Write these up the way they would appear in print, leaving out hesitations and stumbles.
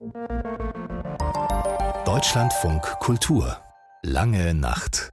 Deutschlandfunk Kultur. Lange Nacht.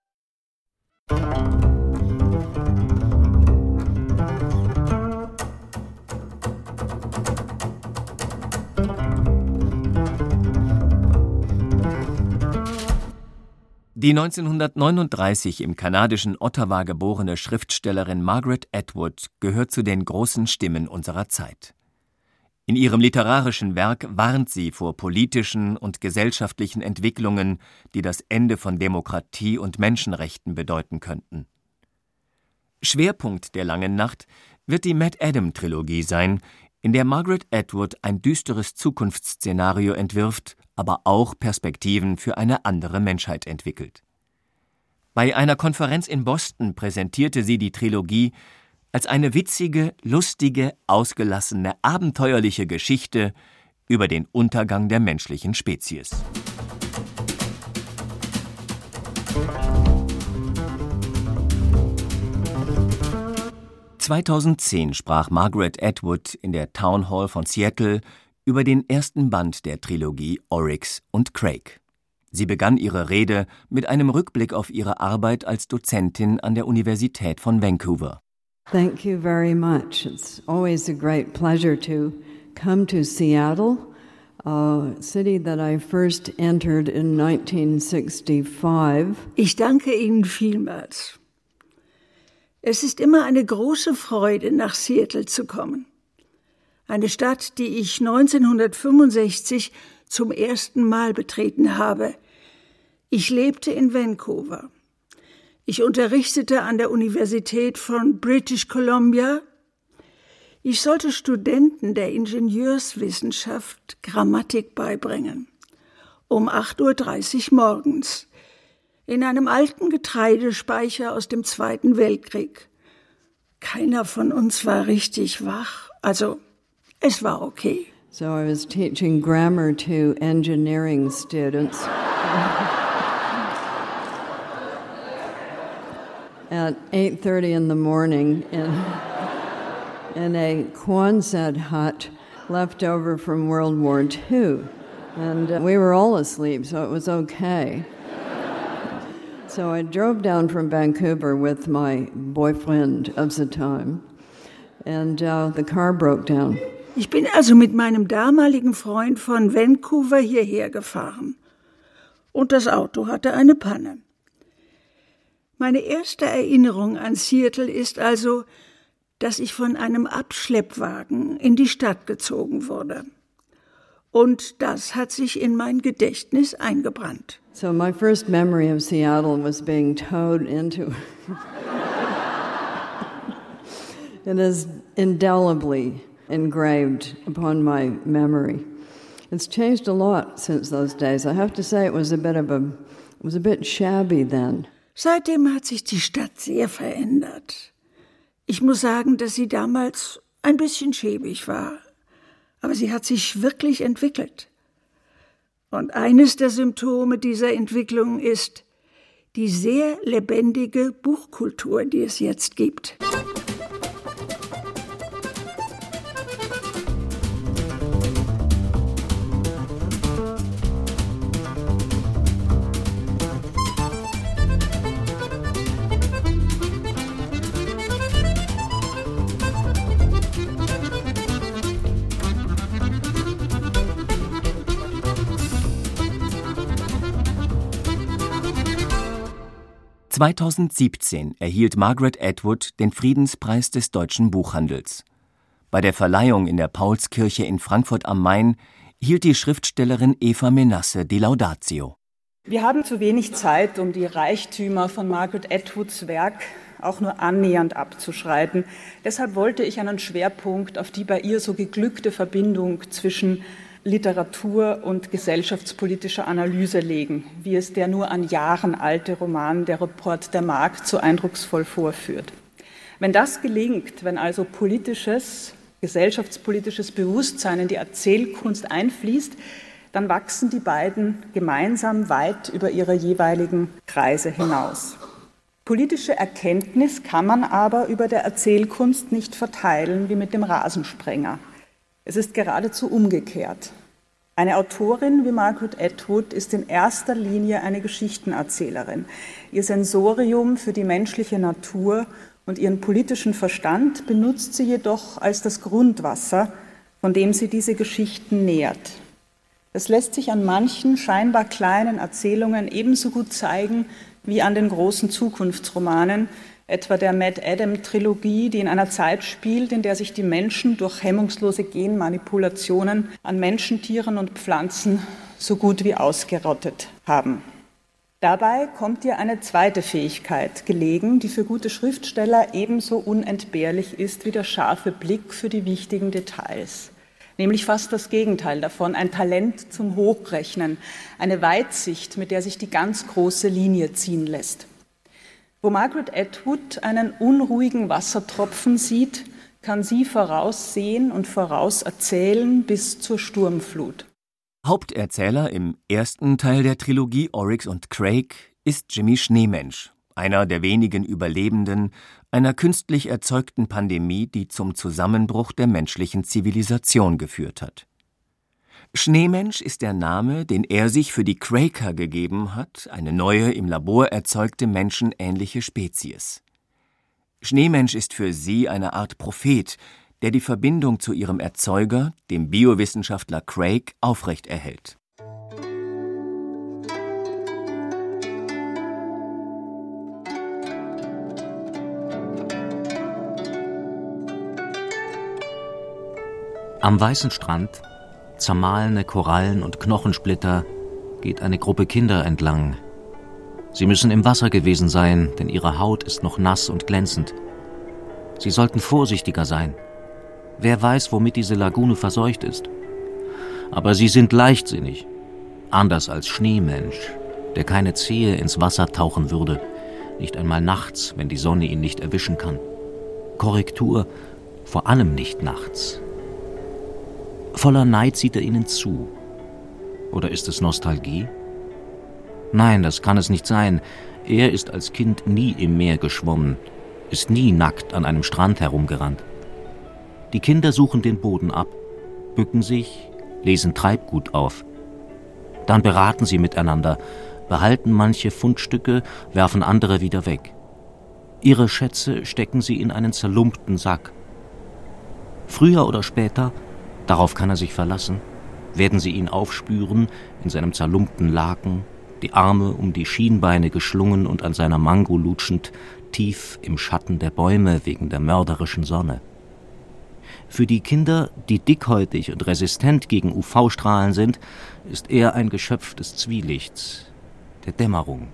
Die 1939 im kanadischen Ottawa geborene Schriftstellerin Margaret Atwood gehört zu den großen Stimmen unserer Zeit. In ihrem literarischen Werk warnt sie vor politischen und gesellschaftlichen Entwicklungen, die das Ende von Demokratie und Menschenrechten bedeuten könnten. Schwerpunkt der Langen Nacht wird die MaddAddam-Trilogie sein, in der Margaret Atwood ein düsteres Zukunftsszenario entwirft, aber auch Perspektiven für eine andere Menschheit entwickelt. Bei einer Konferenz in Boston präsentierte sie die Trilogie als eine witzige, lustige, ausgelassene, abenteuerliche Geschichte über den Untergang der menschlichen Spezies. (2010) sprach Margaret Atwood in der Town Hall von Seattle über den ersten Band der Trilogie Oryx und Crake. Sie begann ihre Rede mit einem Rückblick auf ihre Arbeit als Dozentin an der Universität von Vancouver. Thank you very much. It's always a great pleasure to come to Seattle, a city that I first entered in 1965. Ich danke Ihnen vielmals. Es ist immer eine große Freude, nach Seattle zu kommen. Eine Stadt, die ich 1965 zum ersten Mal betreten habe. Ich lebte in Vancouver. Ich unterrichtete an der Universität von British Columbia. Ich sollte Studenten der Ingenieurswissenschaft Grammatik beibringen. Um 8:30 Uhr morgens. In einem alten Getreidespeicher aus dem Zweiten Weltkrieg. Keiner von uns war richtig wach, also es war okay. So I was teaching grammar to engineering students at 8:30 in the morning in a Quonset hut left over from World War II. And we were all asleep, so it was okay. So I drove down from Vancouver with my boyfriend of the time, and the car broke down. Ich bin also mit meinem damaligen Freund von Vancouver hierher gefahren. Und das Auto hatte eine Panne. Meine erste Erinnerung an Seattle ist also, dass ich von einem Abschleppwagen in die Stadt gezogen wurde. Und das hat sich in mein Gedächtnis eingebrannt. So my first memory of Seattle was being towed into it is indelibly engraved upon my memory. It's changed a lot since those days. I have to say it was a bit shabby then. Seitdem hat sich die Stadt sehr verändert. Ich muss sagen, dass sie damals ein bisschen schäbig war. Aber sie hat sich wirklich entwickelt. Und eines der Symptome dieser Entwicklung ist die sehr lebendige Buchkultur, die es jetzt gibt. (2017) erhielt Margaret Atwood den Friedenspreis des deutschen Buchhandels. Bei der Verleihung in der Paulskirche in Frankfurt am Main hielt die Schriftstellerin Eva Menasse die Laudatio. Wir haben zu wenig Zeit, um die Reichtümer von Margaret Atwoods Werk auch nur annähernd abzuschreiten. Deshalb wollte ich einen Schwerpunkt auf die bei ihr so geglückte Verbindung zwischen Literatur und gesellschaftspolitischer Analyse legen, wie es der nur an Jahren alte Roman Der Report der Markt so eindrucksvoll vorführt. Wenn das gelingt, wenn also gesellschaftspolitisches Bewusstsein in die Erzählkunst einfließt, dann wachsen die beiden gemeinsam weit über ihre jeweiligen Kreise hinaus. Politische Erkenntnis kann man aber über der Erzählkunst nicht verteilen wie mit dem Rasensprenger. Es ist geradezu umgekehrt. Eine Autorin wie Margaret Atwood ist in erster Linie eine Geschichtenerzählerin. Ihr Sensorium für die menschliche Natur und ihren politischen Verstand benutzt sie jedoch als das Grundwasser, von dem sie diese Geschichten nährt. Das lässt sich an manchen scheinbar kleinen Erzählungen ebenso gut zeigen wie an den großen Zukunftsromanen, etwa der Matt Adam-Trilogie, die in einer Zeit spielt, in der sich die Menschen durch hemmungslose Genmanipulationen an Menschen, Tieren und Pflanzen so gut wie ausgerottet haben. Dabei kommt ihr eine zweite Fähigkeit gelegen, die für gute Schriftsteller ebenso unentbehrlich ist wie der scharfe Blick für die wichtigen Details. Nämlich fast das Gegenteil davon, ein Talent zum Hochrechnen, eine Weitsicht, mit der sich die ganz große Linie ziehen lässt. Wo Margaret Atwood einen unruhigen Wassertropfen sieht, kann sie voraussehen und vorauserzählen bis zur Sturmflut. Haupterzähler im ersten Teil der Trilogie Oryx und Craig ist Jimmy Schneemensch, einer der wenigen Überlebenden einer künstlich erzeugten Pandemie, die zum Zusammenbruch der menschlichen Zivilisation geführt hat. Schneemensch ist der Name, den er sich für die Quaker gegeben hat, eine neue, im Labor erzeugte menschenähnliche Spezies. Schneemensch ist für sie eine Art Prophet, der die Verbindung zu ihrem Erzeuger, dem Biowissenschaftler Craig, aufrechterhält. Am weißen Strand, zermahlene Korallen und Knochensplitter, geht eine Gruppe Kinder entlang. Sie müssen im Wasser gewesen sein, denn ihre Haut ist noch nass und glänzend. Sie sollten vorsichtiger sein. Wer weiß, womit diese Lagune verseucht ist. Aber sie sind leichtsinnig, anders als Schneemensch, der keine Zehe ins Wasser tauchen würde, nicht einmal nachts, wenn die Sonne ihn nicht erwischen kann. Korrektur, vor allem nicht nachts. Voller Neid sieht er ihnen zu. Oder ist es Nostalgie? Nein, das kann es nicht sein. Er ist als Kind nie im Meer geschwommen, ist nie nackt an einem Strand herumgerannt. Die Kinder suchen den Boden ab, bücken sich, lesen Treibgut auf. Dann beraten sie miteinander, behalten manche Fundstücke, werfen andere wieder weg. Ihre Schätze stecken sie in einen zerlumpten Sack. Früher oder später, darauf kann er sich verlassen, werden sie ihn aufspüren, in seinem zerlumpten Laken, die Arme um die Schienbeine geschlungen und an seiner Mango lutschend, tief im Schatten der Bäume wegen der mörderischen Sonne. Für die Kinder, die dickhäutig und resistent gegen UV-Strahlen sind, ist er ein Geschöpf des Zwielichts, der Dämmerung.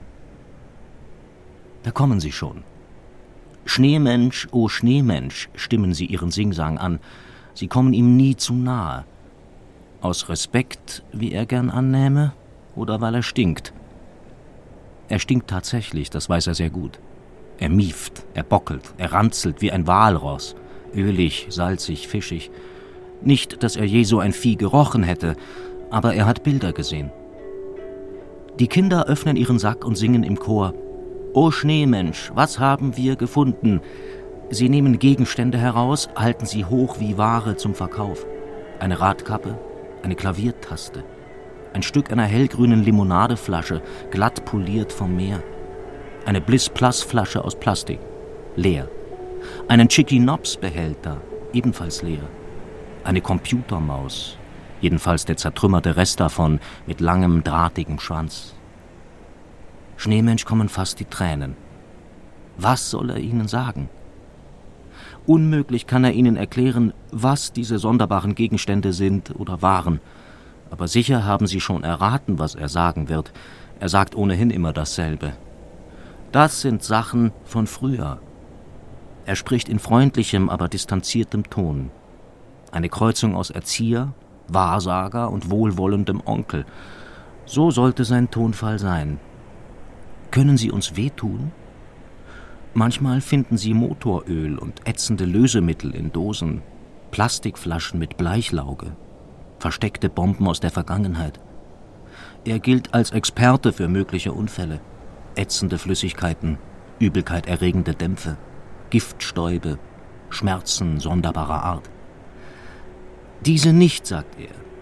Da kommen sie schon. Schneemensch, oh Schneemensch, stimmen sie ihren Singsang an. Sie kommen ihm nie zu nahe. Aus Respekt, wie er gern annähme, oder weil er stinkt. Er stinkt tatsächlich, das weiß er sehr gut. Er mieft, er bockelt, er ranzelt wie ein Walross. Ölig, salzig, fischig. Nicht, dass er je so ein Vieh gerochen hätte, aber er hat Bilder gesehen. Die Kinder öffnen ihren Sack und singen im Chor: »O Schneemensch, was haben wir gefunden?« Sie nehmen Gegenstände heraus, halten sie hoch wie Ware zum Verkauf. Eine Radkappe, eine Klaviertaste, ein Stück einer hellgrünen Limonadeflasche, glatt poliert vom Meer. Eine Bliss-Plus-Flasche aus Plastik, leer. Einen Chicky-Nops-Behälter, ebenfalls leer. Eine Computermaus, jedenfalls der zertrümmerte Rest davon mit langem, drahtigem Schwanz. Schneemensch kommen fast die Tränen. Was soll er ihnen sagen? Unmöglich kann er ihnen erklären, was diese sonderbaren Gegenstände sind oder waren. Aber sicher haben sie schon erraten, was er sagen wird. Er sagt ohnehin immer dasselbe. Das sind Sachen von früher. Er spricht in freundlichem, aber distanziertem Ton. Eine Kreuzung aus Erzieher, Wahrsager und wohlwollendem Onkel. So sollte sein Tonfall sein. Können Sie uns wehtun? Manchmal finden Sie Motoröl und ätzende Lösemittel in Dosen, Plastikflaschen mit Bleichlauge, versteckte Bomben aus der Vergangenheit. Er gilt als Experte für mögliche Unfälle, ätzende Flüssigkeiten, übelkeiterregende Dämpfe, Giftstäube, Schmerzen sonderbarer Art. Diese nicht, sagt er.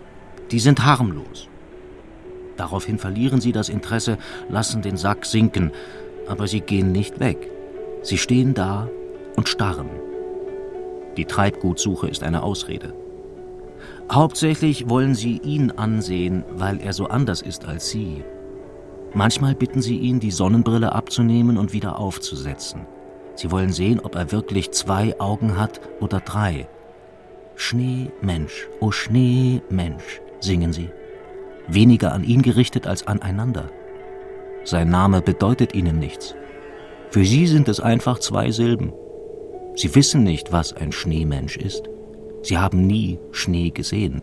Die sind harmlos. Daraufhin verlieren sie das Interesse, lassen den Sack sinken, aber sie gehen nicht weg. Sie stehen da und starren. Die Treibgutsuche ist eine Ausrede. Hauptsächlich wollen sie ihn ansehen, weil er so anders ist als sie. Manchmal bitten sie ihn, die Sonnenbrille abzunehmen und wieder aufzusetzen. Sie wollen sehen, ob er wirklich 2 Augen hat oder 3. Schneemensch, oh Schneemensch, singen sie. Weniger an ihn gerichtet als aneinander. Sein Name bedeutet ihnen nichts. Für sie sind es einfach 2 Silben. Sie wissen nicht, was ein Schneemensch ist. Sie haben nie Schnee gesehen.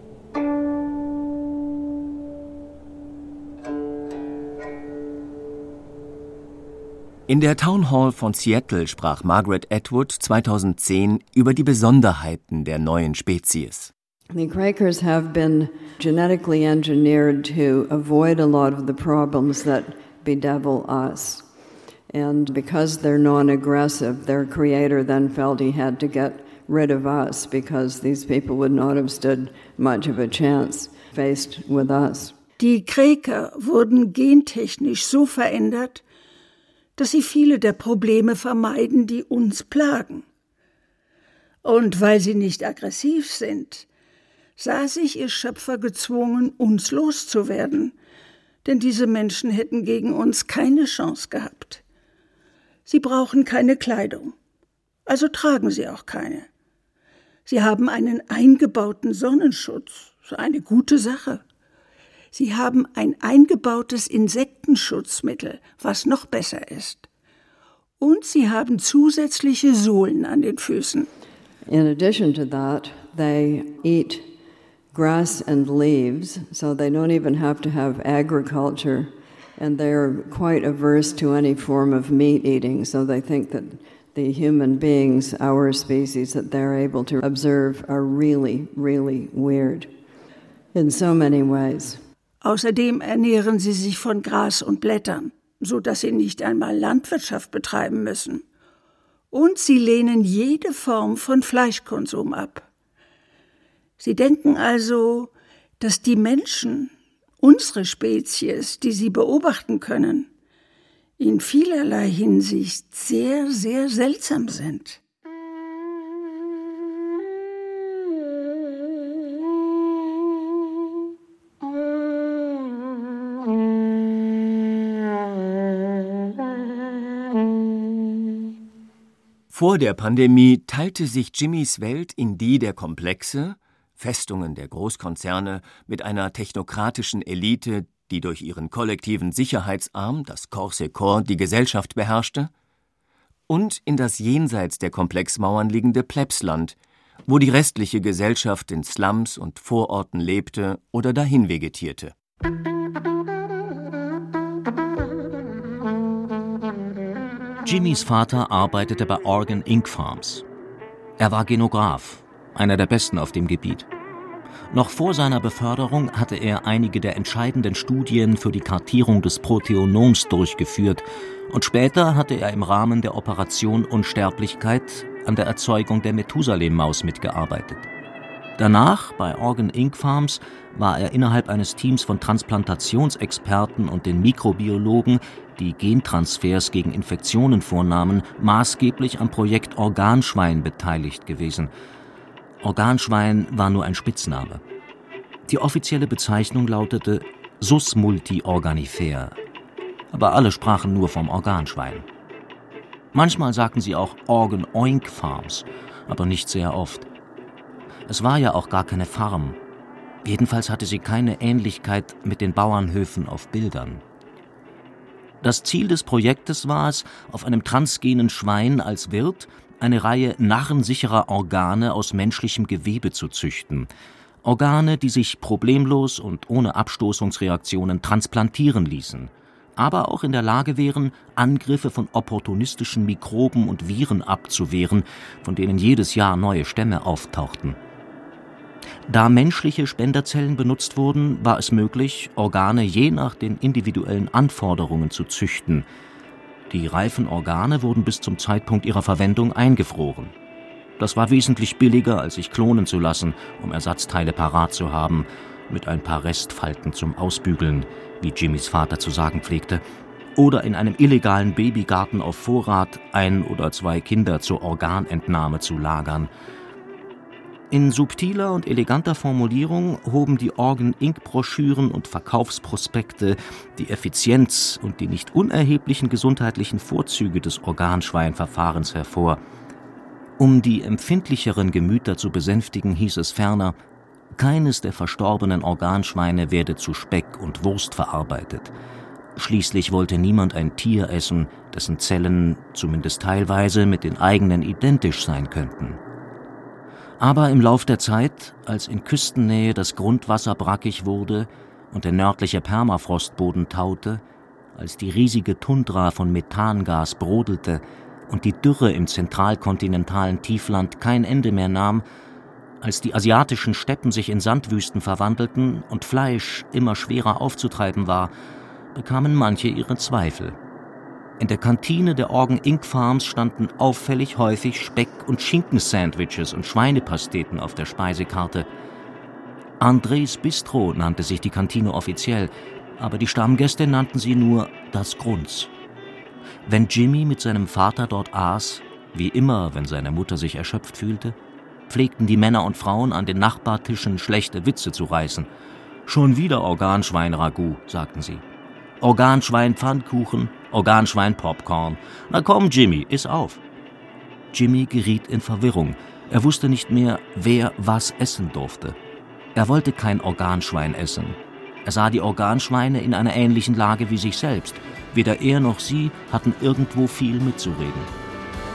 In der Town Hall von Seattle sprach Margaret Atwood 2010 über die Besonderheiten der neuen Spezies. The Quakers have been genetically engineered to avoid a lot of the problems that bedevil us. And because they're non-aggressive, their creator then felt he had to get rid of us because these people would not have stood much of a chance faced with us. Die Quäker wurden gentechnisch so verändert, dass sie viele der Probleme vermeiden, die uns plagen. Und weil sie nicht aggressiv sind, sah sich ihr Schöpfer gezwungen, uns loszuwerden, denn diese Menschen hätten gegen uns keine Chance gehabt. Sie brauchen keine Kleidung, also tragen sie auch keine. Sie haben einen eingebauten Sonnenschutz, eine gute Sache. Sie haben ein eingebautes Insektenschutzmittel, was noch besser ist. Und sie haben zusätzliche Sohlen an den Füßen. In addition to that, they eat grass and leaves, so they don't even have to have agriculture, and they're quite averse to any form of meat eating, so they think that the human beings, our species, that they're able to observe are really, really weird in so many ways. Außerdem ernähren sie sich von Gras und Blättern, so dass sie nicht einmal Landwirtschaft betreiben müssen. Und sie lehnen jede Form von Fleischkonsum ab. Sie denken also, dass die Menschen, unsere Spezies, die sie beobachten können, in vielerlei Hinsicht sehr, sehr seltsam sind. Vor der Pandemie teilte sich Jimmys Welt in die der Komplexe, Festungen der Großkonzerne mit einer technokratischen Elite, die durch ihren kollektiven Sicherheitsarm, das Corps Corps, die Gesellschaft beherrschte, und in das jenseits der Komplexmauern liegende Plebsland, wo die restliche Gesellschaft in Slums und Vororten lebte oder dahin vegetierte. Jimmys Vater arbeitete bei Oregon Ink Farms. Er war Genograph, einer der besten auf dem Gebiet. Noch vor seiner Beförderung hatte er einige der entscheidenden Studien für die Kartierung des Proteonoms durchgeführt und später hatte er im Rahmen der Operation Unsterblichkeit an der Erzeugung der Methusalem-Maus mitgearbeitet. Danach, bei Oregon Ink Farms, war er innerhalb eines Teams von Transplantationsexperten und den Mikrobiologen, die Gentransfers gegen Infektionen vornahmen, maßgeblich am Projekt Organschwein beteiligt gewesen. Organschwein war nur ein Spitzname. Die offizielle Bezeichnung lautete Sus multiorganifer, aber alle sprachen nur vom Organschwein. Manchmal sagten sie auch Oregon Oink Farms, aber nicht sehr oft. Es war ja auch gar keine Farm. Jedenfalls hatte sie keine Ähnlichkeit mit den Bauernhöfen auf Bildern. Das Ziel des Projektes war es, auf einem transgenen Schwein als Wirt eine Reihe narrensicherer Organe aus menschlichem Gewebe zu züchten. Organe, die sich problemlos und ohne Abstoßungsreaktionen transplantieren ließen, aber auch in der Lage wären, Angriffe von opportunistischen Mikroben und Viren abzuwehren, von denen jedes Jahr neue Stämme auftauchten. Da menschliche Spenderzellen benutzt wurden, war es möglich, Organe je nach den individuellen Anforderungen zu züchten. Die reifen Organe wurden bis zum Zeitpunkt ihrer Verwendung eingefroren. Das war wesentlich billiger, als sich klonen zu lassen, um Ersatzteile parat zu haben. mit ein paar Restfalten zum Ausbügeln, wie Jimmys Vater zu sagen pflegte, oder in einem illegalen Babygarten auf Vorrat 1 oder 2 Kinder zur Organentnahme zu lagern. In subtiler und eleganter Formulierung hoben die Organ-Inc.-Broschüren und Verkaufsprospekte die Effizienz und die nicht unerheblichen gesundheitlichen Vorzüge des Organschweinverfahrens hervor. Um die empfindlicheren Gemüter zu besänftigen, hieß es ferner, keines der verstorbenen Organschweine werde zu Speck und Wurst verarbeitet. Schließlich wollte niemand ein Tier essen, dessen Zellen zumindest teilweise mit den eigenen identisch sein könnten. Aber im Lauf der Zeit, als in Küstennähe das Grundwasser brackig wurde und der nördliche Permafrostboden taute, als die riesige Tundra von Methangas brodelte und die Dürre im zentralkontinentalen Tiefland kein Ende mehr nahm, als die asiatischen Steppen sich in Sandwüsten verwandelten und Fleisch immer schwerer aufzutreiben war, bekamen manche ihre Zweifel. In der Kantine der Organ Inc. Farms standen auffällig häufig Speck- und Schinkensandwiches und Schweinepasteten auf der Speisekarte. Andres Bistro nannte sich die Kantine offiziell, aber die Stammgäste nannten sie nur das Grunz. Wenn Jimmy mit seinem Vater dort aß, wie immer, wenn seine Mutter sich erschöpft fühlte, pflegten die Männer und Frauen an den Nachbartischen schlechte Witze zu reißen. »Schon wieder Organschwein-Ragout«, sagten sie. »Organschwein-Pfannkuchen, Organschwein-Popcorn. Na komm, Jimmy, iss auf.« Jimmy geriet in Verwirrung. Er wusste nicht mehr, wer was essen durfte. Er wollte kein Organschwein essen. Er sah die Organschweine in einer ähnlichen Lage wie sich selbst. Weder er noch sie hatten irgendwo viel mitzureden.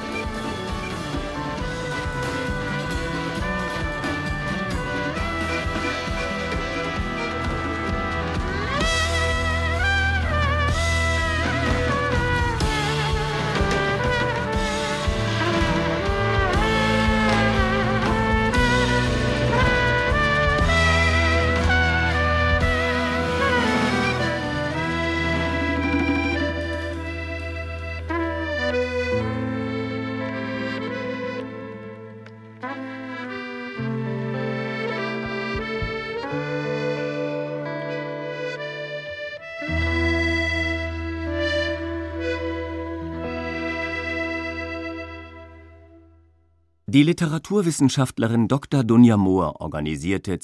Die Literaturwissenschaftlerin Dr. Dunja Mohr organisierte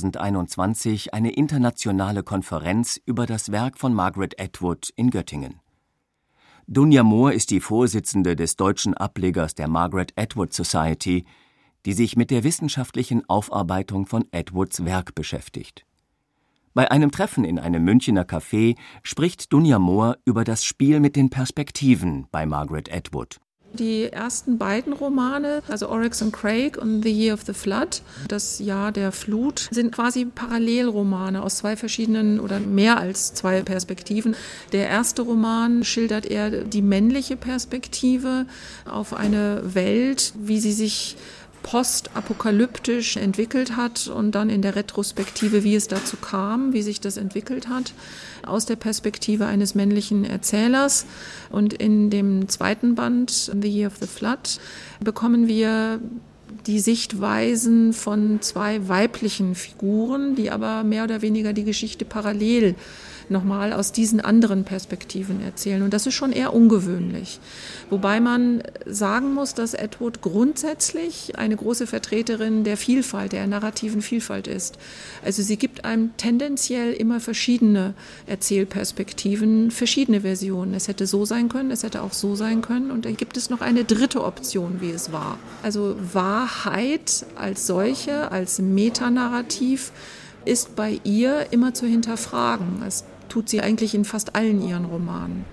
2021 eine internationale Konferenz über das Werk von Margaret Atwood in Göttingen. Dunja Mohr ist die Vorsitzende des deutschen Ablegers der Margaret Atwood Society, die sich mit der wissenschaftlichen Aufarbeitung von Atwoods Werk beschäftigt. Bei einem Treffen in einem Münchener Café spricht Dunja Mohr über das Spiel mit den Perspektiven bei Margaret Atwood. Die ersten beiden Romane, also Oryx and Crake und The Year of the Flood, das Jahr der Flut, sind quasi Parallelromane aus 2 verschiedenen oder mehr als 2 Perspektiven. Der erste Roman schildert eher die männliche Perspektive auf eine Welt, wie sie sich postapokalyptisch entwickelt hat und dann in der Retrospektive, wie es dazu kam, wie sich das entwickelt hat, aus der Perspektive eines männlichen Erzählers. Und in dem zweiten Band, The Year of the Flood, bekommen wir die Sichtweisen von 2 weiblichen Figuren, die aber mehr oder weniger die Geschichte parallel nochmal aus diesen anderen Perspektiven erzählen. Und das ist schon eher ungewöhnlich. Wobei man sagen muss, dass Atwood grundsätzlich eine große Vertreterin der Vielfalt, der narrativen Vielfalt ist. Also sie gibt einem tendenziell immer verschiedene Erzählperspektiven, verschiedene Versionen. Es hätte so sein können, es hätte auch so sein können. Und dann gibt es noch eine dritte Option, wie es war. Also Wahrheit als solche, als Metanarrativ, ist bei ihr immer zu hinterfragen. Das tut sie eigentlich in fast allen ihren Romanen.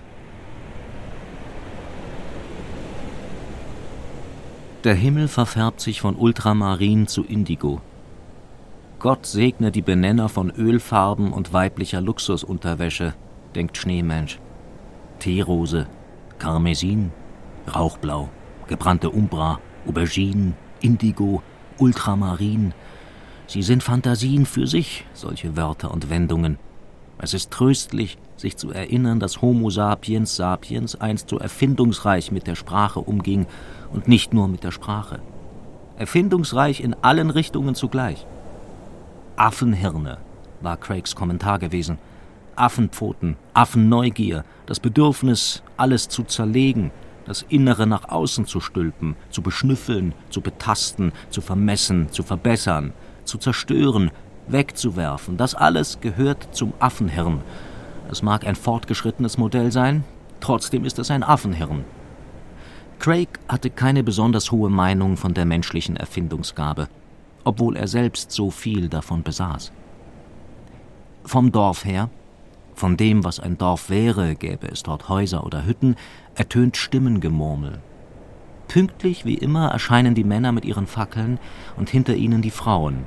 Der Himmel verfärbt sich von Ultramarin zu Indigo. Gott segne die Benenner von Ölfarben und weiblicher Luxusunterwäsche, denkt Schneemensch. Teerose, Karmesin, Rauchblau, gebrannte Umbra, Auberginen, Indigo, Ultramarin. Sie sind Fantasien für sich, solche Wörter und Wendungen. Es ist tröstlich, sich zu erinnern, dass Homo sapiens sapiens einst so erfindungsreich mit der Sprache umging und nicht nur mit der Sprache. Erfindungsreich in allen Richtungen zugleich. Affenhirne, war Craigs Kommentar gewesen. Affenpfoten, Affenneugier, das Bedürfnis, alles zu zerlegen, das Innere nach außen zu stülpen, zu beschnüffeln, zu betasten, zu vermessen, zu verbessern, zu zerstören, wegzuwerfen, das alles gehört zum Affenhirn. Es mag ein fortgeschrittenes Modell sein, trotzdem ist es ein Affenhirn. Craig hatte keine besonders hohe Meinung von der menschlichen Erfindungsgabe, obwohl er selbst so viel davon besaß. Vom Dorf her, von dem, was ein Dorf wäre, gäbe es dort Häuser oder Hütten, ertönt Stimmengemurmel. Pünktlich wie immer erscheinen die Männer mit ihren Fackeln und hinter ihnen die Frauen.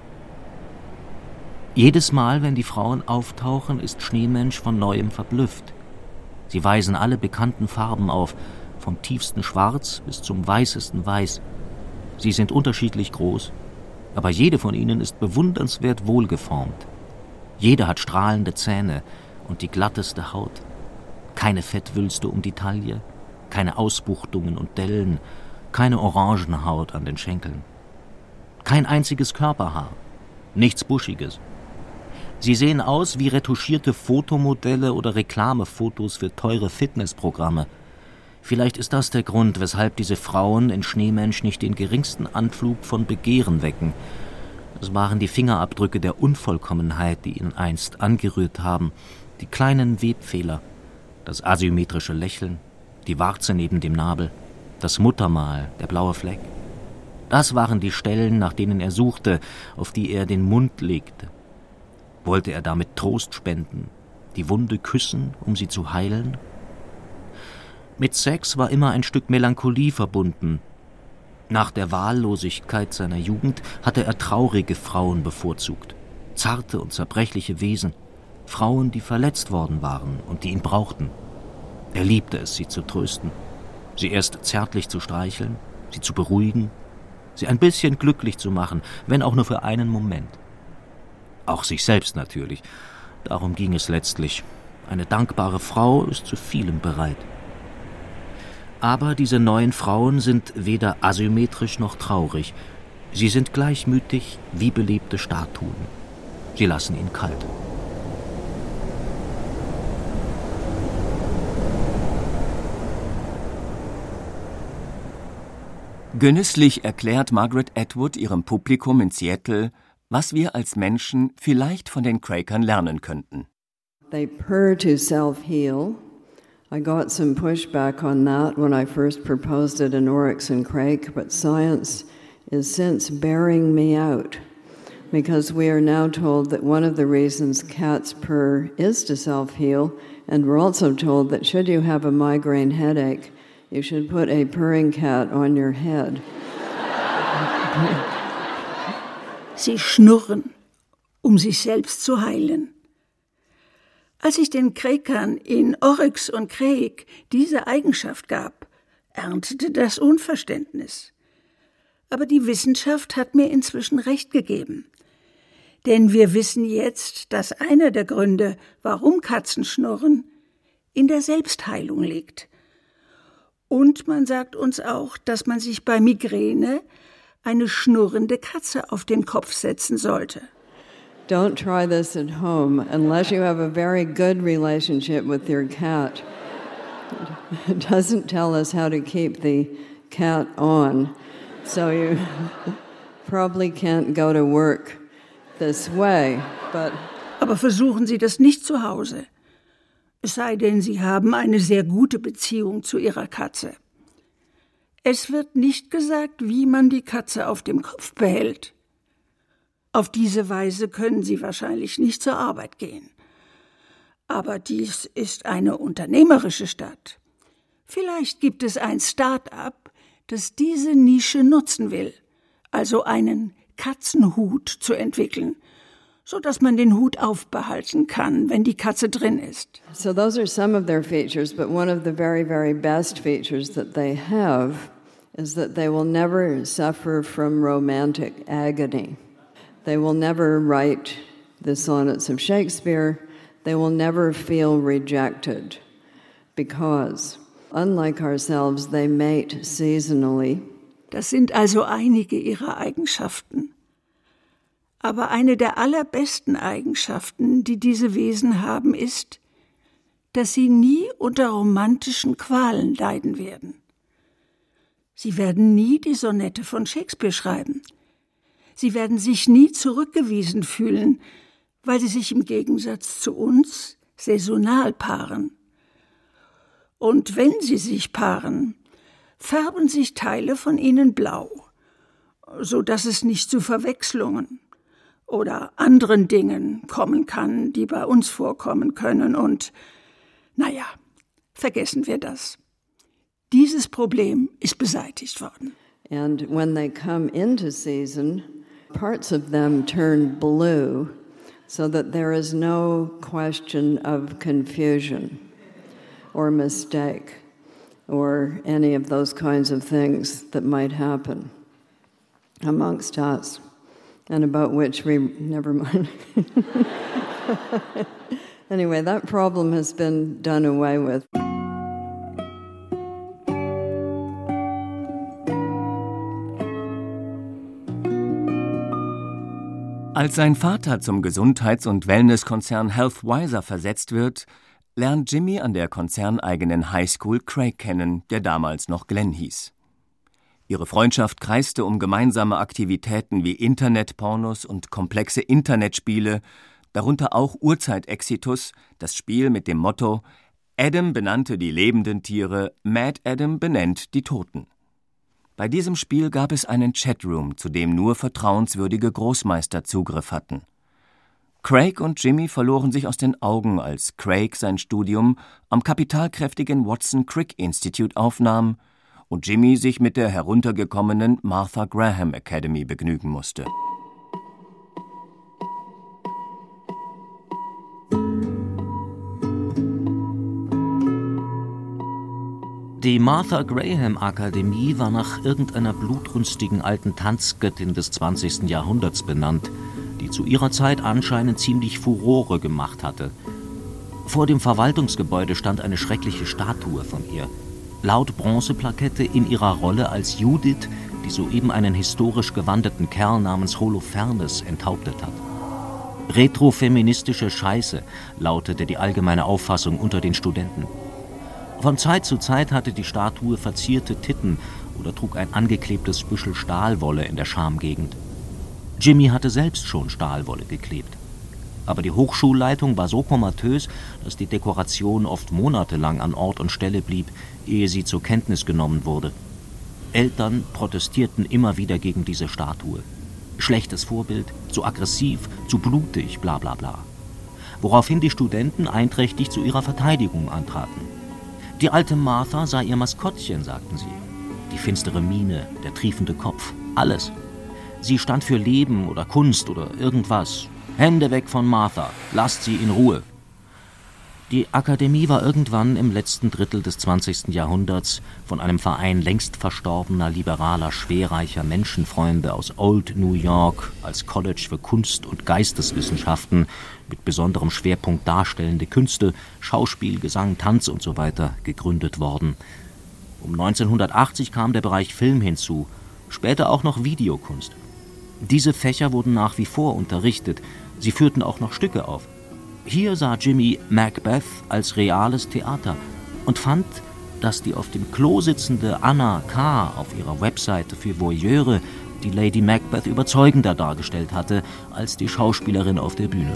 Jedes Mal, wenn die Frauen auftauchen, ist Schneemensch von Neuem verblüfft. Sie weisen alle bekannten Farben auf, vom tiefsten Schwarz bis zum weißesten Weiß. Sie sind unterschiedlich groß, aber jede von ihnen ist bewundernswert wohlgeformt. Jede hat strahlende Zähne und die glatteste Haut. Keine Fettwülste um die Taille, keine Ausbuchtungen und Dellen, keine Orangenhaut an den Schenkeln. Kein einziges Körperhaar, nichts Buschiges. Sie sehen aus wie retuschierte Fotomodelle oder Reklamefotos für teure Fitnessprogramme. Vielleicht ist das der Grund, weshalb diese Frauen in Schneemensch nicht den geringsten Anflug von Begehren wecken. Es waren die Fingerabdrücke der Unvollkommenheit, die ihn einst angerührt haben, die kleinen Webfehler, das asymmetrische Lächeln, die Warze neben dem Nabel, das Muttermal, der blaue Fleck. Das waren die Stellen, nach denen er suchte, auf die er den Mund legte. Wollte er damit Trost spenden, die Wunde küssen, um sie zu heilen? Mit Sex war immer ein Stück Melancholie verbunden. Nach der Wahllosigkeit seiner Jugend hatte er traurige Frauen bevorzugt, zarte und zerbrechliche Wesen, Frauen, die verletzt worden waren und die ihn brauchten. Er liebte es, sie zu trösten, sie erst zärtlich zu streicheln, sie zu beruhigen, sie ein bisschen glücklich zu machen, wenn auch nur für einen Moment. Auch sich selbst natürlich. Darum ging es letztlich. Eine dankbare Frau ist zu vielem bereit. Aber diese neuen Frauen sind weder asymmetrisch noch traurig. Sie sind gleichmütig wie belebte Statuen. Sie lassen ihn kalt. Genüsslich erklärt Margaret Atwood ihrem Publikum in Seattle, was wir als Menschen vielleicht von den Quakern lernen könnten. They purr to self-heal. I got some pushback on that when I first proposed it in Oryx and Crake, but science is since bearing me out because we are now told that one of the reasons cats purr is to self-heal, and we're also told that should you have a migraine headache, you should put a purring cat on your head. Sie schnurren, um sich selbst zu heilen. Als ich den Quakern in Oryx und Crake diese Eigenschaft gab, erntete das Unverständnis. Aber die Wissenschaft hat mir inzwischen recht gegeben. Denn wir wissen jetzt, dass einer der Gründe, warum Katzen schnurren, in der Selbstheilung liegt. Und man sagt uns auch, dass man sich bei Migräne eine schnurrende Katze auf den Kopf setzen sollte. Don't try this at home unless you have a very good relationship with your cat. It doesn't tell us how to keep the cat on, so you probably can't go to work this way. Aber versuchen Sie das nicht zu Hause. Es sei denn, Sie haben eine sehr gute Beziehung zu Ihrer Katze. Es wird nicht gesagt, wie man die Katze auf dem Kopf behält. Auf diese Weise können Sie wahrscheinlich nicht zur Arbeit gehen. Aber dies ist eine unternehmerische Stadt. Vielleicht gibt es ein Start-up, das diese Nische nutzen will, also einen Katzenhut zu entwickeln, so dass man den Hut aufbehalten kann, wenn die Katze drin ist. So those are some of their features, but one of the very, very best features that they have is that they will never suffer from romantic agony. They will never write the sonnets of Shakespeare. They will never feel rejected because, unlike ourselves, they mate seasonally. Das sind also einige ihrer Eigenschaften. Aber eine der allerbesten Eigenschaften, die diese Wesen haben, ist, dass sie nie unter romantischen Qualen leiden werden. Sie werden nie die Sonette von Shakespeare schreiben. Sie werden sich nie zurückgewiesen fühlen, weil sie sich im Gegensatz zu uns saisonal paaren. Und wenn sie sich paaren, färben sich Teile von ihnen blau, so dass es nicht zu Verwechslungen oder anderen Dingen kommen kann, die bei uns vorkommen können. Und, naja, vergessen wir das. Dieses Problem ist beseitigt worden. And when they come into season, parts of them turn blue, so that there is no question of confusion or mistake or any of those kinds of things that might happen amongst us, and about which we, never mind. Anyway, that problem has been done away with. Als sein Vater zum Gesundheits- und Wellnesskonzern Healthwiser versetzt wird, lernt Jimmy an der konzerneigenen Highschool Craig kennen, der damals noch Glenn hieß. Ihre Freundschaft kreiste um gemeinsame Aktivitäten wie Internetpornos und komplexe Internetspiele, darunter auch Urzeit-Exitus, das Spiel mit dem Motto »Adam benannte die lebenden Tiere, Mad Adam benennt die Toten«. Bei diesem Spiel gab es einen Chatroom, zu dem nur vertrauenswürdige Großmeister Zugriff hatten. Craig und Jimmy verloren sich aus den Augen, als Craig sein Studium am kapitalkräftigen Watson Crick Institute aufnahm und Jimmy sich mit der heruntergekommenen Martha Graham Academy begnügen musste. Die Martha Graham Akademie war nach irgendeiner blutrünstigen alten Tanzgöttin des 20. Jahrhunderts benannt, die zu ihrer Zeit anscheinend ziemlich Furore gemacht hatte. Vor dem Verwaltungsgebäude stand eine schreckliche Statue von ihr. Laut Bronzeplakette in ihrer Rolle als Judith, die soeben einen historisch gewanderten Kerl namens Holofernes enthauptet hat. Retrofeministische Scheiße lautete die allgemeine Auffassung unter den Studenten. Von Zeit zu Zeit hatte die Statue verzierte Titten oder trug ein angeklebtes Büschel Stahlwolle in der Schamgegend. Jimmy hatte selbst schon Stahlwolle geklebt. Aber die Hochschulleitung war so komatös, dass die Dekoration oft monatelang an Ort und Stelle blieb, ehe sie zur Kenntnis genommen wurde. Eltern protestierten immer wieder gegen diese Statue. Schlechtes Vorbild, zu aggressiv, zu blutig, bla bla bla. Woraufhin die Studenten einträchtig zu ihrer Verteidigung antraten. Die alte Martha sei ihr Maskottchen, sagten sie. Die finstere Miene, der triefende Kopf, alles. Sie stand für Leben oder Kunst oder irgendwas. Hände weg von Martha, lasst sie in Ruhe. Die Akademie war irgendwann im letzten Drittel des 20. Jahrhunderts von einem Verein längst verstorbener, liberaler, schwerreicher Menschenfreunde aus Old New York als College für Kunst- und Geisteswissenschaften mit besonderem Schwerpunkt darstellende Künste, Schauspiel, Gesang, Tanz usw. gegründet worden. Um 1980 kam der Bereich Film hinzu, später auch noch Videokunst. Diese Fächer wurden nach wie vor unterrichtet, sie führten auch noch Stücke auf. Hier sah Jimmy Macbeth als reales Theater und fand, dass die auf dem Klo sitzende Anna K. auf ihrer Webseite für Voyeure die Lady Macbeth überzeugender dargestellt hatte als die Schauspielerin auf der Bühne.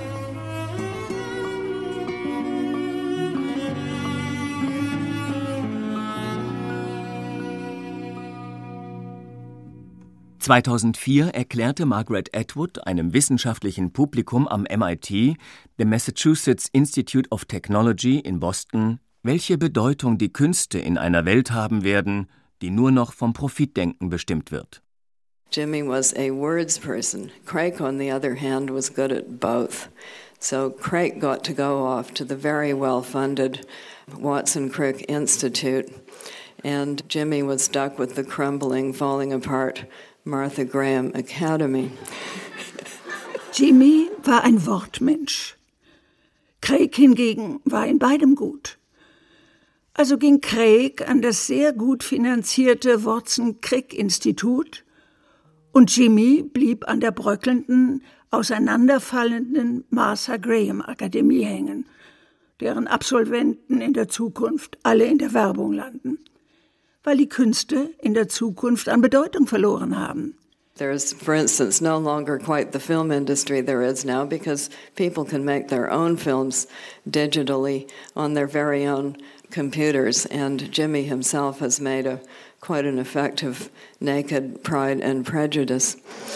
(2004) erklärte Margaret Atwood einem wissenschaftlichen Publikum am MIT, dem Massachusetts Institute of Technology in Boston, welche Bedeutung die Künste in einer Welt haben werden, die nur noch vom Profitdenken bestimmt wird. Jimmy was a words person. Craig, on the other hand, was good at both. So Craig got to go off to the very well-funded Watson Crick Institute, and Jimmy was stuck with the crumbling, falling apart Martha Graham Academy. Jimmy war ein Wortmensch. Craig hingegen war in beidem gut. Also ging Craig an das sehr gut finanzierte Watson Crick Institut Und Jimmy blieb an der bröckelnden, auseinanderfallenden Martha Graham Akademie hängen, deren Absolventen in der Zukunft alle in der Werbung landen, weil die Künste in der Zukunft an Bedeutung verloren haben. There's, for instance, no longer quite the film industry there is now because people can make their own films digitally on their very own computers. And Jimmy himself has made quite an effective Naked Pride and Prejudice.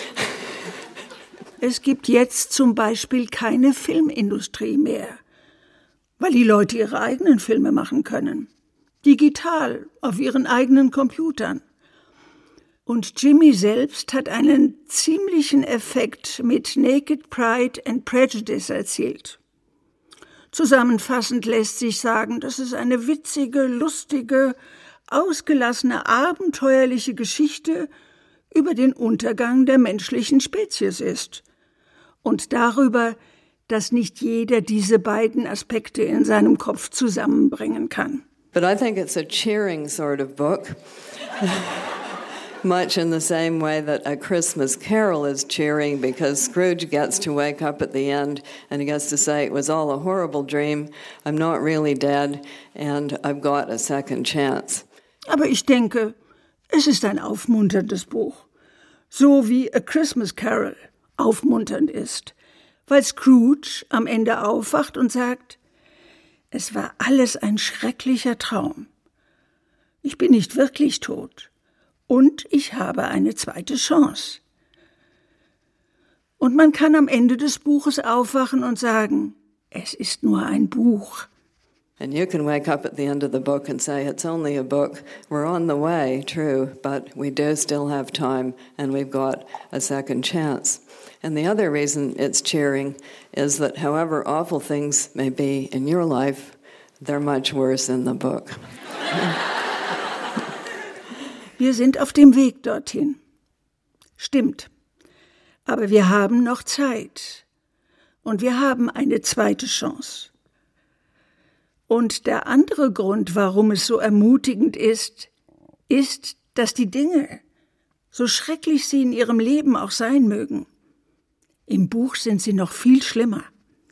Es gibt jetzt zum Beispiel keine Filmindustrie mehr, weil die Leute ihre eigenen Filme machen können. Digital, auf ihren eigenen Computern. Und Jimmy selbst hat einen ziemlichen Effekt mit Naked Pride and Prejudice erzielt. Zusammenfassend lässt sich sagen, dass es eine witzige, lustige, ausgelassene, abenteuerliche Geschichte über den Untergang der menschlichen Spezies ist. Und darüber, dass nicht jeder diese beiden Aspekte in seinem Kopf zusammenbringen kann. But I think it's a cheering sort of book. Much in the same way that A Christmas Carol is cheering because Scrooge gets to wake up at the end and he gets to say, it was all a horrible dream, I'm not really dead and I've got a second chance. Aber ich denke, es ist ein aufmunterndes Buch. So wie A Christmas Carol aufmunternd ist, weil Scrooge am Ende aufwacht und sagt, es war alles ein schrecklicher Traum. Ich bin nicht wirklich tot. Und ich habe eine zweite Chance. Und man kann am Ende des Buches aufwachen und sagen, es ist nur ein Buch. And you can wake up at the end of the book and say, it's only a book. We're on the way, true, but we do still have time and we've got a second chance. And the other reason it's cheering is that however awful things may be in your life, they're much worse in the book. Wir sind auf dem Weg dorthin. Stimmt. Aber wir haben noch Zeit. Und wir haben eine zweite Chance. Und der andere Grund, warum es so ermutigend ist, dass die Dinge, so schrecklich sie in ihrem Leben auch sein mögen, im Buch sind sie noch viel schlimmer.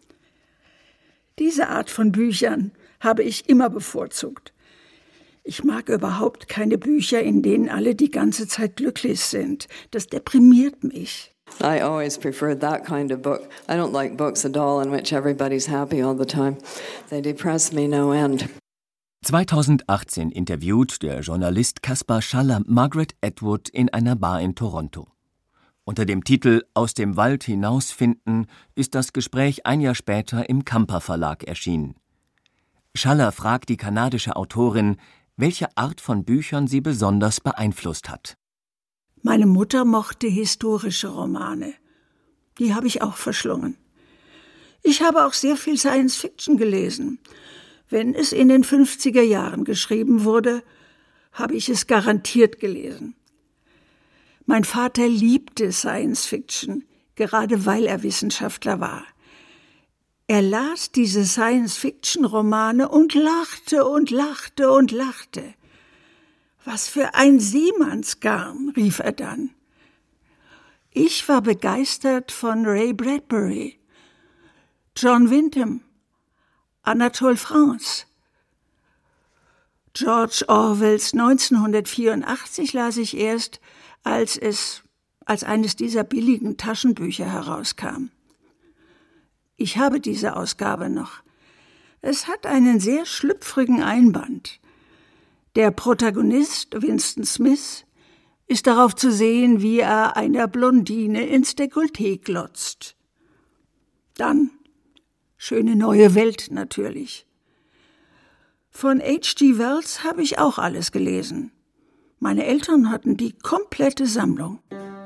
Diese Art von Büchern habe ich immer bevorzugt. Ich mag überhaupt keine Bücher, in denen alle die ganze Zeit glücklich sind. Das deprimiert mich. I always preferred that kind of book. I don't like books at all in which everybody's happy all the time. They depress me no end. 2018 interviewt der Journalist Kaspar Schaller Margaret Atwood in einer Bar in Toronto. Unter dem Titel »Aus dem Wald hinausfinden« ist das Gespräch ein Jahr später im Kamper Verlag erschienen. Schaller fragt die kanadische Autorin, welche Art von Büchern sie besonders beeinflusst hat. Meine Mutter mochte historische Romane. Die habe ich auch verschlungen. Ich habe auch sehr viel Science-Fiction gelesen. Wenn es in den 50er Jahren geschrieben wurde, habe ich es garantiert gelesen. Mein Vater liebte Science-Fiction, gerade weil er Wissenschaftler war. Er las diese Science-Fiction-Romane und lachte und lachte und lachte. »Was für ein Seemannsgarn«, rief er dann. Ich war begeistert von Ray Bradbury, John Wyndham, Anatole France. George Orwells 1984 las ich erst, als eines dieser billigen Taschenbücher herauskam. Ich habe diese Ausgabe noch. Es hat einen sehr schlüpfrigen Einband. Der Protagonist, Winston Smith, ist darauf zu sehen, wie er einer Blondine ins Dekolleté glotzt. Dann Schöne neue Welt natürlich. Von H.G. Wells habe ich auch alles gelesen. Meine Eltern hatten die komplette Sammlung.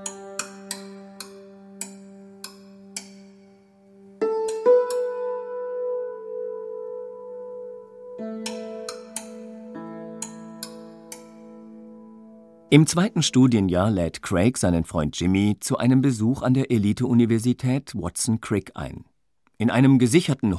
Im zweiten Studienjahr lädt Craig seinen Freund Jimmy zu einem Besuch an der Elite-Universität Watson Crick ein. In einem gesicherten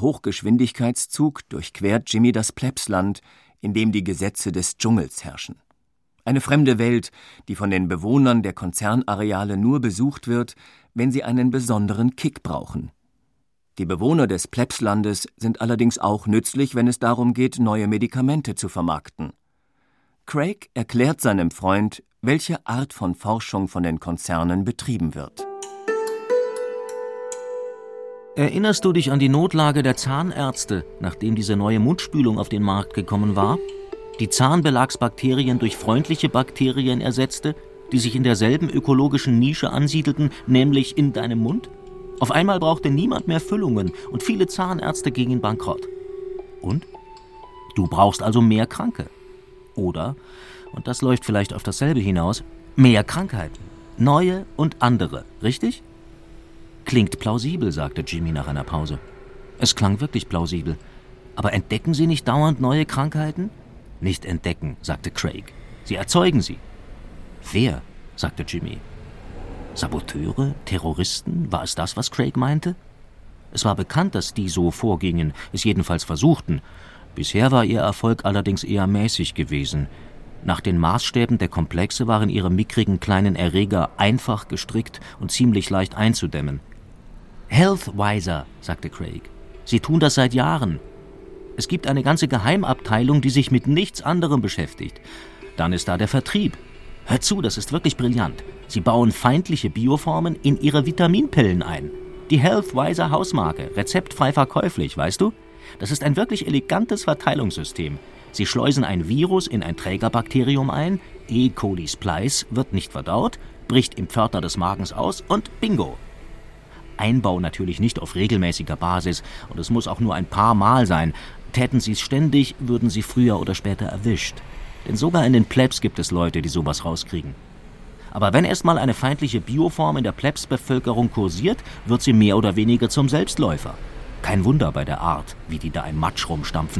Hochgeschwindigkeitszug durchquert Jimmy das Plebsland, in dem die Gesetze des Dschungels herrschen. Eine fremde Welt, die von den Bewohnern der Konzernareale nur besucht wird, wenn sie einen besonderen Kick brauchen. Die Bewohner des Plebslandes sind allerdings auch nützlich, wenn es darum geht, neue Medikamente zu vermarkten. Craig erklärt seinem Freund, welche Art von Forschung von den Konzernen betrieben wird. Erinnerst du dich an die Notlage der Zahnärzte, nachdem diese neue Mundspülung auf den Markt gekommen war? Die Zahnbelagsbakterien durch freundliche Bakterien ersetzte, die sich in derselben ökologischen Nische ansiedelten, nämlich in deinem Mund? Auf einmal brauchte niemand mehr Füllungen und viele Zahnärzte gingen bankrott. Und? Du brauchst also mehr Kranke. Oder, und das läuft vielleicht auf dasselbe hinaus, mehr Krankheiten. Neue und andere, richtig? Klingt plausibel, sagte Jimmy nach einer Pause. Es klang wirklich plausibel. Aber entdecken Sie nicht dauernd neue Krankheiten? Nicht entdecken, sagte Craig. Sie erzeugen sie. Wer? Sagte Jimmy. Saboteure? Terroristen? War es das, was Craig meinte? Es war bekannt, dass die so vorgingen, es jedenfalls versuchten. Bisher war ihr Erfolg allerdings eher mäßig gewesen. Nach den Maßstäben der Komplexe waren ihre mickrigen kleinen Erreger einfach gestrickt und ziemlich leicht einzudämmen. Healthwiser, sagte Craig. Sie tun das seit Jahren. Es gibt eine ganze Geheimabteilung, die sich mit nichts anderem beschäftigt. Dann ist da der Vertrieb. Hör zu, das ist wirklich brillant. Sie bauen feindliche Bioformen in ihre Vitaminpillen ein. Die Healthwiser Hausmarke, rezeptfrei verkäuflich, weißt du? Das ist ein wirklich elegantes Verteilungssystem. Sie schleusen ein Virus in ein Trägerbakterium ein, E. coli Splice wird nicht verdaut, bricht im Pförtner des Magens aus und bingo. Einbau natürlich nicht auf regelmäßiger Basis und es muss auch nur ein paar Mal sein. Täten sie es ständig, würden sie früher oder später erwischt. Denn sogar in den Plebs gibt es Leute, die sowas rauskriegen. Aber wenn erstmal eine feindliche Bioform in der Plebsbevölkerung kursiert, wird sie mehr oder weniger zum Selbstläufer. Kein Wunder bei der Art, wie die da im Matsch rumstampfen.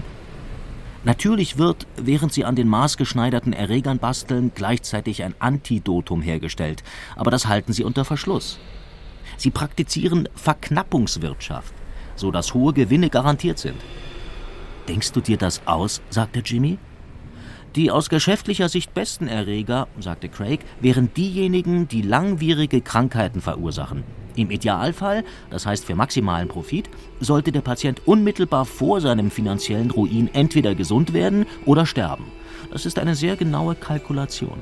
Natürlich wird, während sie an den maßgeschneiderten Erregern basteln, gleichzeitig ein Antidotum hergestellt. Aber das halten sie unter Verschluss. Sie praktizieren Verknappungswirtschaft, sodass hohe Gewinne garantiert sind. Denkst du dir das aus, sagte Jimmy. Die aus geschäftlicher Sicht besten Erreger, sagte Craig, wären diejenigen, die langwierige Krankheiten verursachen. Im Idealfall, das heißt für maximalen Profit, sollte der Patient unmittelbar vor seinem finanziellen Ruin entweder gesund werden oder sterben. Das ist eine sehr genaue Kalkulation.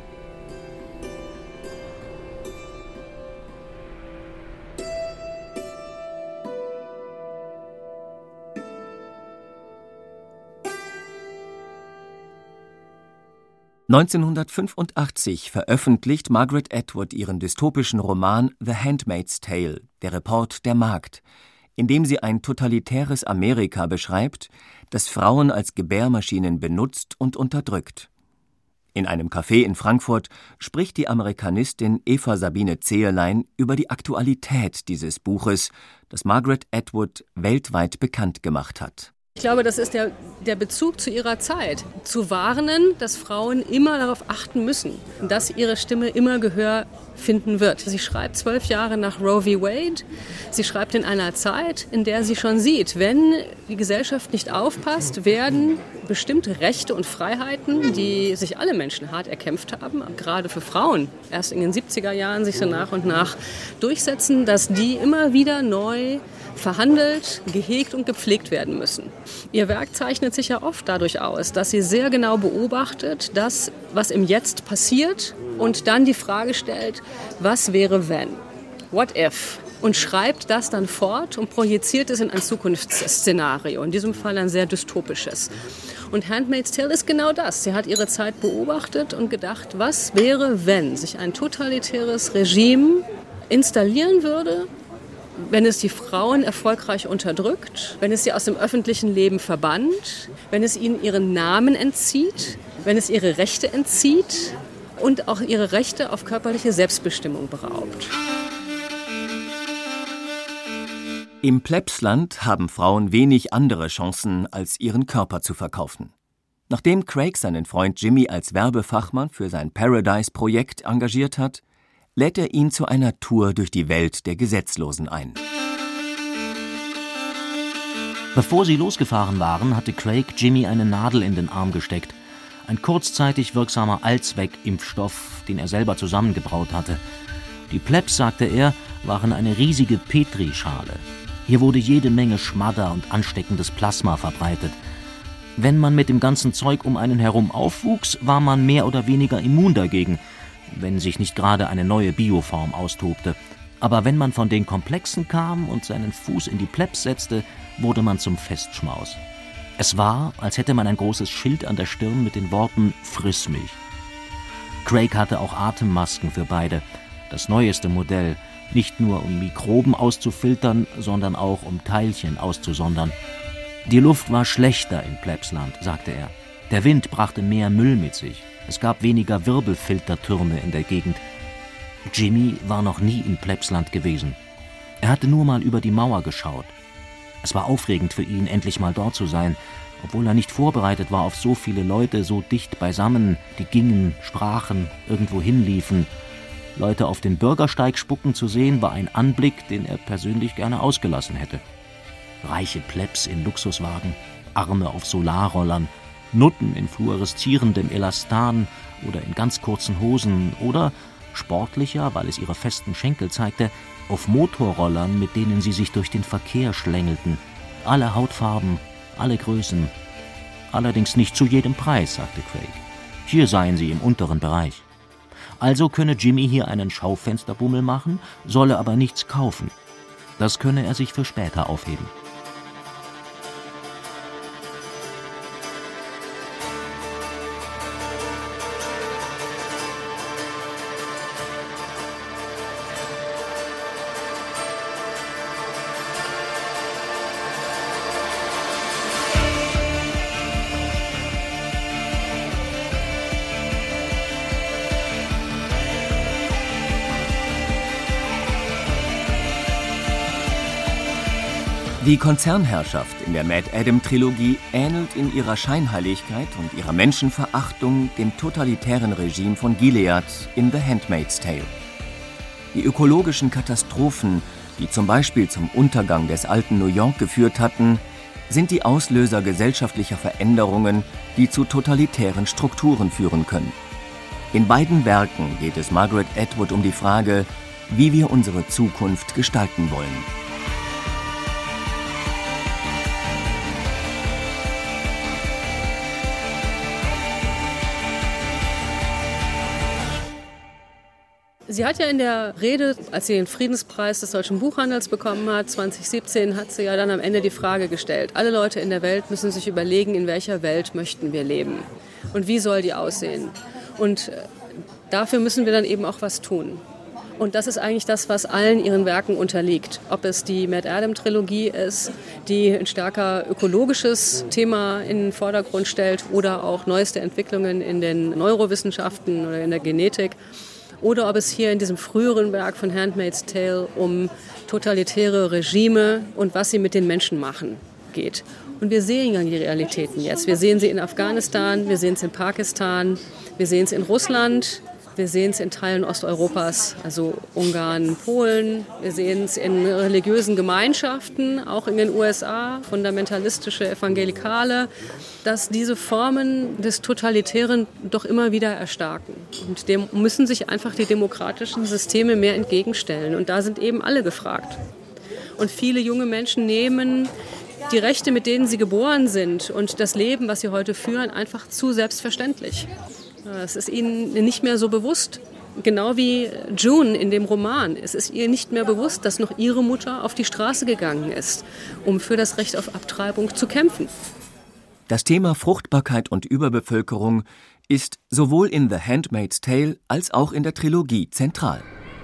(1985) veröffentlicht Margaret Atwood ihren dystopischen Roman »The Handmaid's Tale«, der Report der Magd, in dem sie ein totalitäres Amerika beschreibt, das Frauen als Gebärmaschinen benutzt und unterdrückt. In einem Café in Frankfurt spricht die Amerikanistin Eva Sabine Zehelein über die Aktualität dieses Buches, das Margaret Atwood weltweit bekannt gemacht hat. Ich glaube, das ist der Bezug zu ihrer Zeit. Zu warnen, dass Frauen immer darauf achten müssen, dass ihre Stimme immer Gehör finden wird. Sie schreibt 12 Jahre nach Roe v. Wade. Sie schreibt in einer Zeit, in der sie schon sieht, wenn die Gesellschaft nicht aufpasst, werden bestimmte Rechte und Freiheiten, die sich alle Menschen hart erkämpft haben, gerade für Frauen, erst in den 70er Jahren sich so nach und nach durchsetzen, dass die immer wieder neu verhandelt, gehegt und gepflegt werden müssen. Ihr Werk zeichnet sich ja oft dadurch aus, dass sie sehr genau beobachtet, das, was im Jetzt passiert und dann die Frage stellt, was wäre wenn? What if? Und schreibt das dann fort und projiziert es in ein Zukunftsszenario, in diesem Fall ein sehr dystopisches. Und Handmaid's Tale ist genau das. Sie hat ihre Zeit beobachtet und gedacht, was wäre, wenn sich ein totalitäres Regime installieren würde, wenn es die Frauen erfolgreich unterdrückt, wenn es sie aus dem öffentlichen Leben verbannt, wenn es ihnen ihren Namen entzieht, wenn es ihre Rechte entzieht und auch ihre Rechte auf körperliche Selbstbestimmung beraubt. Im Plebsland haben Frauen wenig andere Chancen, als ihren Körper zu verkaufen. Nachdem Craig seinen Freund Jimmy als Werbefachmann für sein Paradise-Projekt engagiert hat, lädt er ihn zu einer Tour durch die Welt der Gesetzlosen ein. Bevor sie losgefahren waren, hatte Craig Jimmy eine Nadel in den Arm gesteckt. ein kurzzeitig wirksamer Allzweckimpfstoff, den er selber zusammengebraut hatte. Die Plebs, sagte er, waren eine riesige Petrischale. Hier wurde jede Menge Schmadder und ansteckendes Plasma verbreitet. Wenn man mit dem ganzen Zeug um einen herum aufwuchs, war man mehr oder weniger immun dagegen, wenn sich nicht gerade eine neue Bioform austobte. Aber wenn man von den Komplexen kam und seinen Fuß in die Plebs setzte, wurde man zum Festschmaus. Es war, als hätte man ein großes Schild an der Stirn mit den Worten »Friss mich«. Craig hatte auch Atemmasken für beide, das neueste Modell, nicht nur um Mikroben auszufiltern, sondern auch um Teilchen auszusondern. Die Luft war schlechter in Plebsland, sagte er. Der Wind brachte mehr Müll mit sich. Es gab weniger Wirbelfiltertürme in der Gegend. Jimmy war noch nie in Plebsland gewesen. Er hatte nur mal über die Mauer geschaut. Es war aufregend für ihn, endlich mal dort zu sein, obwohl er nicht vorbereitet war auf so viele Leute, so dicht beisammen, die gingen, sprachen, irgendwo hinliefen. Leute auf den Bürgersteig spucken zu sehen, war ein Anblick, den er persönlich gerne ausgelassen hätte. Reiche Plebs in Luxuswagen, Arme auf Solarrollern, Nutten in fluoreszierendem Elastan oder in ganz kurzen Hosen oder, sportlicher, weil es ihre festen Schenkel zeigte, auf Motorrollern, mit denen sie sich durch den Verkehr schlängelten. Alle Hautfarben, alle Größen. Allerdings nicht zu jedem Preis, sagte Craig. Hier seien sie im unteren Bereich. Also könne Jimmy hier einen Schaufensterbummel machen, solle aber nichts kaufen. Das könne er sich für später aufheben. Die Konzernherrschaft in der Mad-Adam-Trilogie ähnelt in ihrer Scheinheiligkeit und ihrer Menschenverachtung dem totalitären Regime von Gilead in The Handmaid's Tale. Die ökologischen Katastrophen, die zum Beispiel zum Untergang des alten New York geführt hatten, sind die Auslöser gesellschaftlicher Veränderungen, die zu totalitären Strukturen führen können. In beiden Werken geht es Margaret Atwood um die Frage, wie wir unsere Zukunft gestalten wollen. Sie hat ja in der Rede, als sie den Friedenspreis des Deutschen Buchhandels bekommen hat, 2017, hat sie ja dann am Ende die Frage gestellt, alle Leute in der Welt müssen sich überlegen, in welcher Welt möchten wir leben und wie soll die aussehen. Und dafür müssen wir dann eben auch was tun. Und das ist eigentlich das, was allen ihren Werken unterliegt. Ob es die Mad-Adam-Trilogie ist, die ein stärker ökologisches Thema in den Vordergrund stellt oder auch neueste Entwicklungen in den Neurowissenschaften oder in der Genetik. Oder ob es hier in diesem früheren Werk von Handmaid's Tale um totalitäre Regime und was sie mit den Menschen machen geht. Und wir sehen ja die Realitäten jetzt. Wir sehen sie in Afghanistan, wir sehen es in Pakistan, wir sehen es in Russland, wir sehen es in Teilen Osteuropas, also Ungarn, Polen. Wir sehen es in religiösen Gemeinschaften, auch in den USA, fundamentalistische Evangelikale, dass diese Formen des Totalitären doch immer wieder erstarken. Und dem müssen sich einfach die demokratischen Systeme mehr entgegenstellen. Und da sind eben alle gefragt. Und viele junge Menschen nehmen die Rechte, mit denen sie geboren sind und das Leben, was sie heute führen, einfach zu selbstverständlich. Es ist ihnen nicht mehr so bewusst, genau wie June in dem Roman. Es ist ihr nicht mehr bewusst, dass noch ihre Mutter auf die Straße gegangen ist, um für das Recht auf Abtreibung zu kämpfen. Das Thema Fruchtbarkeit und Überbevölkerung ist sowohl in The Handmaid's Tale als auch in der Trilogie zentral.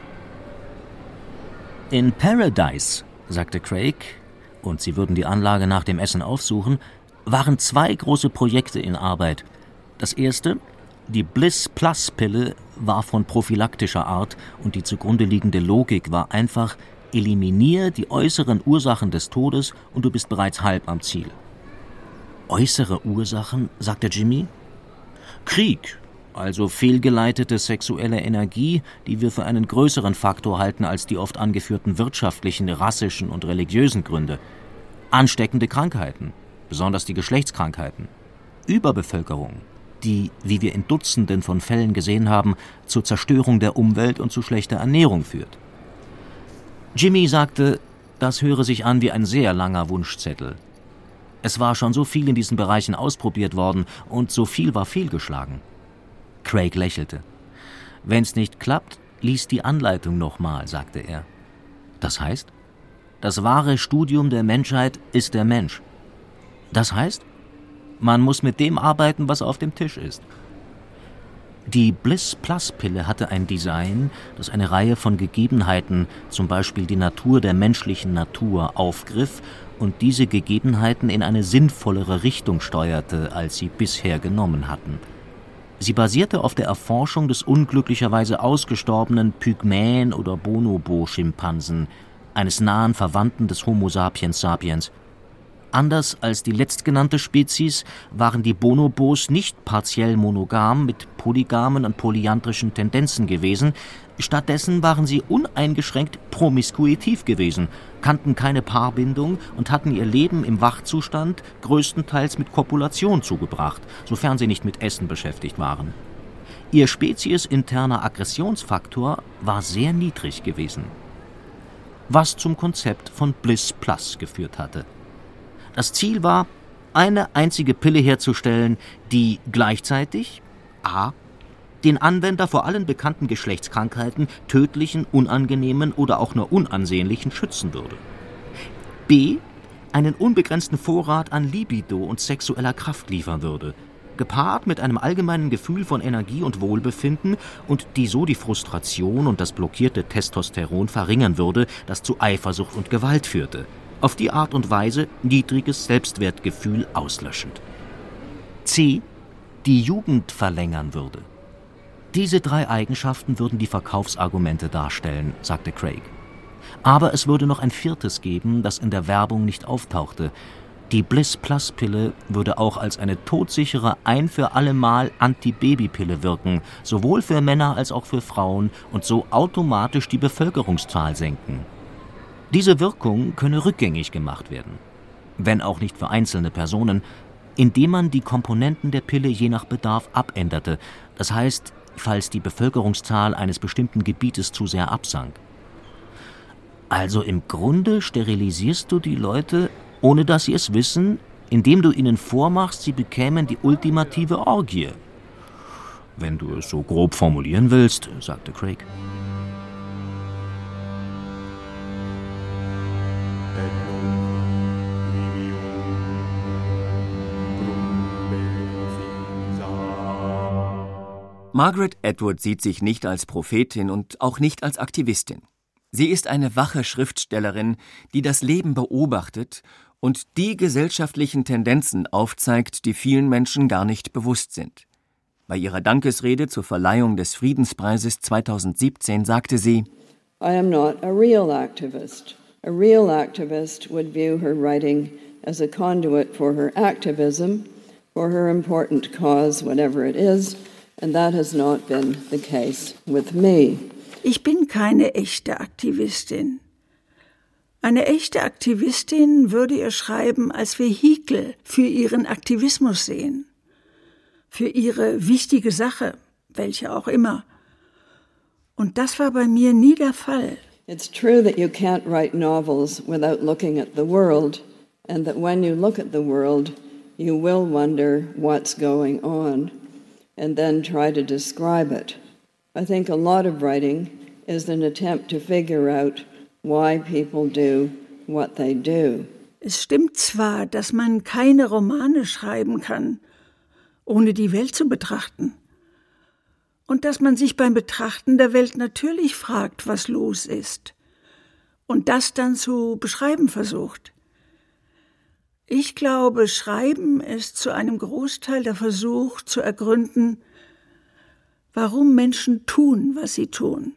In Paradise, sagte Craig, und sie würden die Anlage nach dem Essen aufsuchen, waren 2 große Projekte in Arbeit. Das erste: die Bliss-Plus-Pille war von prophylaktischer Art und die zugrunde liegende Logik war einfach: eliminier die äußeren Ursachen des Todes und du bist bereits halb am Ziel. Äußere Ursachen, sagte Jimmy? Krieg, also fehlgeleitete sexuelle Energie, die wir für einen größeren Faktor halten als die oft angeführten wirtschaftlichen, rassischen und religiösen Gründe. Ansteckende Krankheiten, besonders die Geschlechtskrankheiten. Überbevölkerung. die, wie wir in Dutzenden von Fällen gesehen haben, zur Zerstörung der Umwelt und zu schlechter Ernährung führt. Jimmy sagte, das höre sich an wie ein sehr langer Wunschzettel. Es war schon so viel in diesen Bereichen ausprobiert worden und so viel war fehlgeschlagen. Craig lächelte. Wenn's nicht klappt, lies die Anleitung nochmal, sagte er. Das heißt? Das wahre Studium der Menschheit ist der Mensch. Das heißt, man muss mit dem arbeiten, was auf dem Tisch ist. Die Bliss-Plus-Pille hatte ein Design, das eine Reihe von Gegebenheiten, zum Beispiel die Natur der menschlichen Natur, aufgriff und diese Gegebenheiten in eine sinnvollere Richtung steuerte, als sie bisher genommen hatten. Sie basierte auf der Erforschung des unglücklicherweise ausgestorbenen Pygmäen- oder Bonobo-Schimpansen, eines nahen Verwandten des Homo sapiens sapiens. Anders als die letztgenannte Spezies waren die Bonobos nicht partiell monogam mit polygamen und polyandrischen Tendenzen gewesen, stattdessen waren sie uneingeschränkt promiskuitiv gewesen, kannten keine Paarbindung und hatten ihr Leben im Wachzustand größtenteils mit Kopulation zugebracht, sofern sie nicht mit Essen beschäftigt waren. Ihr speziesinterner Aggressionsfaktor war sehr niedrig gewesen, was zum Konzept von Bliss Plus geführt hatte. Das Ziel war, eine einzige Pille herzustellen, die gleichzeitig a. den Anwender vor allen bekannten Geschlechtskrankheiten, tödlichen, unangenehmen oder auch nur unansehnlichen schützen würde, b. einen unbegrenzten Vorrat an Libido und sexueller Kraft liefern würde, gepaart mit einem allgemeinen Gefühl von Energie und Wohlbefinden und die so die Frustration und das blockierte Testosteron verringern würde, das zu Eifersucht und Gewalt führte. Auf die Art und Weise niedriges Selbstwertgefühl auslöschend. C. die Jugend verlängern würde. Diese 3 Eigenschaften würden die Verkaufsargumente darstellen, sagte Craig. Aber es würde noch ein 4. geben, das in der Werbung nicht auftauchte. Die Bliss-Plus-Pille würde auch als eine todsichere ein für allemal Anti-Baby-Pille wirken, sowohl für Männer als auch für Frauen und so automatisch die Bevölkerungszahl senken. Diese Wirkung könne rückgängig gemacht werden, wenn auch nicht für einzelne Personen, indem man die Komponenten der Pille je nach Bedarf abänderte, das heißt, falls die Bevölkerungszahl eines bestimmten Gebietes zu sehr absank. Also im Grunde sterilisierst du die Leute, ohne dass sie es wissen, indem du ihnen vormachst, sie bekämen die ultimative Orgie. Wenn du es so grob formulieren willst, sagte Craig. Margaret Atwood sieht sich nicht als Prophetin und auch nicht als Aktivistin. Sie ist eine wache Schriftstellerin, die das Leben beobachtet und die gesellschaftlichen Tendenzen aufzeigt, die vielen Menschen gar nicht bewusst sind. Bei ihrer Dankesrede zur Verleihung des Friedenspreises 2017 sagte sie: I am not a real activist. A real activist would view her writing as a conduit for her activism, for her important cause, whatever it is, and that has not been the case with me. Ich bin keine echte Aktivistin. Eine echte Aktivistin würde ihr Schreiben als Vehikel für ihren Aktivismus sehen, für ihre wichtige Sache, welche auch immer. Und das war bei mir nie der Fall. It's true that you can't write novels without looking at the world, and that when you look at the world, you will wonder what's going on, and then try to describe it. I think a lot of writing is an attempt to figure out why people do what they do. Es stimmt zwar, dass man keine Romane schreiben kann, ohne die Welt zu betrachten. Und dass man sich beim Betrachten der Welt natürlich fragt, was los ist. Und das dann zu beschreiben versucht. Ich glaube, Schreiben ist zu einem Großteil der Versuch zu ergründen, warum Menschen tun, was sie tun.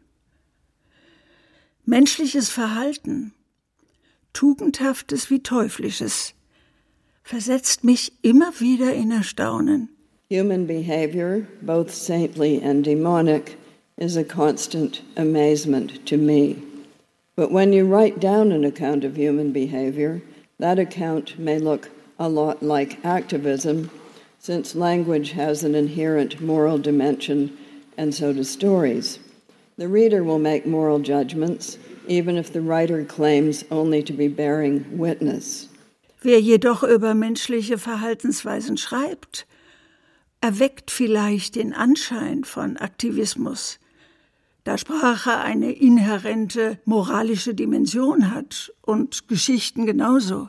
Menschliches Verhalten, tugendhaftes wie teuflisches, versetzt mich immer wieder in Erstaunen. Human behavior, both saintly and demonic, is a constant amazement to me. But when you write down an account of human behavior, that account may look a lot like activism, since language has an inherent moral dimension, and so do stories. The reader will make moral judgments, even if the writer claims only to be bearing witness. Wer jedoch über menschliche Verhaltensweisen schreibt, erweckt vielleicht den Anschein von Aktivismus, da Sprache eine inhärente moralische Dimension hat und Geschichten genauso.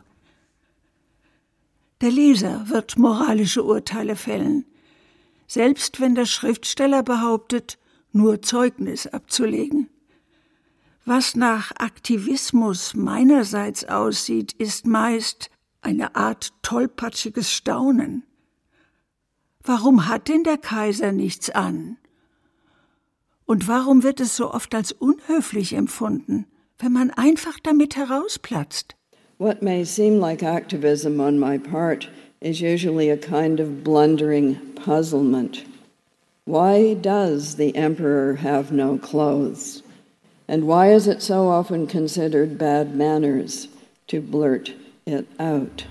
Der Leser wird moralische Urteile fällen, selbst wenn der Schriftsteller behauptet, nur Zeugnis abzulegen. Was nach Aktivismus meinerseits aussieht, ist meist eine Art tollpatschiges Staunen. Warum hat denn der Kaiser nichts an? Und warum wird es so oft als unhöflich empfunden, wenn man einfach damit herausplatzt? What may seem like activism on my part is usually a kind of blundering puzzlement. Why does the emperor have no clothes? And why is it so often considered bad manners to blurt it out?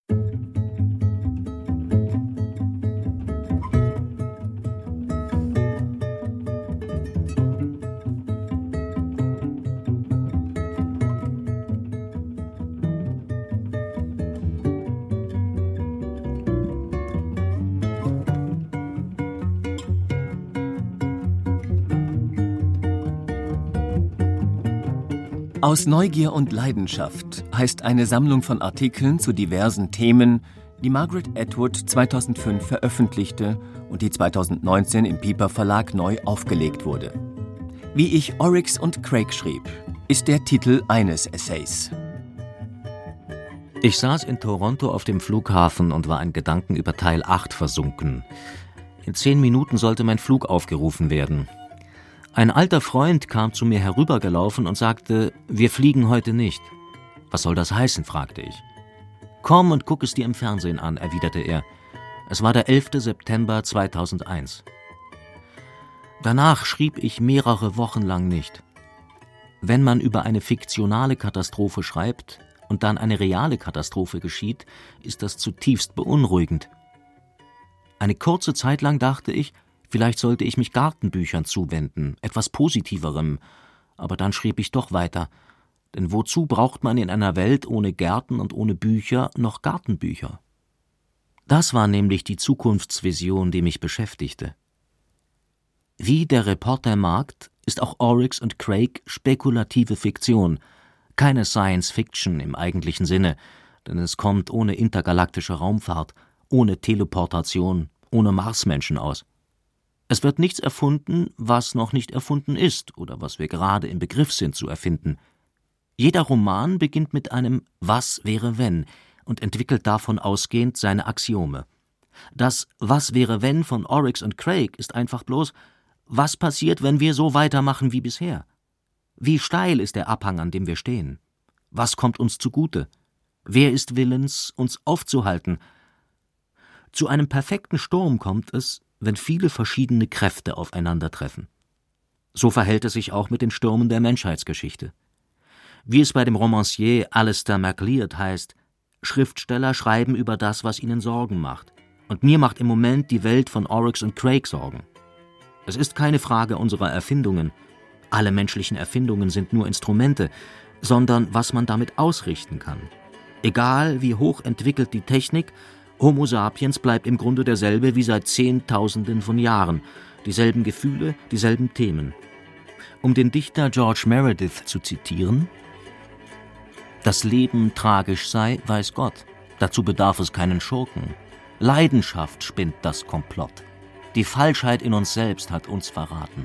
Aus Neugier und Leidenschaft heißt eine Sammlung von Artikeln zu diversen Themen, die Margaret Atwood 2005 veröffentlichte und die 2019 im Piper Verlag neu aufgelegt wurde. Wie ich Oryx und Craig schrieb, ist der Titel eines Essays. Ich saß in Toronto auf dem Flughafen und war in Gedanken über Teil 8 versunken. In 10 Minuten sollte mein Flug aufgerufen werden. Ein alter Freund kam zu mir herübergelaufen und sagte, wir fliegen heute nicht. Was soll das heißen, fragte ich. Komm und guck es dir im Fernsehen an, erwiderte er. Es war der 11. September 2001. Danach schrieb ich mehrere Wochen lang nicht. Wenn man über eine fiktionale Katastrophe schreibt und dann eine reale Katastrophe geschieht, ist das zutiefst beunruhigend. Eine kurze Zeit lang dachte ich, vielleicht sollte ich mich Gartenbüchern zuwenden, etwas Positiverem, aber dann schrieb ich doch weiter. Denn wozu braucht man in einer Welt ohne Gärten und ohne Bücher noch Gartenbücher? Das war nämlich die Zukunftsvision, die mich beschäftigte. Wie der Reporter merkt, ist auch Oryx und Craig spekulative Fiktion, keine Science-Fiction im eigentlichen Sinne, denn es kommt ohne intergalaktische Raumfahrt, ohne Teleportation, ohne Marsmenschen aus. Es wird nichts erfunden, was noch nicht erfunden ist oder was wir gerade im Begriff sind zu erfinden. Jeder Roman beginnt mit einem Was wäre wenn und entwickelt davon ausgehend seine Axiome. Das Was wäre wenn von Oryx und Craig ist einfach bloß, was passiert, wenn wir so weitermachen wie bisher? Wie steil ist der Abhang, an dem wir stehen? Was kommt uns zugute? Wer ist willens, uns aufzuhalten? Zu einem perfekten Sturm kommt es, wenn viele verschiedene Kräfte aufeinandertreffen. So verhält es sich auch mit den Stürmen der Menschheitsgeschichte. Wie es bei dem Romancier Alistair MacLeod heißt, Schriftsteller schreiben über das, was ihnen Sorgen macht. Und mir macht im Moment die Welt von Oryx und Craig Sorgen. Es ist keine Frage unserer Erfindungen. Alle menschlichen Erfindungen sind nur Instrumente, sondern was man damit ausrichten kann. Egal wie hoch entwickelt die Technik, Homo sapiens bleibt im Grunde derselbe wie seit Zehntausenden von Jahren. Dieselben Gefühle, dieselben Themen. Um den Dichter George Meredith zu zitieren: Das Leben tragisch sei, weiß Gott. Dazu bedarf es keinen Schurken. Leidenschaft spinnt das Komplott. Die Falschheit in uns selbst hat uns verraten.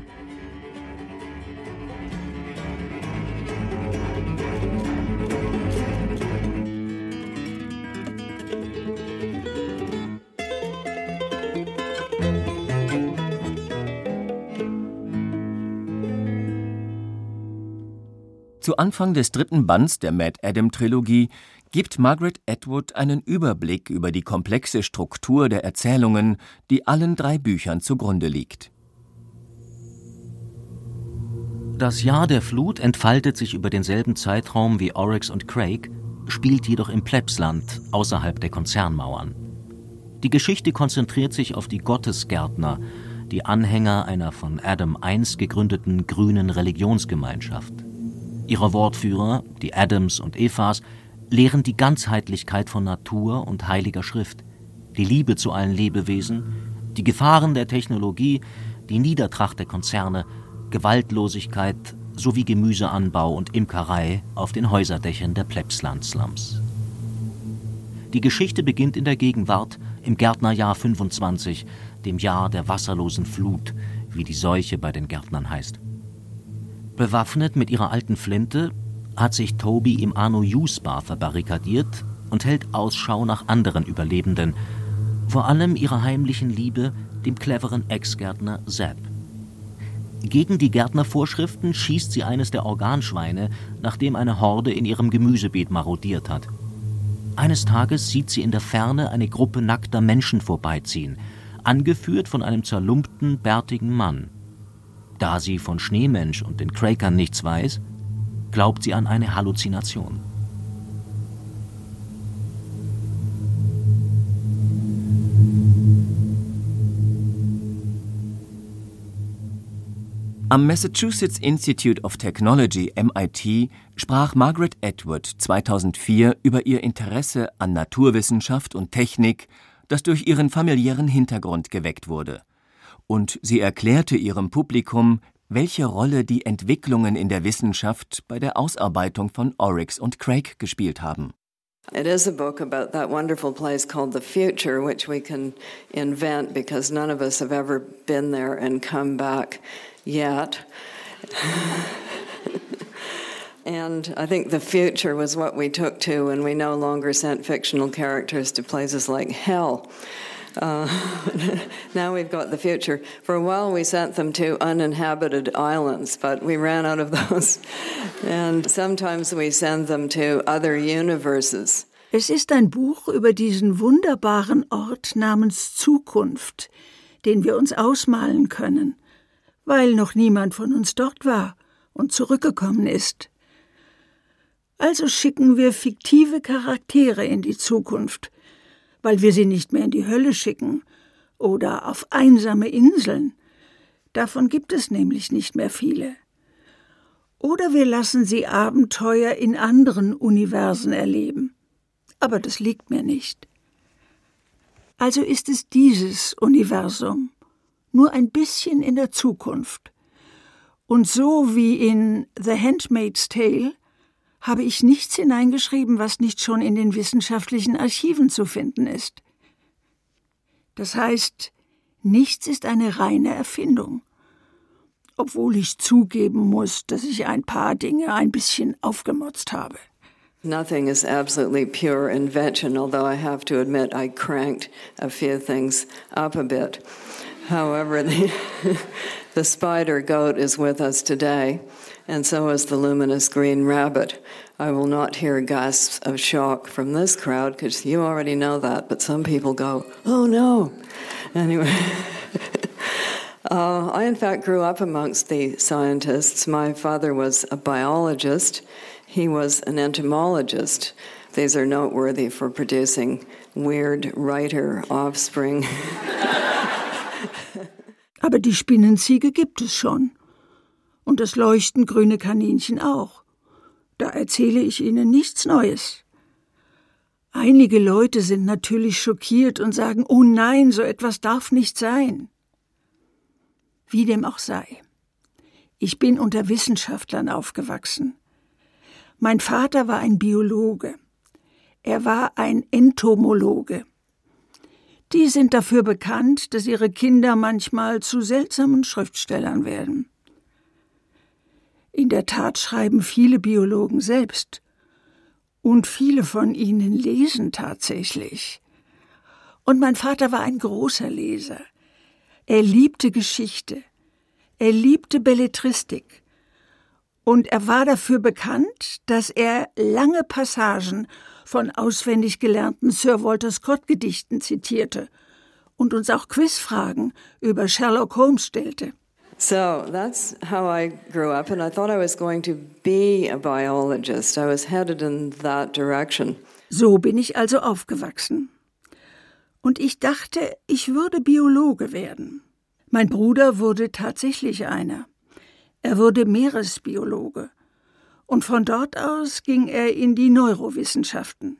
Zu Anfang des 3. Bands der MaddAddam-Trilogie gibt Margaret Atwood einen Überblick über die komplexe Struktur der Erzählungen, die allen 3 Büchern zugrunde liegt. Das Jahr der Flut entfaltet sich über denselben Zeitraum wie Oryx und Craig, spielt jedoch im Plebsland außerhalb der Konzernmauern. Die Geschichte konzentriert sich auf die Gottesgärtner, die Anhänger einer von Adam einst gegründeten grünen Religionsgemeinschaft. Ihre Wortführer, die Adams und Evas, lehren die Ganzheitlichkeit von Natur und heiliger Schrift, die Liebe zu allen Lebewesen, die Gefahren der Technologie, die Niedertracht der Konzerne, Gewaltlosigkeit sowie Gemüseanbau und Imkerei auf den Häuserdächern der Plebsland-Slums. Die Geschichte beginnt in der Gegenwart im Gärtnerjahr 25, dem Jahr der wasserlosen Flut, wie die Seuche bei den Gärtnern heißt. Bewaffnet mit ihrer alten Flinte hat sich Toby im Arno Hughes Bar verbarrikadiert und hält Ausschau nach anderen Überlebenden, vor allem ihrer heimlichen Liebe, dem cleveren Ex-Gärtner Zeb. Gegen die Gärtnervorschriften schießt sie eines der Organschweine, nachdem eine Horde in ihrem Gemüsebeet marodiert hat. Eines Tages sieht sie in der Ferne eine Gruppe nackter Menschen vorbeiziehen, angeführt von einem zerlumpten, bärtigen Mann. Da sie von Schneemensch und den Quakern nichts weiß, glaubt sie an eine Halluzination. Am Massachusetts Institute of Technology, MIT, sprach Margaret Atwood 2004 über ihr Interesse an Naturwissenschaft und Technik, das durch ihren familiären Hintergrund geweckt wurde. Und sie erklärte ihrem Publikum, welche Rolle die Entwicklungen in der Wissenschaft bei der Ausarbeitung von Oryx und Crake gespielt haben. It is a book about that wonderful place called the future, which we can invent because none of us have ever been there and come back yet. And I think the future was what we took to when we no longer sent fictional characters to places like hell. Now we've got the future. For a while we sent them to uninhabited islands, but we ran out of those. And sometimes we send them to other universes. Es ist ein Buch über diesen wunderbaren Ort namens Zukunft, den wir uns ausmalen können, weil noch niemand von uns dort war und zurückgekommen ist. Also schicken wir fiktive Charaktere in die Zukunft, weil wir sie nicht mehr in die Hölle schicken oder auf einsame Inseln. Davon gibt es nämlich nicht mehr viele. Oder wir lassen sie Abenteuer in anderen Universen erleben. Aber das liegt mir nicht. Also ist es dieses Universum, nur ein bisschen in der Zukunft. Und so wie in The Handmaid's Tale habe ich nichts hineingeschrieben, was nicht schon in den wissenschaftlichen Archiven zu finden ist. Das heißt, nichts ist eine reine Erfindung, obwohl ich zugeben muss, dass ich ein paar Dinge ein bisschen aufgemotzt habe. Nothing is absolutely pure invention, although I have to admit I cranked a few things up a bit. However, the spider goat is with us today, and so is the luminous green rabbit. I will not hear gasps of shock from this crowd, because you already know that, but some people go, oh no. Anyway, I in fact grew up amongst the scientists. My father was a biologist. He was an entomologist. These are noteworthy for producing weird writer offspring. Aber die Spinnenziege gibt es schon. Und das leuchtend grüne Kaninchen auch. Da erzähle ich Ihnen nichts Neues. Einige Leute sind natürlich schockiert und sagen, oh nein, so etwas darf nicht sein. Wie dem auch sei. Ich bin unter Wissenschaftlern aufgewachsen. Mein Vater war ein Biologe. Er war ein Entomologe. Die sind dafür bekannt, dass ihre Kinder manchmal zu seltsamen Schriftstellern werden. In der Tat schreiben viele Biologen selbst. Und viele von ihnen lesen tatsächlich. Und mein Vater war ein großer Leser. Er liebte Geschichte. Er liebte Belletristik. Und er war dafür bekannt, dass er lange Passagen von auswendig gelernten Sir Walter Scott-Gedichten zitierte und uns auch Quizfragen über Sherlock Holmes stellte. So that's how I grew up, and I thought I was going to be a biologist. I was headed in that direction. So bin ich also aufgewachsen. Und ich dachte, ich würde Biologe werden. Mein Bruder wurde tatsächlich einer. Er wurde Meeresbiologe. Und von dort aus ging er in die Neurowissenschaften.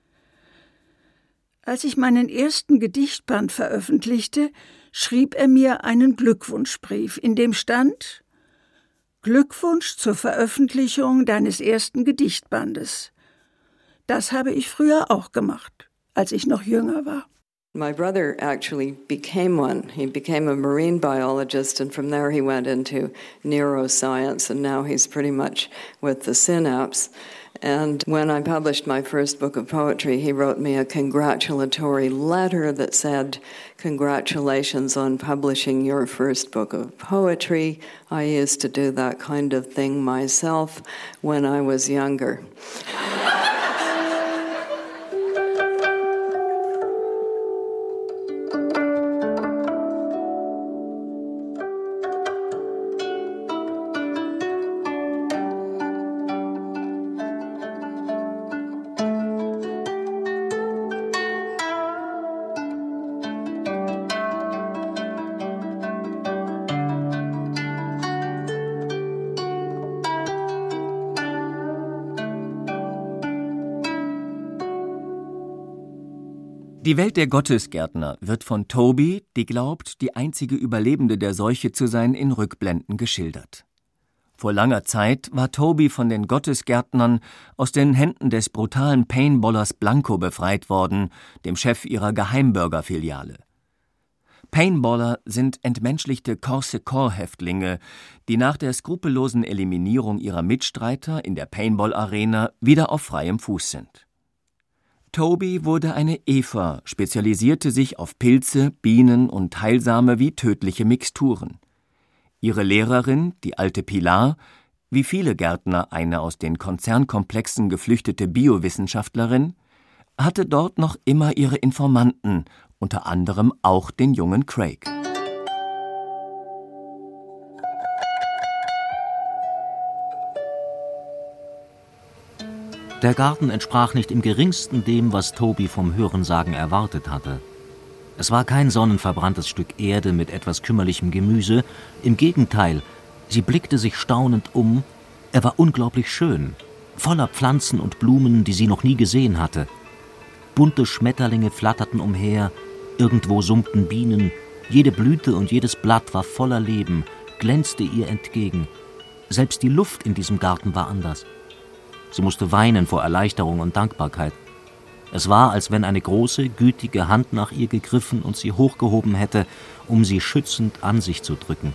Als ich meinen ersten Gedichtband veröffentlichte, schrieb er mir einen Glückwunschbrief, in dem stand: Glückwunsch zur Veröffentlichung deines ersten Gedichtbandes. Das habe ich früher auch gemacht, als ich noch jünger war. My brother actually became one. He became a marine biologist, and from there he went into neuroscience, and now he's pretty much with the synapse. And when I published my first book of poetry, he wrote me a congratulatory letter that said, "Congratulations on publishing your first book of poetry. I used to do that kind of thing myself when I was younger." Die Welt der Gottesgärtner wird von Toby, die glaubt, die einzige Überlebende der Seuche zu sein, in Rückblenden geschildert. Vor langer Zeit war Toby von den Gottesgärtnern aus den Händen des brutalen Paintballers Blanco befreit worden, dem Chef ihrer Geheimbürgerfiliale. Paintballer sind entmenschlichte Corps-Häftlinge, die nach der skrupellosen Eliminierung ihrer Mitstreiter in der Paintball-Arena wieder auf freiem Fuß sind. Toby wurde eine Eva, spezialisierte sich auf Pilze, Bienen und heilsame wie tödliche Mixturen. Ihre Lehrerin, die alte Pilar, wie viele Gärtner eine aus den Konzernkomplexen geflüchtete Biowissenschaftlerin, hatte dort noch immer ihre Informanten, unter anderem auch den jungen Craig. Der Garten entsprach nicht im geringsten dem, was Toby vom Hörensagen erwartet hatte. Es war kein sonnenverbranntes Stück Erde mit etwas kümmerlichem Gemüse. Im Gegenteil, sie blickte sich staunend um. Er war unglaublich schön, voller Pflanzen und Blumen, die sie noch nie gesehen hatte. Bunte Schmetterlinge flatterten umher, irgendwo summten Bienen. Jede Blüte und jedes Blatt war voller Leben, glänzte ihr entgegen. Selbst die Luft in diesem Garten war anders. Sie musste weinen vor Erleichterung und Dankbarkeit. Es war, als wenn eine große, gütige Hand nach ihr gegriffen und sie hochgehoben hätte, um sie schützend an sich zu drücken.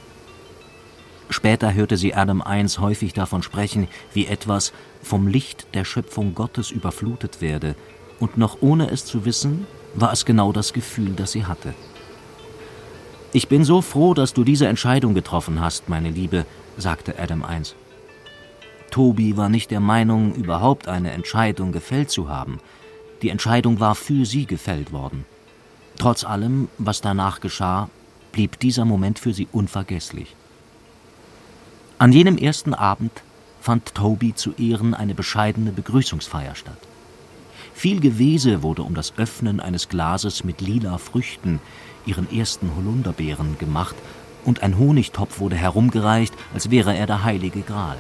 Später hörte sie Adam I. häufig davon sprechen, wie etwas vom Licht der Schöpfung Gottes überflutet werde, und noch ohne es zu wissen, war es genau das Gefühl, das sie hatte. »Ich bin so froh, dass du diese Entscheidung getroffen hast, meine Liebe«, sagte Adam I. Toby war nicht der Meinung, überhaupt eine Entscheidung gefällt zu haben. Die Entscheidung war für sie gefällt worden. Trotz allem, was danach geschah, blieb dieser Moment für sie unvergesslich. An jenem ersten Abend fand Toby zu Ehren eine bescheidene Begrüßungsfeier statt. Viel Gewese wurde um das Öffnen eines Glases mit lila Früchten, ihren ersten Holunderbeeren, gemacht, und ein Honigtopf wurde herumgereicht, als wäre er der heilige Gral.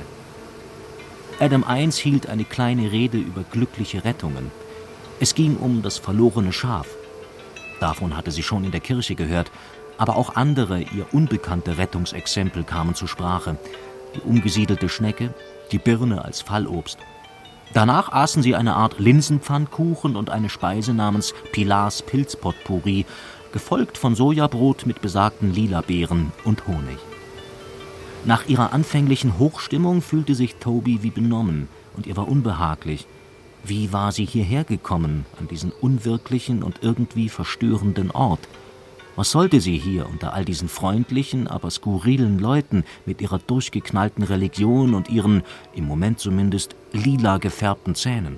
Adam I. hielt eine kleine Rede über glückliche Rettungen. Es ging um das verlorene Schaf. Davon hatte sie schon in der Kirche gehört, aber auch andere, ihr unbekannte Rettungsexempel kamen zur Sprache. Die umgesiedelte Schnecke, die Birne als Fallobst. Danach aßen sie eine Art Linsenpfannkuchen und eine Speise namens Pilars Pilzpotpourri, gefolgt von Sojabrot mit besagten Lilabeeren und Honig. Nach ihrer anfänglichen Hochstimmung fühlte sich Toby wie benommen, und ihr war unbehaglich. Wie war sie hierher gekommen, an diesen unwirklichen und irgendwie verstörenden Ort? Was sollte sie hier unter all diesen freundlichen, aber skurrilen Leuten mit ihrer durchgeknallten Religion und ihren, im Moment zumindest, lila gefärbten Zähnen?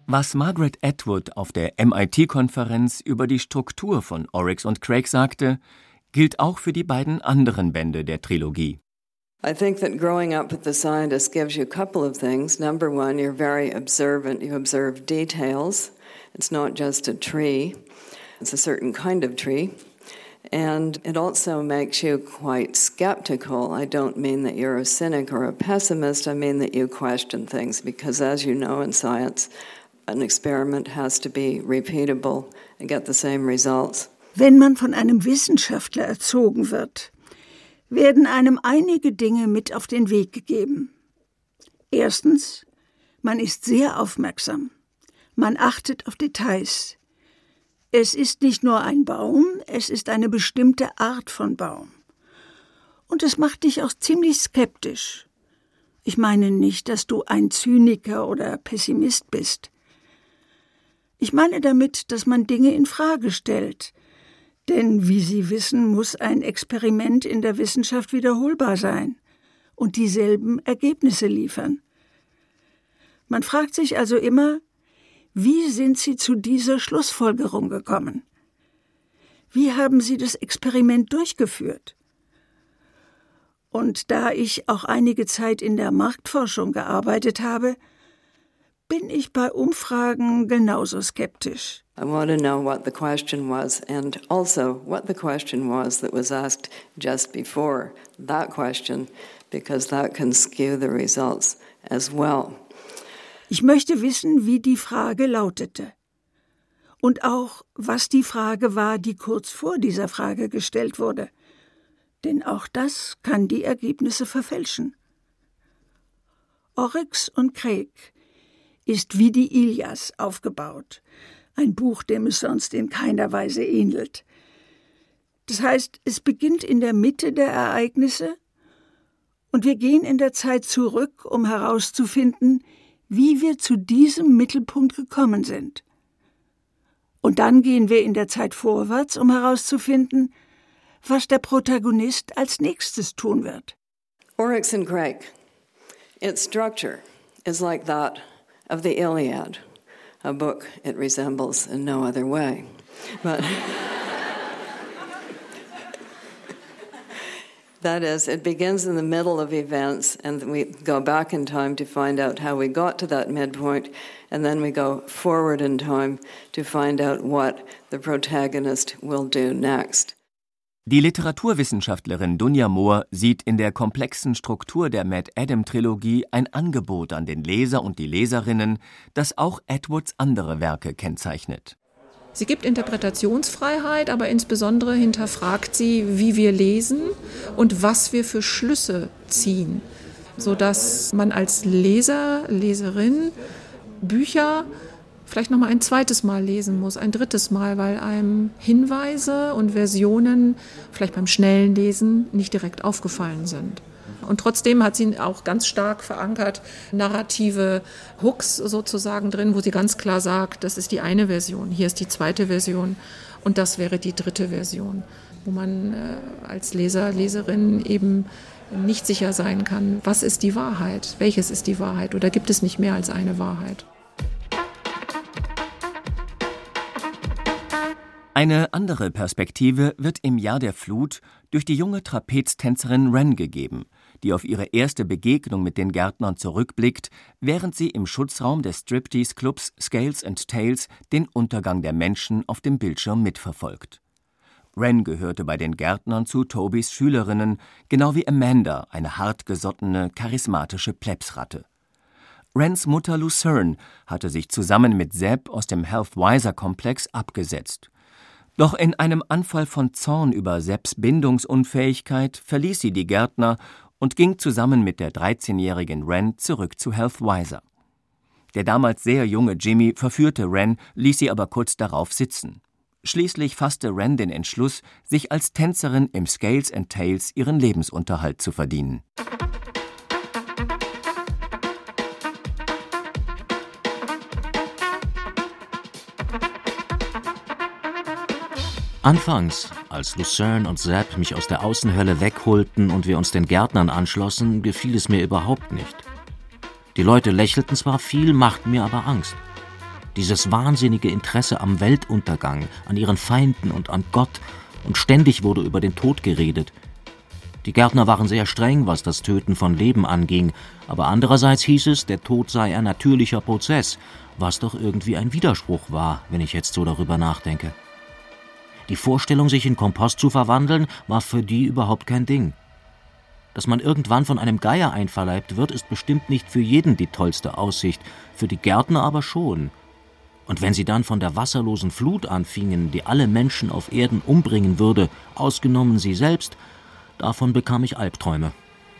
Was Margaret Atwood auf der MIT-Konferenz über die Struktur von Oryx und Craig sagte, gilt auch für die beiden anderen Bände der Trilogie. I think that growing up with the scientist gives you a couple of things. Number one, you're very observant. You observe details. It's not just a tree. It's a certain kind of tree. And it also makes you quite skeptical. I don't mean that you're a cynic or a pessimist. I mean that you question things because, as you know in science, an experiment has to be repeatable and get the same results. Wenn man von einem Wissenschaftler erzogen wird, werden einem einige Dinge mit auf den Weg gegeben. Erstens, man ist sehr aufmerksam. Man achtet auf Details. Es ist nicht nur ein Baum, es ist eine bestimmte Art von Baum. Und es macht dich auch ziemlich skeptisch. Ich meine nicht, dass du ein Zyniker oder Pessimist bist. Ich meine damit, dass man Dinge in Frage stellt. Denn, wie Sie wissen, muss ein Experiment in der Wissenschaft wiederholbar sein und dieselben Ergebnisse liefern. Man fragt sich also immer, wie sind Sie zu dieser Schlussfolgerung gekommen? Wie haben Sie das Experiment durchgeführt? Und da ich auch einige Zeit in der Marktforschung gearbeitet habe, bin ich bei Umfragen genauso skeptisch. I want to know what the question was and also what the question was that was asked just before that question, because that can skew the results as well. Ich möchte wissen, wie die Frage lautete. Und auch, was die Frage war, die kurz vor dieser Frage gestellt wurde. Denn auch das kann die Ergebnisse verfälschen. Oryx und Craig ist wie die Ilias aufgebaut. Ein Buch, dem es sonst in keiner Weise ähnelt. Das heißt, es beginnt in der Mitte der Ereignisse und wir gehen in der Zeit zurück, um herauszufinden, wie wir zu diesem Mittelpunkt gekommen sind. Und dann gehen wir in der Zeit vorwärts, um herauszufinden, was der Protagonist als nächstes tun wird. Oryx and Craig, its structure is like that of the Iliad. A book it resembles in no other way. But that is, it begins in the middle of events, and we go back in time to find out how we got to that midpoint, and then we go forward in time to find out what the protagonist will do next. Die Literaturwissenschaftlerin Dunja Mohr sieht in der komplexen Struktur der Matt-Adam-Trilogie ein Angebot an den Leser und die Leserinnen, das auch Atwoods andere Werke kennzeichnet. Sie gibt Interpretationsfreiheit, aber insbesondere hinterfragt sie, wie wir lesen und was wir für Schlüsse ziehen, sodass man als Leser, Leserin Bücher vielleicht noch mal ein zweites Mal lesen muss, ein drittes Mal, weil einem Hinweise und Versionen vielleicht beim schnellen Lesen nicht direkt aufgefallen sind. Und trotzdem hat sie auch ganz stark verankert narrative Hooks sozusagen drin, wo sie ganz klar sagt, das ist die eine Version, hier ist die zweite Version und das wäre die dritte Version, wo man als Leser, Leserin eben nicht sicher sein kann, was ist die Wahrheit, welches ist die Wahrheit oder gibt es nicht mehr als eine Wahrheit. Eine andere Perspektive wird im Jahr der Flut durch die junge Trapeztänzerin Wren gegeben, die auf ihre erste Begegnung mit den Gärtnern zurückblickt, während sie im Schutzraum des Striptease-Clubs Scales and Tails den Untergang der Menschen auf dem Bildschirm mitverfolgt. Wren gehörte bei den Gärtnern zu Tobys Schülerinnen, genau wie Amanda, eine hartgesottene, charismatische Plebsratte. Wrens Mutter Lucerne hatte sich zusammen mit Zeb aus dem Health-Wiser-Komplex abgesetzt. Doch in einem Anfall von Zorn über Sebs Bindungsunfähigkeit verließ sie die Gärtner und ging zusammen mit der 13-jährigen Wren zurück zu Health-Wiser. Der damals sehr junge Jimmy verführte Wren, ließ sie aber kurz darauf sitzen. Schließlich fasste Wren den Entschluss, sich als Tänzerin im Scales and Tails ihren Lebensunterhalt zu verdienen. Anfangs, als Lucerne und Zeb mich aus der Außenhölle wegholten und wir uns den Gärtnern anschlossen, gefiel es mir überhaupt nicht. Die Leute lächelten zwar viel, machten mir aber Angst. Dieses wahnsinnige Interesse am Weltuntergang, an ihren Feinden und an Gott, und ständig wurde über den Tod geredet. Die Gärtner waren sehr streng, was das Töten von Leben anging, aber andererseits hieß es, der Tod sei ein natürlicher Prozess, was doch irgendwie ein Widerspruch war, wenn ich jetzt so darüber nachdenke. Die Vorstellung, sich in Kompost zu verwandeln, war für die überhaupt kein Ding. Dass man irgendwann von einem Geier einverleibt wird, ist bestimmt nicht für jeden die tollste Aussicht, für die Gärtner aber schon. Und wenn sie dann von der wasserlosen Flut anfingen, die alle Menschen auf Erden umbringen würde, ausgenommen sie selbst, davon bekam ich Albträume.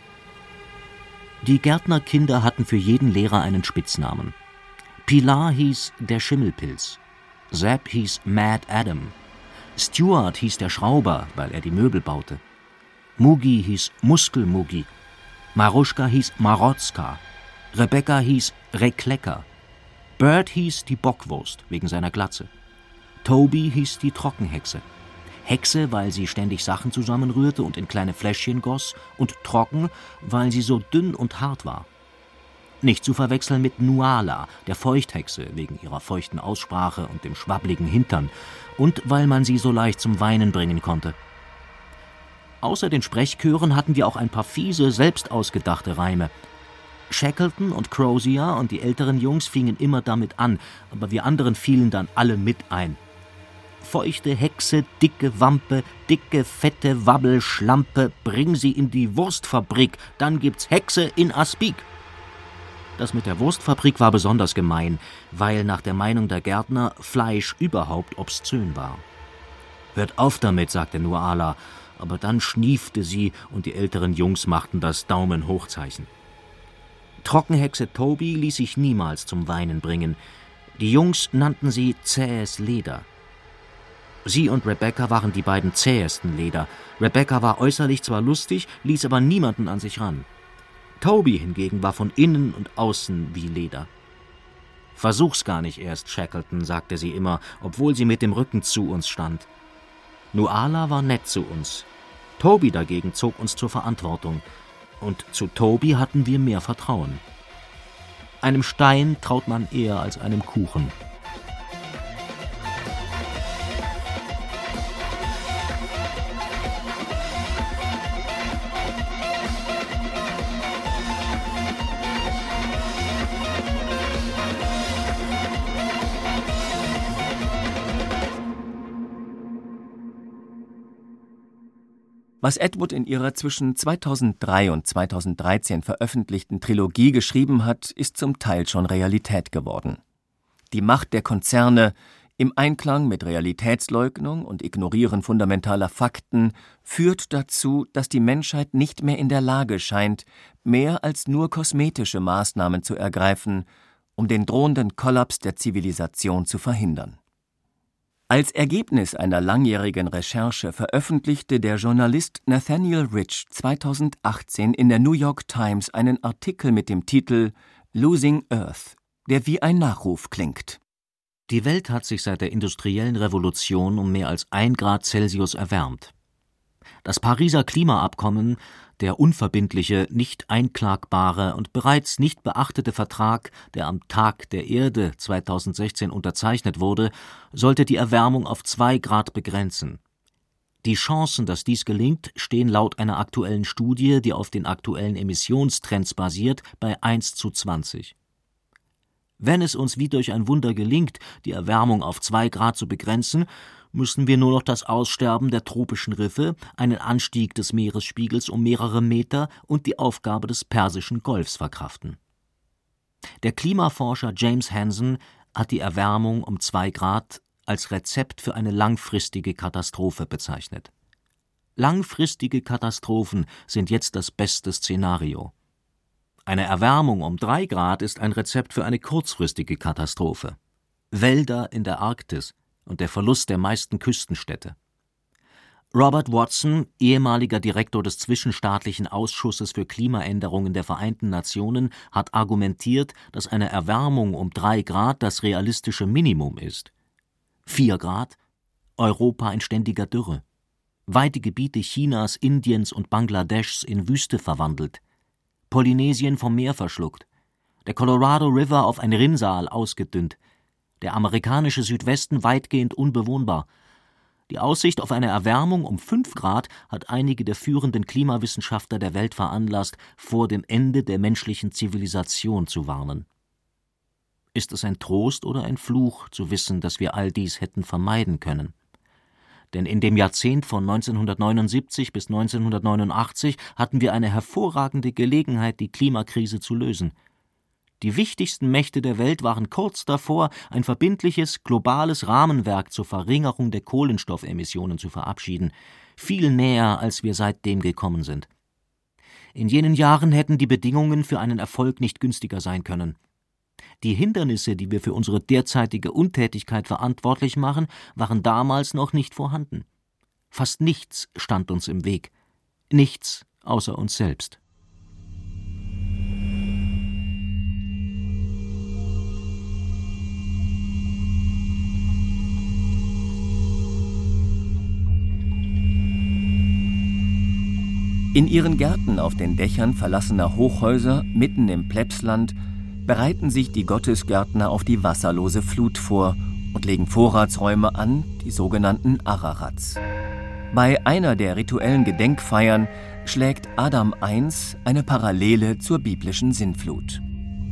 Die Gärtnerkinder hatten für jeden Lehrer einen Spitznamen. Pilar hieß der Schimmelpilz, Zeb hieß Mad Adam, Stuart hieß der Schrauber, weil er die Möbel baute, Mugi hieß Muskelmugi, Maruschka hieß Marozka, Rebecca hieß Reklecker, Bert hieß die Bockwurst wegen seiner Glatze, Toby hieß die Trockenhexe, Hexe, weil sie ständig Sachen zusammenrührte und in kleine Fläschchen goss, und trocken, weil sie so dünn und hart war. Nicht zu verwechseln mit Nuala, der Feuchthexe, wegen ihrer feuchten Aussprache und dem schwabbligen Hintern, und weil man sie so leicht zum Weinen bringen konnte. Außer den Sprechchören hatten wir auch ein paar fiese, selbst ausgedachte Reime. Shackleton und Crozier und die älteren Jungs fingen immer damit an, aber wir anderen fielen dann alle mit ein. Feuchte Hexe, dicke Wampe, dicke, fette Wabbelschlampe, bring sie in die Wurstfabrik, dann gibt's Hexe in Aspik. Das mit der Wurstfabrik war besonders gemein, weil nach der Meinung der Gärtner Fleisch überhaupt obszön war. »Hört auf damit«, sagte Nuala, aber dann schniefte sie und die älteren Jungs machten das Daumen-Hoch-Zeichen. Trockenhexe Toby ließ sich niemals zum Weinen bringen. Die Jungs nannten sie zähes Leder. Sie und Rebecca waren die beiden zähesten Leder. Rebecca war äußerlich zwar lustig, ließ aber niemanden an sich ran. Toby hingegen war von innen und außen wie Leder. »Versuch's gar nicht erst, Shackleton«, sagte sie immer, obwohl sie mit dem Rücken zu uns stand. Nuala war nett zu uns. Toby dagegen zog uns zur Verantwortung. Und zu Toby hatten wir mehr Vertrauen. Einem Stein traut man eher als einem Kuchen. Was Atwood in ihrer zwischen 2003 und 2013 veröffentlichten Trilogie geschrieben hat, ist zum Teil schon Realität geworden. Die Macht der Konzerne im Einklang mit Realitätsleugnung und Ignorieren fundamentaler Fakten führt dazu, dass die Menschheit nicht mehr in der Lage scheint, mehr als nur kosmetische Maßnahmen zu ergreifen, um den drohenden Kollaps der Zivilisation zu verhindern. Als Ergebnis einer langjährigen Recherche veröffentlichte der Journalist Nathaniel Rich 2018 in der New York Times einen Artikel mit dem Titel »Losing Earth«, der wie ein Nachruf klingt. Die Welt hat sich seit der industriellen Revolution um mehr als 1 Grad Celsius erwärmt. Das Pariser Klimaabkommen, der unverbindliche, nicht einklagbare und bereits nicht beachtete Vertrag, der am Tag der Erde 2016 unterzeichnet wurde, sollte die Erwärmung auf 2 Grad begrenzen. Die Chancen, dass dies gelingt, stehen laut einer aktuellen Studie, die auf den aktuellen Emissionstrends basiert, bei 1:20. Wenn es uns wie durch ein Wunder gelingt, die Erwärmung auf 2 Grad zu begrenzen, müssen wir nur noch das Aussterben der tropischen Riffe, einen Anstieg des Meeresspiegels um mehrere Meter und die Aufgabe des Persischen Golfs verkraften. Der Klimaforscher James Hansen hat die Erwärmung um 2 Grad als Rezept für eine langfristige Katastrophe bezeichnet. Langfristige Katastrophen sind jetzt das beste Szenario. Eine Erwärmung um 3 Grad ist ein Rezept für eine kurzfristige Katastrophe. Wälder in der Arktis und der Verlust der meisten Küstenstädte. Robert Watson, ehemaliger Direktor des Zwischenstaatlichen Ausschusses für Klimaänderungen der Vereinten Nationen, hat argumentiert, dass eine Erwärmung um 3 Grad das realistische Minimum ist. 4 Grad? Europa in ständiger Dürre. Weite Gebiete Chinas, Indiens und Bangladeschs in Wüste verwandelt. Polynesien vom Meer verschluckt. Der Colorado River auf ein Rinnsal ausgedünnt. der amerikanische Südwesten weitgehend unbewohnbar. Die Aussicht auf eine Erwärmung um 5 Grad hat einige der führenden Klimawissenschaftler der Welt veranlasst, vor dem Ende der menschlichen Zivilisation zu warnen. Ist es ein Trost oder ein Fluch, zu wissen, dass wir all dies hätten vermeiden können? Denn in dem Jahrzehnt von 1979 bis 1989 hatten wir eine hervorragende Gelegenheit, die Klimakrise zu lösen. Die wichtigsten Mächte der Welt waren kurz davor, ein verbindliches, globales Rahmenwerk zur Verringerung der Kohlenstoffemissionen zu verabschieden, viel näher, als wir seitdem gekommen sind. In jenen Jahren hätten die Bedingungen für einen Erfolg nicht günstiger sein können. Die Hindernisse, die wir für unsere derzeitige Untätigkeit verantwortlich machen, waren damals noch nicht vorhanden. Fast nichts stand uns im Weg, nichts außer uns selbst. In ihren Gärten auf den Dächern verlassener Hochhäuser mitten im Plebsland bereiten sich die Gottesgärtner auf die wasserlose Flut vor und legen Vorratsräume an, die sogenannten Ararats. Bei einer der rituellen Gedenkfeiern schlägt Adam I eine Parallele zur biblischen Sintflut.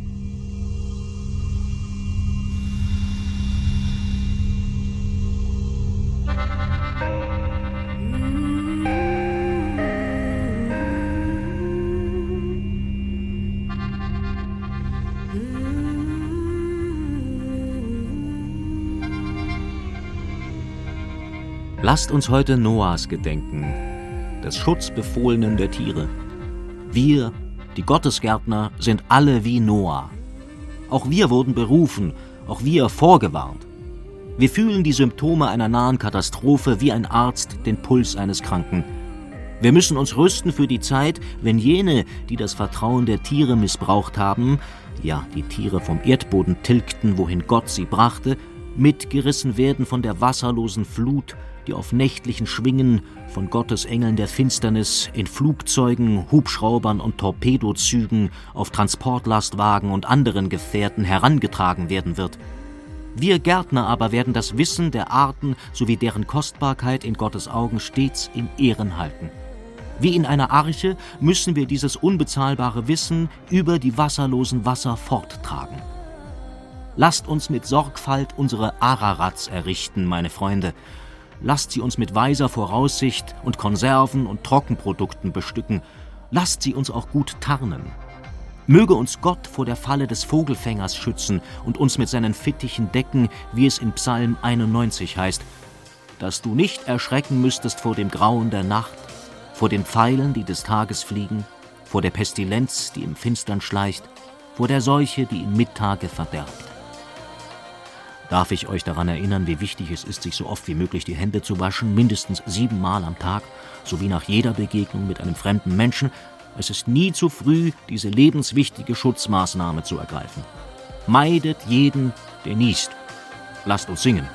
Lasst uns heute Noahs gedenken, des Schutzbefohlenen der Tiere. Wir, die Gottesgärtner, sind alle wie Noah. Auch wir wurden berufen, auch wir vorgewarnt. Wir fühlen die Symptome einer nahen Katastrophe wie ein Arzt den Puls eines Kranken. Wir müssen uns rüsten für die Zeit, wenn jene, die das Vertrauen der Tiere missbraucht haben, ja, die Tiere vom Erdboden tilgten, wohin Gott sie brachte, mitgerissen werden von der wasserlosen Flut, die auf nächtlichen Schwingen von Gottes Engeln der Finsternis in Flugzeugen, Hubschraubern und Torpedozügen, auf Transportlastwagen und anderen Gefährten herangetragen werden wird. Wir Gärtner aber werden das Wissen der Arten sowie deren Kostbarkeit in Gottes Augen stets in Ehren halten. Wie in einer Arche müssen wir dieses unbezahlbare Wissen über die wasserlosen Wasser forttragen. Lasst uns mit Sorgfalt unsere Ararats errichten, meine Freunde. Lasst sie uns mit weiser Voraussicht und Konserven und Trockenprodukten bestücken. Lasst sie uns auch gut tarnen. Möge uns Gott vor der Falle des Vogelfängers schützen und uns mit seinen Fittichen decken, wie es in Psalm 91 heißt, dass du nicht erschrecken müsstest vor dem Grauen der Nacht, vor den Pfeilen, die des Tages fliegen, vor der Pestilenz, die im Finstern schleicht, vor der Seuche, die im Mittage verderbt. Darf ich euch daran erinnern, wie wichtig es ist, sich so oft wie möglich die Hände zu waschen, mindestens 7 Mal am Tag, sowie nach jeder Begegnung mit einem fremden Menschen. Es ist nie zu früh, diese lebenswichtige Schutzmaßnahme zu ergreifen. Meidet jeden, der niest. Lasst uns singen.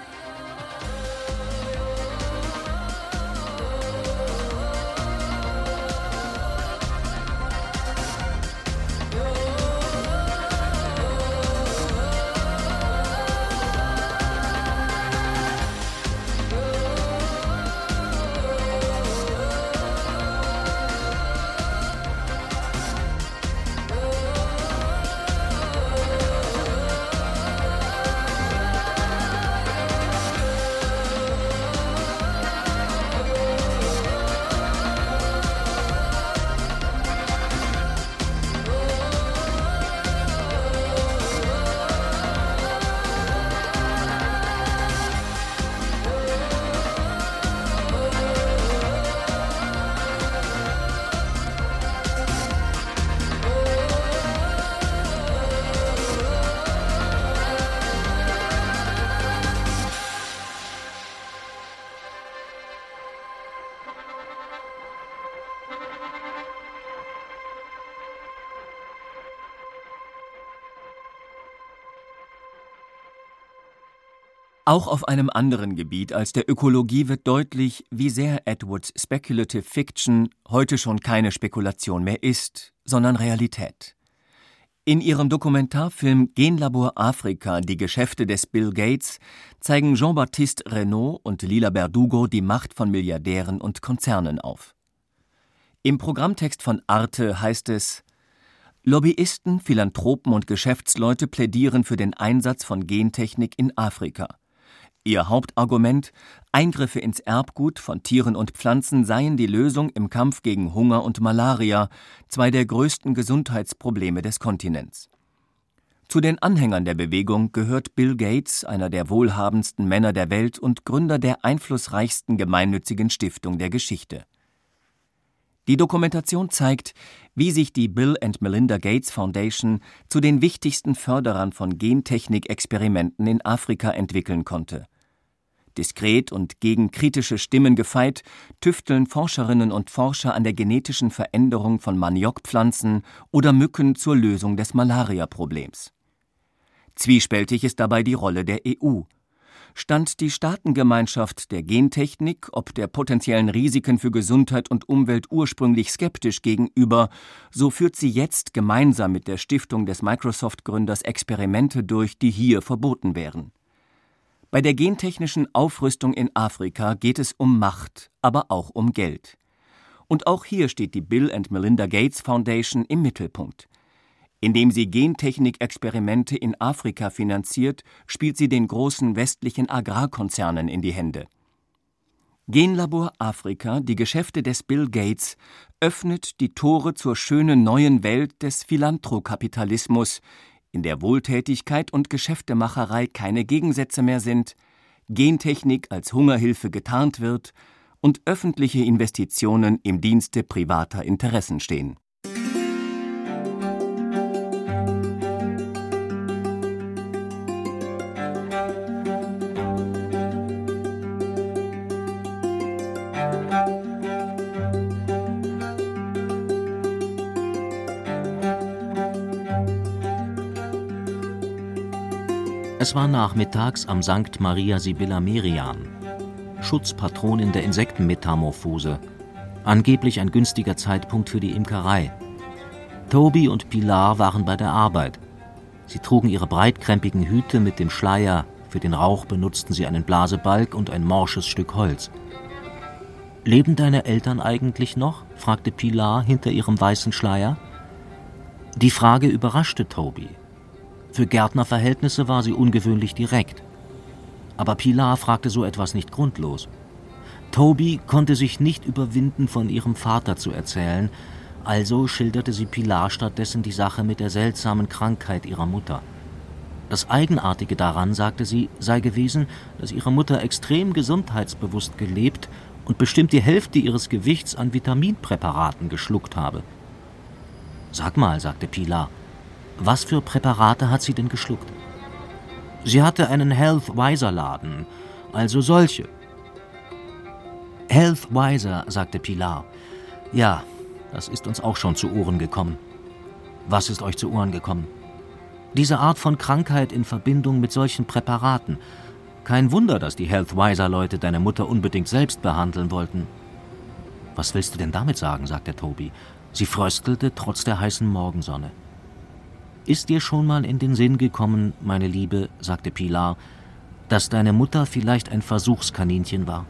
Auch auf einem anderen Gebiet als der Ökologie wird deutlich, wie sehr Atwoods Speculative Fiction heute schon keine Spekulation mehr ist, sondern Realität. In ihrem Dokumentarfilm Genlabor Afrika – Die Geschäfte des Bill Gates zeigen Jean-Baptiste Renaud und Lila Berdugo die Macht von Milliardären und Konzernen auf. Im Programmtext von Arte heißt es: Lobbyisten, Philanthropen und Geschäftsleute plädieren für den Einsatz von Gentechnik in Afrika. Ihr Hauptargument: Eingriffe ins Erbgut von Tieren und Pflanzen seien die Lösung im Kampf gegen Hunger und Malaria, zwei der größten Gesundheitsprobleme des Kontinents. Zu den Anhängern der Bewegung gehört Bill Gates, einer der wohlhabendsten Männer der Welt und Gründer der einflussreichsten gemeinnützigen Stiftung der Geschichte. Die Dokumentation zeigt, wie sich die Bill and Melinda Gates Foundation zu den wichtigsten Förderern von Gentechnik-Experimenten in Afrika entwickeln konnte. Diskret und gegen kritische Stimmen gefeit, tüfteln Forscherinnen und Forscher an der genetischen Veränderung von Maniokpflanzen oder Mücken zur Lösung des Malaria-Problems. Zwiespältig ist dabei die Rolle der EU. Stand die Staatengemeinschaft der Gentechnik ob der potenziellen Risiken für Gesundheit und Umwelt ursprünglich skeptisch gegenüber, so führt sie jetzt gemeinsam mit der Stiftung des Microsoft-Gründers Experimente durch, die hier verboten wären. Bei der gentechnischen Aufrüstung in Afrika geht es um Macht, aber auch um Geld. Und auch hier steht die Bill and Melinda Gates Foundation im Mittelpunkt. Indem sie Gentechnik-Experimente in Afrika finanziert, spielt sie den großen westlichen Agrarkonzernen in die Hände. Genlabor Afrika – Die Geschäfte des Bill Gates öffnet die Tore zur schönen neuen Welt des Philanthrokapitalismus, in der Wohltätigkeit und Geschäftemacherei keine Gegensätze mehr sind, Gentechnik als Hungerhilfe getarnt wird und öffentliche Investitionen im Dienste privater Interessen stehen. Es war nachmittags am St. Maria Sibylla Merian, Schutzpatronin der Insektenmetamorphose, angeblich ein günstiger Zeitpunkt für die Imkerei. Toby und Pilar waren bei der Arbeit. Sie trugen ihre breitkrempigen Hüte mit dem Schleier, für den Rauch benutzten sie einen Blasebalg und ein morsches Stück Holz. »Leben deine Eltern eigentlich noch?« fragte Pilar hinter ihrem weißen Schleier. Die Frage überraschte Toby. Für Gärtnerverhältnisse war sie ungewöhnlich direkt. Aber Pilar fragte so etwas nicht grundlos. Toby konnte sich nicht überwinden, von ihrem Vater zu erzählen, also schilderte sie Pilar stattdessen die Sache mit der seltsamen Krankheit ihrer Mutter. Das Eigenartige daran, sagte sie, sei gewesen, dass ihre Mutter extrem gesundheitsbewusst gelebt und bestimmt die Hälfte ihres Gewichts an Vitaminpräparaten geschluckt habe. »Sag mal«, sagte Pilar, »was für Präparate hat sie denn geschluckt?« »Sie hatte einen Health-Wiser-Laden, also solche.« »Health-Wiser«, sagte Pilar. »Ja, das ist uns auch schon zu Ohren gekommen.« »Was ist euch zu Ohren gekommen?« »Diese Art von Krankheit in Verbindung mit solchen Präparaten. Kein Wunder, dass die Health-Wiser-Leute deine Mutter unbedingt selbst behandeln wollten.« »Was willst du denn damit sagen?«, sagte Toby. Sie fröstelte trotz der heißen Morgensonne. »Ist dir schon mal in den Sinn gekommen, meine Liebe«, sagte Pilar, »dass deine Mutter vielleicht ein Versuchskaninchen war?«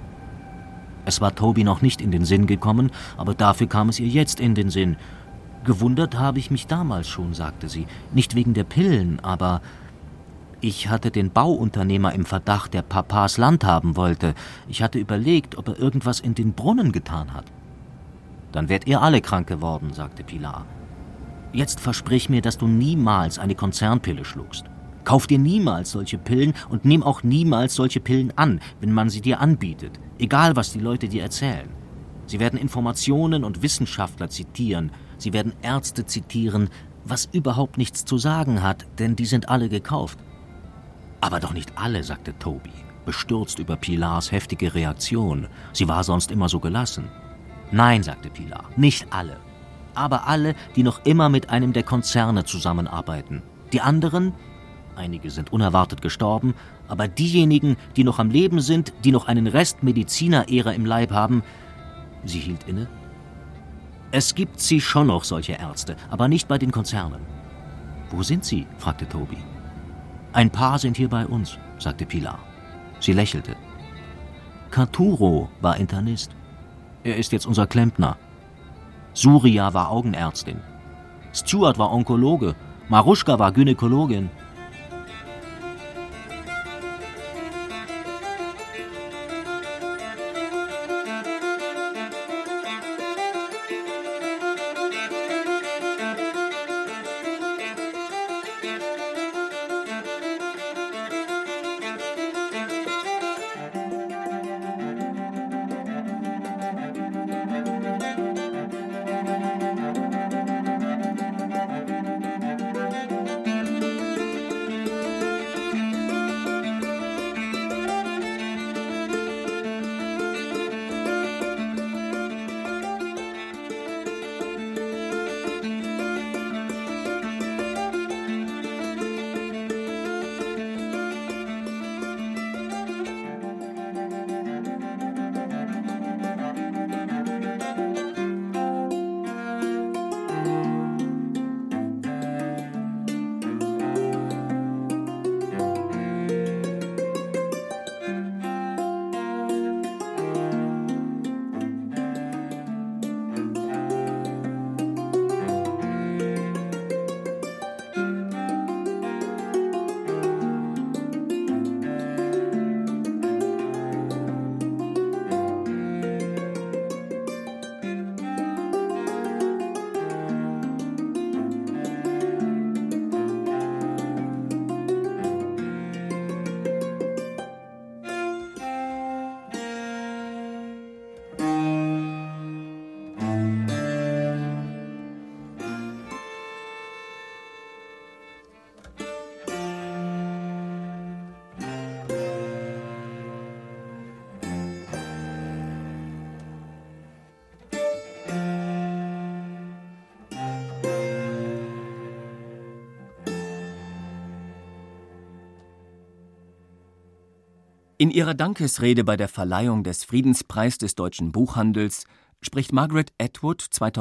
Es war Toby noch nicht in den Sinn gekommen, aber dafür kam es ihr jetzt in den Sinn. »Gewundert habe ich mich damals schon«, sagte sie, »nicht wegen der Pillen, aber ich hatte den Bauunternehmer im Verdacht, der Papas Land haben wollte. Ich hatte überlegt, ob er irgendwas in den Brunnen getan hat.« »Dann wärt ihr alle krank geworden«, sagte Pilar. »Jetzt versprich mir, dass du niemals eine Konzernpille schluckst. Kauf dir niemals solche Pillen und nimm auch niemals solche Pillen an, wenn man sie dir anbietet, egal was die Leute dir erzählen. Sie werden Informationen und Wissenschaftler zitieren, sie werden Ärzte zitieren, was überhaupt nichts zu sagen hat, denn die sind alle gekauft.« »Aber doch nicht alle«, sagte Toby, bestürzt über Pilars heftige Reaktion. Sie war sonst immer so gelassen. »Nein«, sagte Pilar, »nicht alle. Aber alle, die noch immer mit einem der Konzerne zusammenarbeiten. Die anderen, einige sind unerwartet gestorben, aber diejenigen, die noch am Leben sind, die noch einen Rest Mediziner-Ära im Leib haben.« Sie hielt inne. »Es gibt sie schon noch, solche Ärzte, aber nicht bei den Konzernen. »Wo sind sie?« fragte Toby. »Ein paar sind hier bei uns«, sagte Pilar. Sie lächelte. Katuro war Internist. Er ist jetzt unser Klempner. Surya war Augenärztin. Stuart war Onkologe. Maruschka war Gynäkologin. In ihrer Dankesrede bei der Verleihung des Friedenspreis des deutschen Buchhandels spricht Margaret Atwood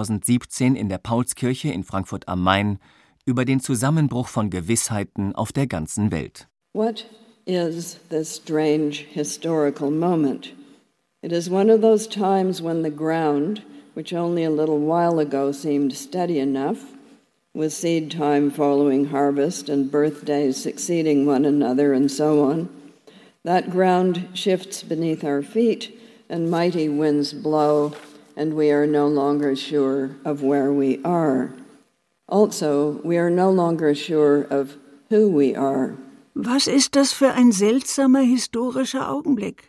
2017 in der Paulskirche in Frankfurt am Main über den Zusammenbruch von Gewissheiten auf der ganzen Welt. What is this strange historical moment? It is one of those times when the ground, which only a little while ago seemed steady enough, with seed time following harvest and birthdays succeeding one another and so on, that ground shifts beneath our feet and mighty winds blow, and we are no longer sure of where we are. Also, we are no longer sure of who we are. Was ist das für ein seltsamer historischer Augenblick?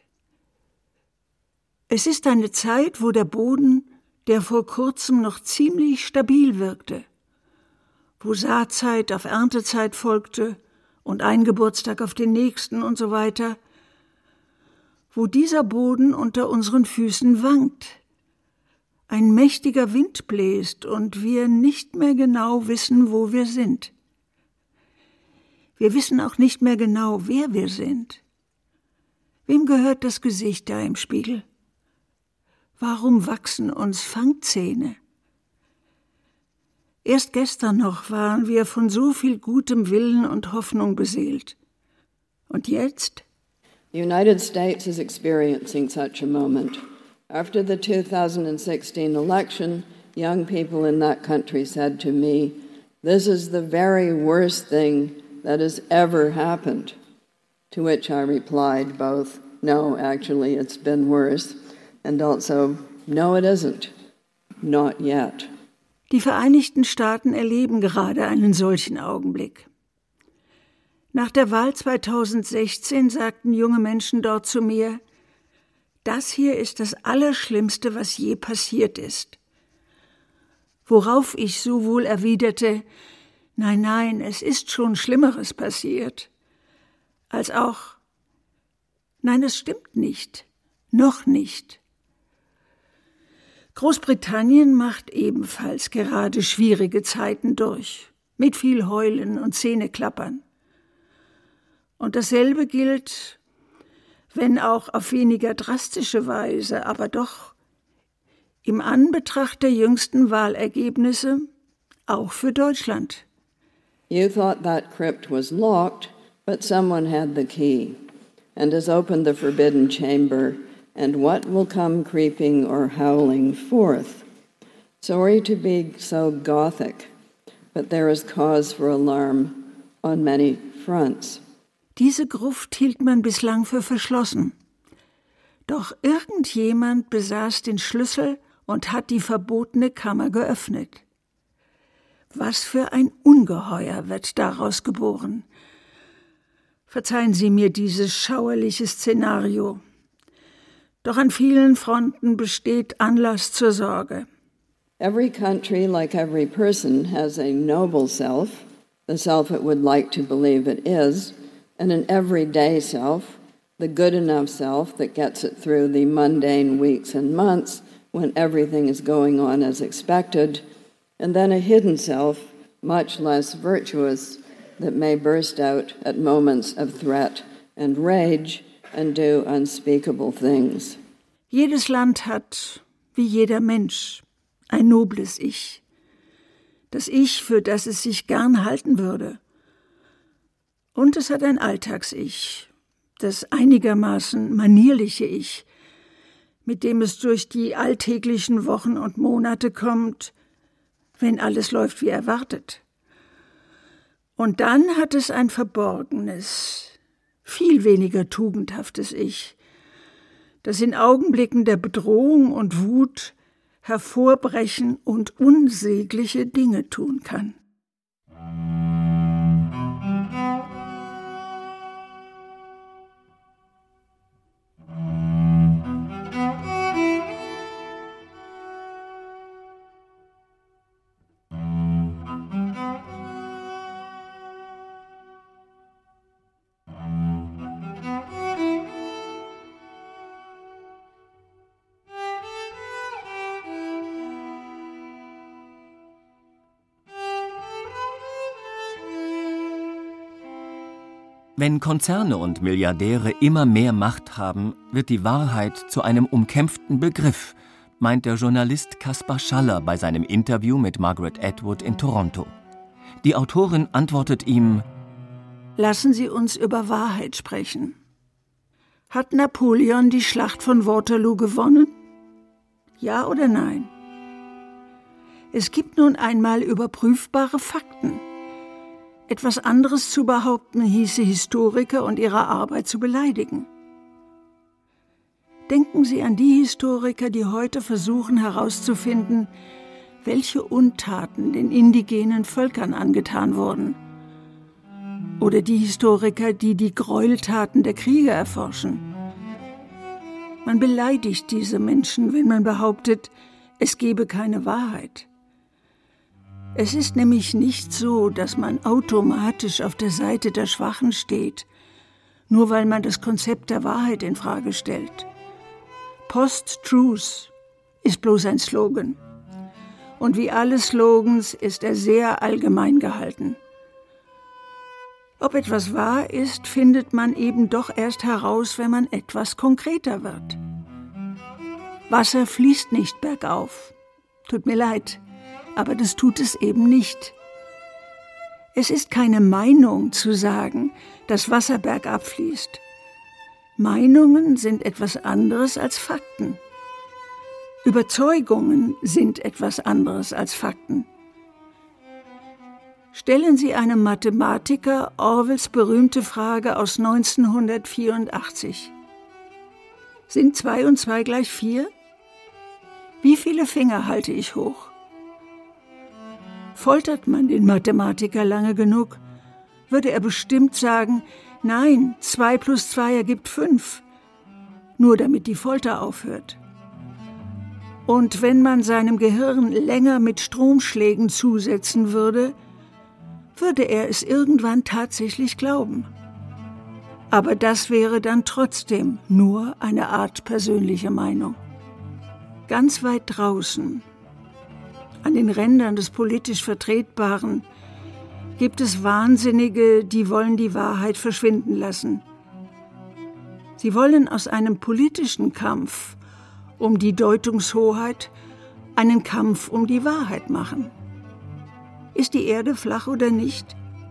Es ist eine Zeit, wo der Boden, der vor kurzem noch ziemlich stabil wirkte, wo Saatzeit auf Erntezeit folgte und ein Geburtstag auf den nächsten und so weiter, wo dieser Boden unter unseren Füßen wankt, ein mächtiger Wind bläst und wir nicht mehr genau wissen, wo wir sind. Wir wissen auch nicht mehr genau, wer wir sind. Wem gehört das Gesicht da im Spiegel? Warum wachsen uns Fangzähne? Erst gestern noch waren wir von so viel gutem Willen und Hoffnung beseelt. Und jetzt? The United States is experiencing such a moment. After the 2016 election, young people in that country said to me, "This is the very worst thing that has ever happened." To which I replied both, "No, actually it's been worse," and also, "No, it isn't. Not yet." Die Vereinigten Staaten erleben gerade einen solchen Augenblick. Nach der Wahl 2016 sagten junge Menschen dort zu mir, das hier ist das Allerschlimmste, was je passiert ist. Worauf ich sowohl erwiderte, nein, es ist schon Schlimmeres passiert, als auch, nein, es stimmt nicht, noch nicht. Großbritannien macht ebenfalls gerade schwierige Zeiten durch, mit viel Heulen und Zähneklappern. Und dasselbe gilt, wenn auch auf weniger drastische Weise, aber doch im Anbetracht der jüngsten Wahlergebnisse auch für Deutschland. You thought that crypt was locked, but someone had the key, and has opened the forbidden chamber, and what will come creeping or howling forth? Sorry to be so Gothic, but there is cause for alarm on many fronts. Diese Gruft hielt man bislang für verschlossen. Doch irgendjemand besaß den Schlüssel und hat die verbotene Kammer geöffnet. Was für ein Ungeheuer wird daraus geboren. Verzeihen Sie mir dieses schauerliche Szenario. Doch an vielen Fronten besteht Anlass zur Sorge. Every country, like every person, has a noble self, the self it would like to believe it is, and an everyday self, the good enough self that gets it through the mundane weeks and months when everything is going on as expected, and then a hidden self, much less virtuous, that may burst out at moments of threat and rage and do unspeakable things. Jedes Land hat, wie jeder Mensch, ein nobles Ich. Das Ich, für das es sich gern halten würde. Und es hat ein Alltags-Ich, das einigermaßen manierliche Ich, mit dem es durch die alltäglichen Wochen und Monate kommt, wenn alles läuft wie erwartet. Und dann hat es ein verborgenes, viel weniger tugendhaftes Ich, das in Augenblicken der Bedrohung und Wut hervorbrechen und unsägliche Dinge tun kann. Wenn Konzerne und Milliardäre immer mehr Macht haben, wird die Wahrheit zu einem umkämpften Begriff, meint der Journalist Kaspar Schaller bei seinem Interview mit Margaret Atwood in Toronto. Die Autorin antwortet ihm: Lassen Sie uns über Wahrheit sprechen. Hat Napoleon die Schlacht von Waterloo gewonnen? Ja oder nein? Es gibt nun einmal überprüfbare Fakten. Etwas anderes zu behaupten, hieße Historiker und ihre Arbeit zu beleidigen. Denken Sie an die Historiker, die heute versuchen herauszufinden, welche Untaten den indigenen Völkern angetan wurden. Oder die Historiker, die die Gräueltaten der Kriege erforschen. Man beleidigt diese Menschen, wenn man behauptet, es gebe keine Wahrheit. Es ist nämlich nicht so, dass man automatisch auf der Seite der Schwachen steht, nur weil man das Konzept der Wahrheit in Frage stellt. Post-Truth ist bloß ein Slogan. Und wie alle Slogans ist er sehr allgemein gehalten. Ob etwas wahr ist, findet man eben doch erst heraus, wenn man etwas konkreter wird. Wasser fließt nicht bergauf. Tut mir leid. Aber das tut es eben nicht. Es ist keine Meinung zu sagen, dass Wasser bergab fließt. Meinungen sind etwas anderes als Fakten. Überzeugungen sind etwas anderes als Fakten. Stellen Sie einem Mathematiker Orwells berühmte Frage aus 1984. Sind 2 und 2 gleich 4? Wie viele Finger halte ich hoch? Foltert man den Mathematiker lange genug, würde er bestimmt sagen, nein, 2 plus 2 ergibt 5, nur damit die Folter aufhört. Und wenn man seinem Gehirn länger mit Stromschlägen zusetzen würde, würde er es irgendwann tatsächlich glauben. Aber das wäre dann trotzdem nur eine Art persönliche Meinung. Ganz weit draußen, an den Rändern des politisch Vertretbaren, gibt es Wahnsinnige, die wollen die Wahrheit verschwinden lassen. Sie wollen aus einem politischen Kampf um die Deutungshoheit einen Kampf um die Wahrheit machen. Ist die Erde flach oder nicht?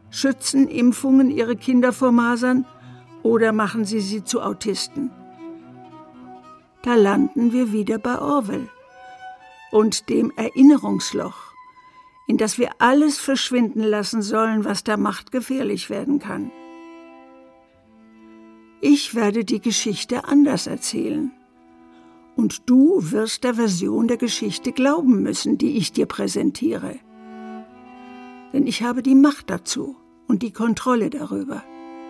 Schützen Impfungen ihre Kinder vor Masern oder machen sie zu Autisten? Da landen wir wieder bei Orwell und dem Erinnerungsloch, in das wir alles verschwinden lassen sollen, was der Macht gefährlich werden kann. Ich werde die Geschichte anders erzählen. Und du wirst der Version der Geschichte glauben müssen, die ich dir präsentiere. Denn ich habe die Macht dazu und die Kontrolle darüber.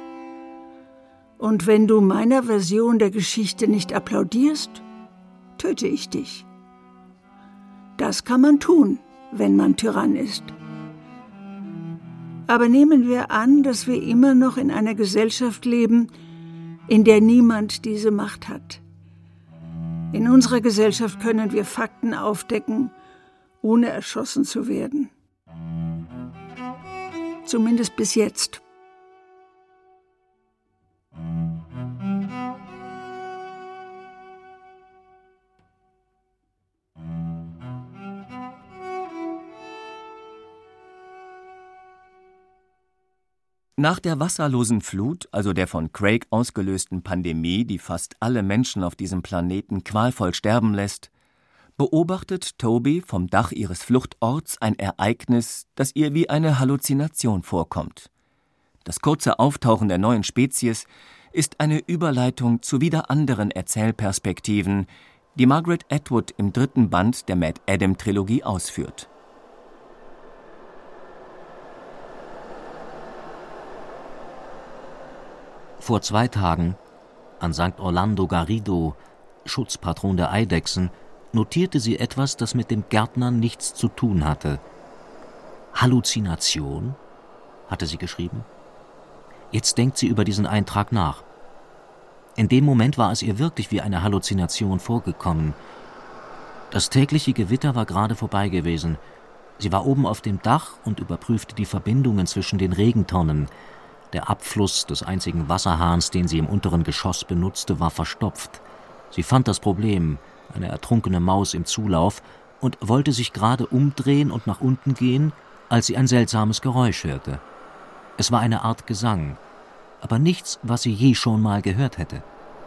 Und wenn du meiner Version der Geschichte nicht applaudierst, töte ich dich. Das kann man tun, wenn man Tyrann ist. Aber nehmen wir an, dass wir immer noch in einer Gesellschaft leben, in der niemand diese Macht hat. In unserer Gesellschaft können wir Fakten aufdecken, ohne erschossen zu werden. Zumindest bis jetzt. Nach der wasserlosen Flut, also der von Craig ausgelösten Pandemie, die fast alle Menschen auf diesem Planeten qualvoll sterben lässt, beobachtet Toby vom Dach ihres Fluchtorts ein Ereignis, das ihr wie eine Halluzination vorkommt. Das kurze Auftauchen der neuen Spezies ist eine Überleitung zu wieder anderen Erzählperspektiven, die Margaret Atwood im 3. Band der MaddAddam-Trilogie ausführt. Vor 2 Tagen, an St. Orlando Garrido, Schutzpatron der Eidechsen, notierte sie etwas, das mit dem Gärtnern nichts zu tun hatte. Halluzination, hatte sie geschrieben. Jetzt denkt sie über diesen Eintrag nach. In dem Moment war es ihr wirklich wie eine Halluzination vorgekommen. Das tägliche Gewitter war gerade vorbei gewesen. Sie war oben auf dem Dach und überprüfte die Verbindungen zwischen den Regentonnen. Der Abfluss des einzigen Wasserhahns, den sie im unteren Geschoss benutzte, war verstopft. Sie fand das Problem, eine ertrunkene Maus im Zulauf, und wollte sich gerade umdrehen und nach unten gehen, als sie ein seltsames Geräusch hörte. Es war eine Art Gesang, aber nichts, was sie je schon mal gehört hätte.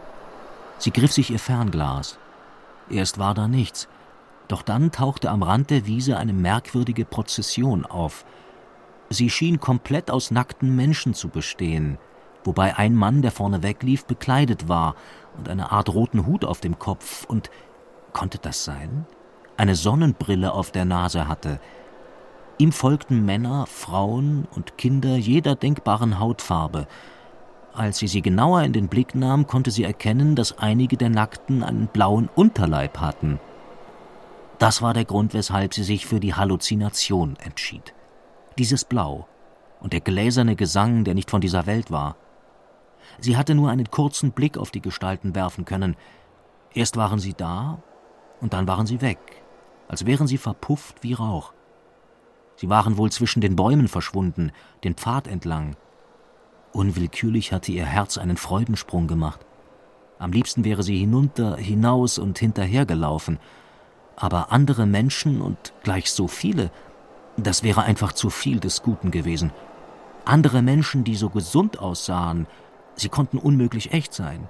Sie griff sich ihr Fernglas. Erst war da nichts, doch dann tauchte am Rand der Wiese eine merkwürdige Prozession auf. Sie schien komplett aus nackten Menschen zu bestehen, wobei ein Mann, der vorne weglief, bekleidet war und eine Art roten Hut auf dem Kopf und, konnte das sein? Eine Sonnenbrille auf der Nase hatte. Ihm folgten Männer, Frauen und Kinder jeder denkbaren Hautfarbe. Als sie genauer in den Blick nahm, konnte sie erkennen, dass einige der Nackten einen blauen Unterleib hatten. Das war der Grund, weshalb sie sich für die Halluzination entschied. Dieses Blau und der gläserne Gesang, der nicht von dieser Welt war. Sie hatte nur einen kurzen Blick auf die Gestalten werfen können. Erst waren sie da und dann waren sie weg, als wären sie verpufft wie Rauch. Sie waren wohl zwischen den Bäumen verschwunden, den Pfad entlang. Unwillkürlich hatte ihr Herz einen Freudensprung gemacht. Am liebsten wäre sie hinunter, hinaus und hinterhergelaufen. Aber andere Menschen und gleich so viele, das wäre einfach zu viel des Guten gewesen. Andere Menschen, die so gesund aussahen, sie konnten unmöglich echt sein.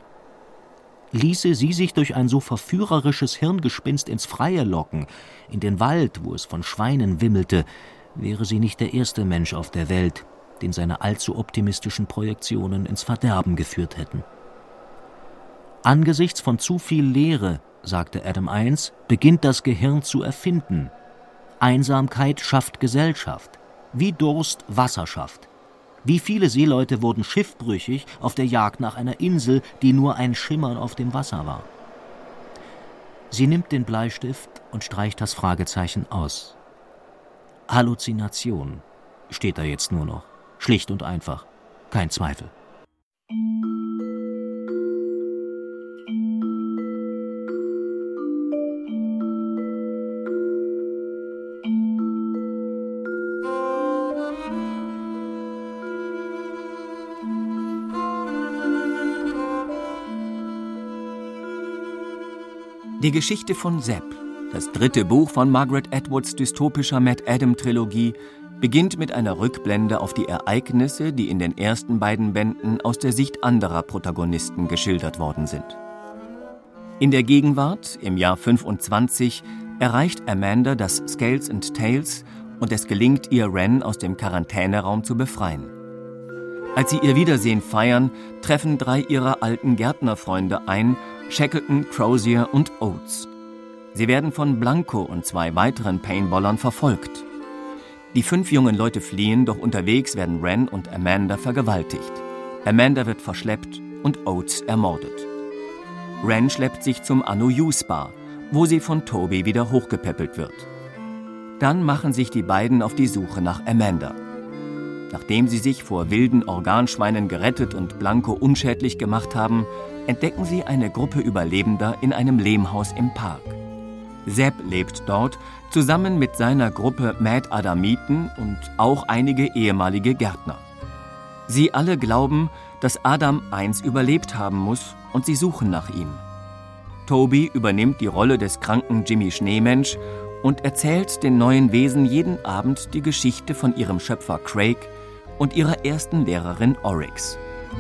Ließe sie sich durch ein so verführerisches Hirngespinst ins Freie locken, in den Wald, wo es von Schweinen wimmelte, wäre sie nicht der erste Mensch auf der Welt, den seine allzu optimistischen Projektionen ins Verderben geführt hätten. Angesichts von zu viel Leere, sagte Adam I., beginnt das Gehirn zu erfinden. Einsamkeit schafft Gesellschaft, wie Durst Wasser schafft. Wie viele Seeleute wurden schiffbrüchig auf der Jagd nach einer Insel, die nur ein Schimmern auf dem Wasser war. Sie nimmt den Bleistift und streicht das Fragezeichen aus. Halluzination steht da jetzt nur noch. Schlicht und einfach. Kein Zweifel. Die Geschichte von Sepp, das 3. Buch von Margaret Atwoods dystopischer MaddAddam-Trilogie, beginnt mit einer Rückblende auf die Ereignisse, die in den ersten beiden Bänden aus der Sicht anderer Protagonisten geschildert worden sind. In der Gegenwart, im Jahr 25, erreicht Amanda das Scales and Tails und es gelingt ihr, Wren aus dem Quarantäneraum zu befreien. Als sie ihr Wiedersehen feiern, treffen 3 ihrer alten Gärtnerfreunde ein, Shackleton, Crozier und Oates. Sie werden von Blanco und 2 weiteren Paintballern verfolgt. Die 5 jungen Leute fliehen, doch unterwegs werden Wren und Amanda vergewaltigt. Amanda wird verschleppt und Oates ermordet. Wren schleppt sich zum Anu Spa, wo sie von Toby wieder hochgepäppelt wird. Dann machen sich die beiden auf die Suche nach Amanda. Nachdem sie sich vor wilden Organschweinen gerettet und Blanco unschädlich gemacht haben, entdecken sie eine Gruppe Überlebender in einem Lehmhaus im Park. Sepp lebt dort, zusammen mit seiner Gruppe Mad Adamiten und auch einige ehemalige Gärtner. Sie alle glauben, dass Adam einst überlebt haben muss und sie suchen nach ihm. Toby übernimmt die Rolle des kranken Jimmy Schneemensch und erzählt den neuen Wesen jeden Abend die Geschichte von ihrem Schöpfer Craig und ihrer ersten Lehrerin Oryx.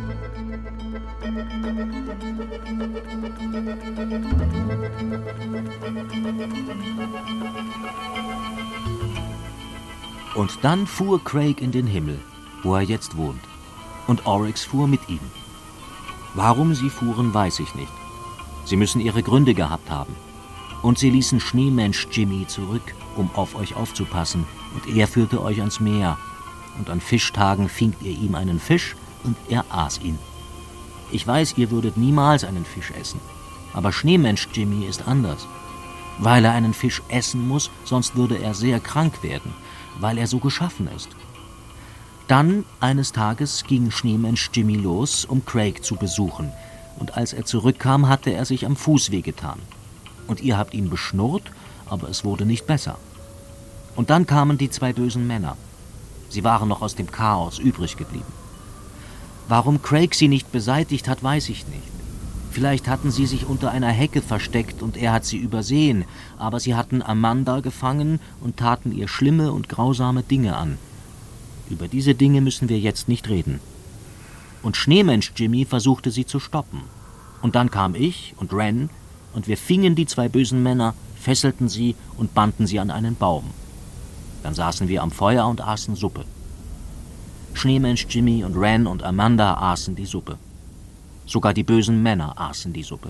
Und dann fuhr Craig in den Himmel, wo er jetzt wohnt. Und Oryx fuhr mit ihm. Warum sie fuhren, weiß ich nicht. Sie müssen ihre Gründe gehabt haben. Und sie ließen Schneemensch Jimmy zurück, um auf euch aufzupassen. Und er führte euch ans Meer. Und an Fischtagen fingt ihr ihm einen Fisch und er aß ihn. Ich weiß, ihr würdet niemals einen Fisch essen. Aber Schneemensch Jimmy ist anders. Weil er einen Fisch essen muss, sonst würde er sehr krank werden. Weil er so geschaffen ist. Dann, eines Tages, ging Schneemensch Jimmy los, um Craig zu besuchen. Und als er zurückkam, hatte er sich am Fuß wehgetan. Und ihr habt ihn beschnurrt, aber es wurde nicht besser. Und dann kamen die 2 bösen Männer. Sie waren noch aus dem Chaos übrig geblieben. Warum Craig sie nicht beseitigt hat, weiß ich nicht. Vielleicht hatten sie sich unter einer Hecke versteckt und er hat sie übersehen, aber sie hatten Amanda gefangen und taten ihr schlimme und grausame Dinge an. Über diese Dinge müssen wir jetzt nicht reden. Und Schneemensch Jimmy versuchte sie zu stoppen. Und dann kam ich und Wren und wir fingen die 2 bösen Männer, fesselten sie und banden sie an einen Baum. Dann saßen wir am Feuer und aßen Suppe. Schneemensch Jimmy und Wren und Amanda aßen die Suppe. Sogar die bösen Männer aßen die Suppe.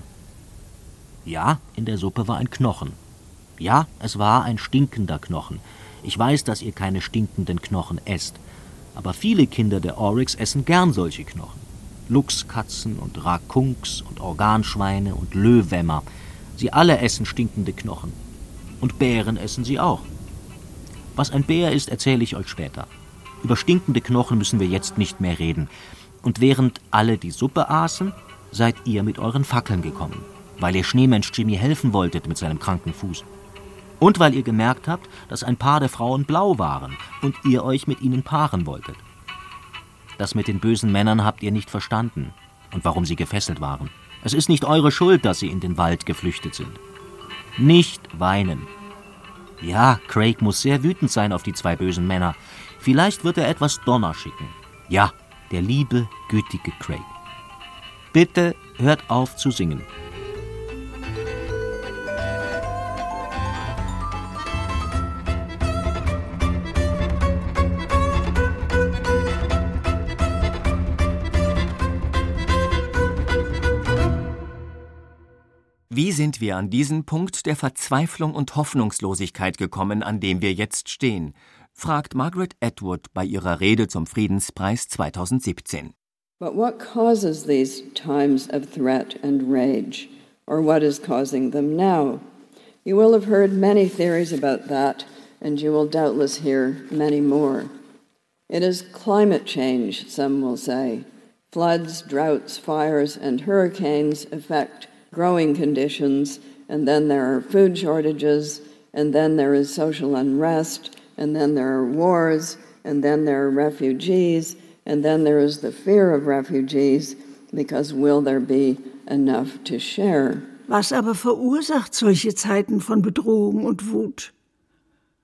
Ja, in der Suppe war ein Knochen. Ja, es war ein stinkender Knochen. Ich weiß, dass ihr keine stinkenden Knochen esst. Aber viele Kinder der Oryx essen gern solche Knochen. Luchskatzen und Rakunks und Organschweine und Löwämmer. Sie alle essen stinkende Knochen. Und Bären essen sie auch. Was ein Bär ist, erzähle ich euch später. Über stinkende Knochen müssen wir jetzt nicht mehr reden. Und während alle die Suppe aßen, seid ihr mit euren Fackeln gekommen, weil ihr Schneemensch Jimmy helfen wolltet mit seinem kranken Fuß. Und weil ihr gemerkt habt, dass ein paar der Frauen blau waren und ihr euch mit ihnen paaren wolltet. Das mit den bösen Männern habt ihr nicht verstanden und warum sie gefesselt waren. Es ist nicht eure Schuld, dass sie in den Wald geflüchtet sind. Nicht weinen. Ja, Craig muss sehr wütend sein auf die 2 bösen Männer. Vielleicht wird er etwas Donner schicken. Ja, der liebe, gütige Craig. Bitte hört auf zu singen. Wie sind wir an diesen Punkt der Verzweiflung und Hoffnungslosigkeit gekommen, an dem wir jetzt stehen? Fragt Margaret Atwood bei ihrer Rede zum Friedenspreis 2017. But what causes these times of threat and rage, or what is causing them now? You will have heard many theories about that, and you will doubtless hear many more. It is climate change, some will say. Floods, droughts, fires, and hurricanes affect growing conditions, and then there are food shortages, and then there is social unrest, and then there are wars, and then there are refugees, and then there is the fear of refugees, because will there be enough to share? Was aber verursacht solche Zeiten von Bedrohung und Wut?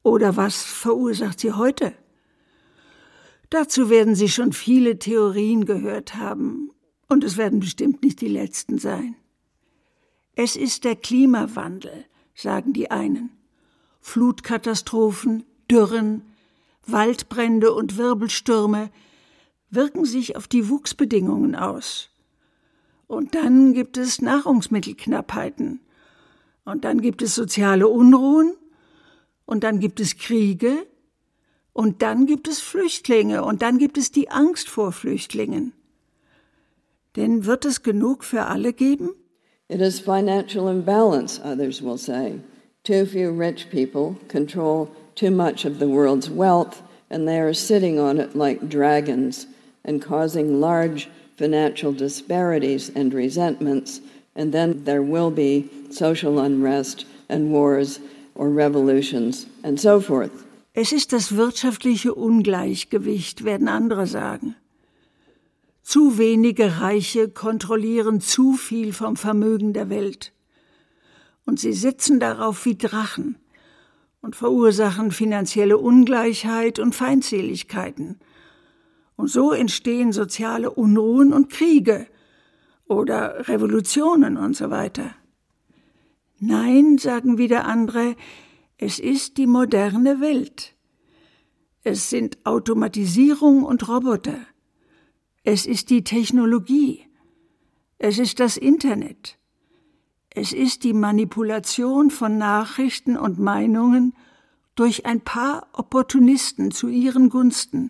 Oder was verursacht sie heute? Dazu werden Sie schon viele Theorien gehört haben, und es werden bestimmt nicht die letzten sein. Es ist der Klimawandel, sagen die einen. Flutkatastrophen, Dürren, Waldbrände und Wirbelstürme wirken sich auf die Wuchsbedingungen aus. Und dann gibt es Nahrungsmittelknappheiten. Und dann gibt es soziale Unruhen. Und dann gibt es Kriege. Und dann gibt es Flüchtlinge. Und dann gibt es die Angst vor Flüchtlingen. Denn wird es genug für alle geben? It is financial imbalance, others will say. Too few rich people control too much of the world's wealth, and they are sitting on it like dragons and causing large financial disparities and resentments, and then there will be social unrest and wars or revolutions and so forth. Es ist das wirtschaftliche Ungleichgewicht, werden andere sagen. Zu wenige Reiche kontrollieren zu viel vom Vermögen der Welt. Und sie sitzen darauf wie Drachen und verursachen finanzielle Ungleichheit und Feindseligkeiten. Und so entstehen soziale Unruhen und Kriege oder Revolutionen und so weiter. Nein, sagen wieder andere, es ist die moderne Welt. Es sind Automatisierung und Roboter. Es ist die Technologie. Es ist das Internet. Es ist die Manipulation von Nachrichten und Meinungen durch ein paar Opportunisten zu ihren Gunsten.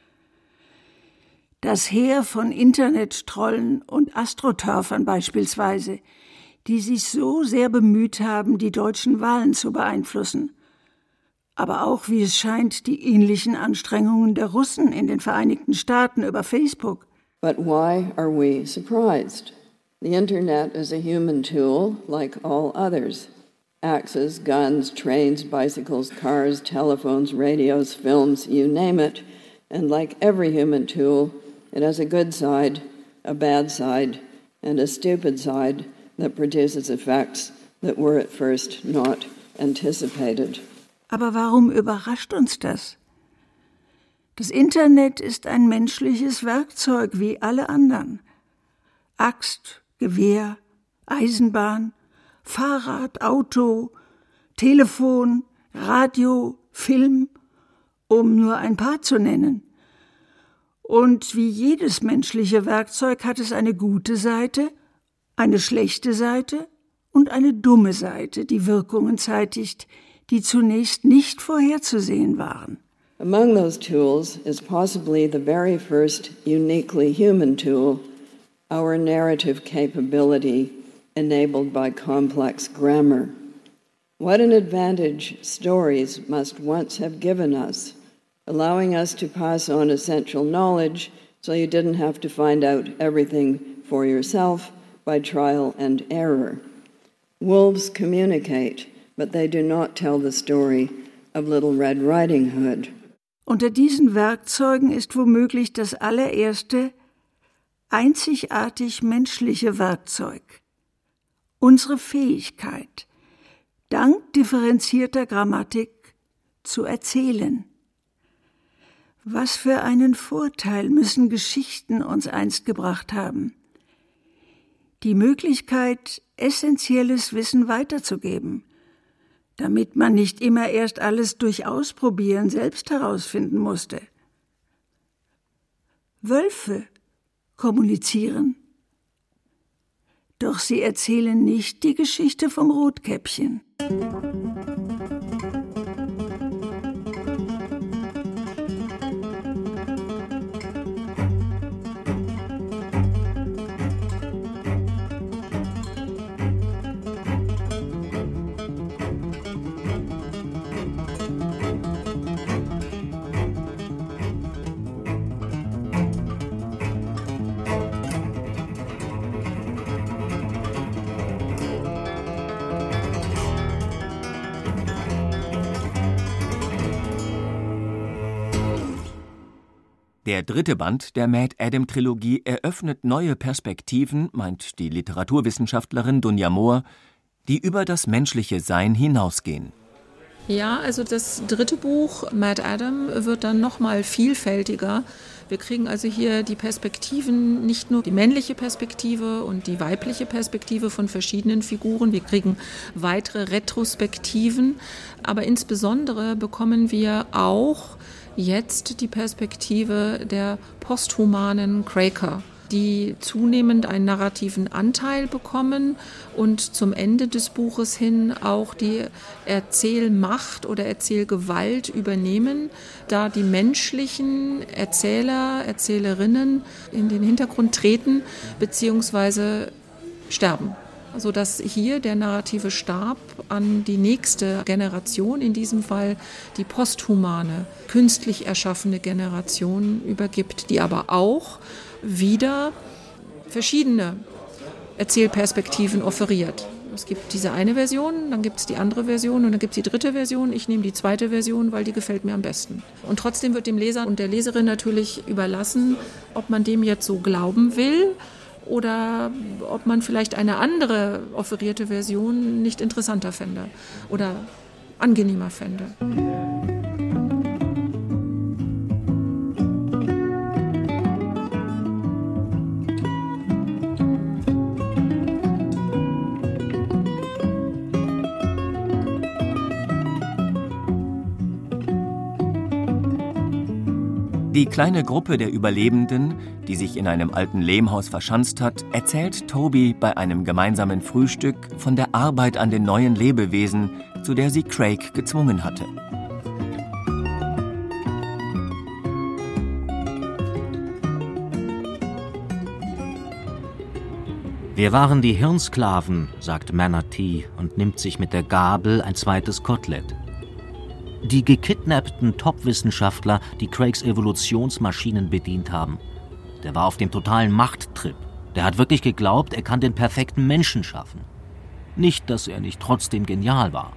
Das Heer von Internet-Trollen und Astroturfern beispielsweise, die sich so sehr bemüht haben, die deutschen Wahlen zu beeinflussen. Aber auch, wie es scheint, die ähnlichen Anstrengungen der Russen in den Vereinigten Staaten über Facebook. But why are we surprised? The Internet is a human tool like all others. Axes, guns, trains, bicycles, cars, telephones, radios, films, you name it. And like every human tool, it has a good side, a bad side, and a stupid side that produces effects that were at first not anticipated. Aber warum überrascht uns das? Das Internet ist ein menschliches Werkzeug wie alle anderen. Axt, Gewehr, Eisenbahn, Fahrrad, Auto, Telefon, Radio, Film, um nur ein paar zu nennen. Und wie jedes menschliche Werkzeug hat es eine gute Seite, eine schlechte Seite und eine dumme Seite, die Wirkungen zeitigt, die zunächst nicht vorherzusehen waren. Among those tools is possibly the very first uniquely human tool, our narrative capability enabled by complex grammar. What an advantage stories must once have given us, allowing us to pass on essential knowledge so you didn't have to find out everything for yourself by trial and error. Wolves communicate, but they do not tell the story of Little Red Riding Hood. Unter diesen Werkzeugen ist womöglich das allererste, einzigartig menschliche Werkzeug. Unsere Fähigkeit, dank differenzierter Grammatik zu erzählen. Was für einen Vorteil müssen Geschichten uns einst gebracht haben? Die Möglichkeit, essentielles Wissen weiterzugeben, damit man nicht immer erst alles durch Ausprobieren selbst herausfinden musste. Wölfe kommunizieren, doch sie erzählen nicht die Geschichte vom Rotkäppchen. Der dritte Band der MaddAddam-Trilogie eröffnet neue Perspektiven, meint die Literaturwissenschaftlerin Dunja Mohr, die über das menschliche Sein hinausgehen. Ja, also das dritte Buch, Mad Adam, wird dann nochmal vielfältiger. Wir kriegen also hier die Perspektiven, nicht nur die männliche Perspektive und die weibliche Perspektive von verschiedenen Figuren. Wir kriegen weitere Retrospektiven, aber insbesondere bekommen wir auch jetzt die Perspektive der posthumanen Quaker, die zunehmend einen narrativen Anteil bekommen und zum Ende des Buches hin auch die Erzählmacht oder Erzählgewalt übernehmen, da die menschlichen Erzähler, Erzählerinnen in den Hintergrund treten bzw. sterben. Sodass hier der narrative Stab an die nächste Generation, in diesem Fall die posthumane, künstlich erschaffene Generation übergibt, die aber auch wieder verschiedene Erzählperspektiven offeriert. Es gibt diese eine Version, dann gibt es die andere Version und dann gibt es die dritte Version. Ich nehme die zweite Version, weil die gefällt mir am besten. Und trotzdem wird dem Leser und der Leserin natürlich überlassen, ob man dem jetzt so glauben will oder ob man vielleicht eine andere offerierte Version nicht interessanter fände oder angenehmer fände. Die kleine Gruppe der Überlebenden, die sich in einem alten Lehmhaus verschanzt hat, erzählt Toby bei einem gemeinsamen Frühstück von der Arbeit an den neuen Lebewesen, zu der sie Craig gezwungen hatte. Wir waren die Hirnsklaven, sagt Manatee und nimmt sich mit der Gabel ein zweites Kotelett. Die gekidnappten Top-Wissenschaftler, die Craigs Evolutionsmaschinen bedient haben. Der war auf dem totalen Machttrip. Der hat wirklich geglaubt, er kann den perfekten Menschen schaffen. Nicht, dass er nicht trotzdem genial war.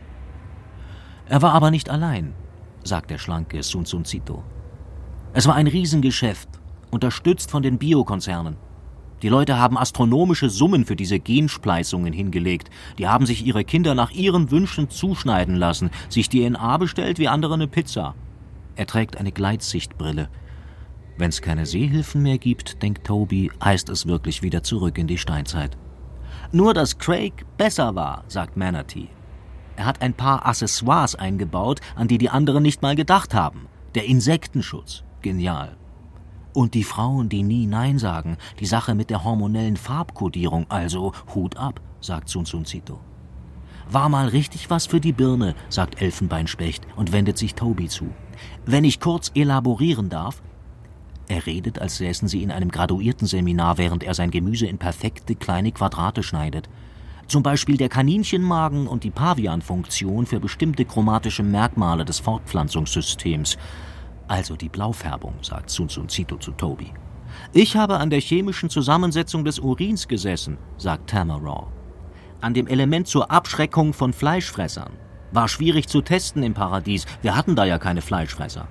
Er war aber nicht allein, sagt der schlanke Sun Zito. Es war ein Riesengeschäft, unterstützt von den Biokonzernen. Die Leute haben astronomische Summen für diese Genspleißungen hingelegt. Die haben sich ihre Kinder nach ihren Wünschen zuschneiden lassen, sich DNA bestellt wie andere eine Pizza. Er trägt eine Gleitsichtbrille. Wenn es keine Sehhilfen mehr gibt, denkt Toby, heißt es wirklich wieder zurück in die Steinzeit. Nur, dass Craig besser war, sagt Manatee. Er hat ein paar Accessoires eingebaut, an die die anderen nicht mal gedacht haben. Der Insektenschutz. Genial. Und die Frauen, die nie Nein sagen, die Sache mit der hormonellen Farbkodierung, also Hut ab, sagt Sun Zito. War mal richtig was für die Birne, sagt Elfenbeinspecht und wendet sich Toby zu. Wenn ich kurz elaborieren darf. Er redet, als säßen sie in einem Graduiertenseminar, während er sein Gemüse in perfekte kleine Quadrate schneidet. Zum Beispiel der Kaninchenmagen und die Pavianfunktion für bestimmte chromatische Merkmale des Fortpflanzungssystems. Also die Blaufärbung, sagt Sun Zito zu Toby. Ich habe an der chemischen Zusammensetzung des Urins gesessen, sagt Tamaraw. An dem Element zur Abschreckung von Fleischfressern. War schwierig zu testen im Paradies, wir hatten da ja keine Fleischfresser.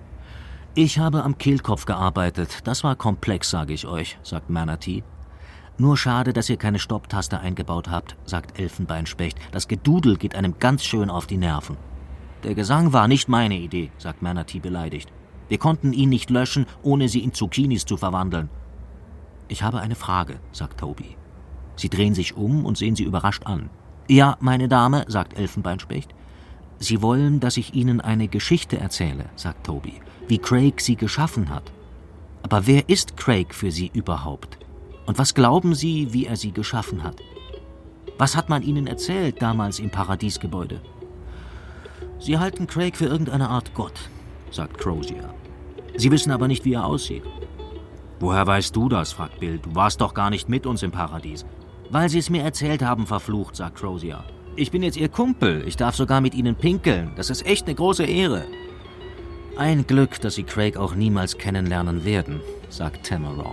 Ich habe am Kehlkopf gearbeitet, das war komplex, sage ich euch, sagt Manatee. Nur schade, dass ihr keine Stopptaste eingebaut habt, sagt Elfenbeinspecht. Das Gedudel geht einem ganz schön auf die Nerven. Der Gesang war nicht meine Idee, sagt Manatee beleidigt. Wir konnten ihn nicht löschen, ohne sie in Zucchinis zu verwandeln. Ich habe eine Frage, sagt Toby. Sie drehen sich um und sehen sie überrascht an. Ja, meine Dame, sagt Elfenbeinspecht. Sie wollen, dass ich Ihnen eine Geschichte erzähle, sagt Toby, wie Craig sie geschaffen hat. Aber wer ist Craig für Sie überhaupt? Und was glauben Sie, wie er sie geschaffen hat? Was hat man Ihnen erzählt damals im Paradiesgebäude? Sie halten Craig für irgendeine Art Gott, sagt Crozier. Sie wissen aber nicht, wie er aussieht. Woher weißt du das, fragt Bill. Du warst doch gar nicht mit uns im Paradies. Weil Sie es mir erzählt haben, verflucht, sagt Crozier. Ich bin jetzt Ihr Kumpel. Ich darf sogar mit Ihnen pinkeln. Das ist echt eine große Ehre. Ein Glück, dass Sie Craig auch niemals kennenlernen werden, sagt Tamaraw.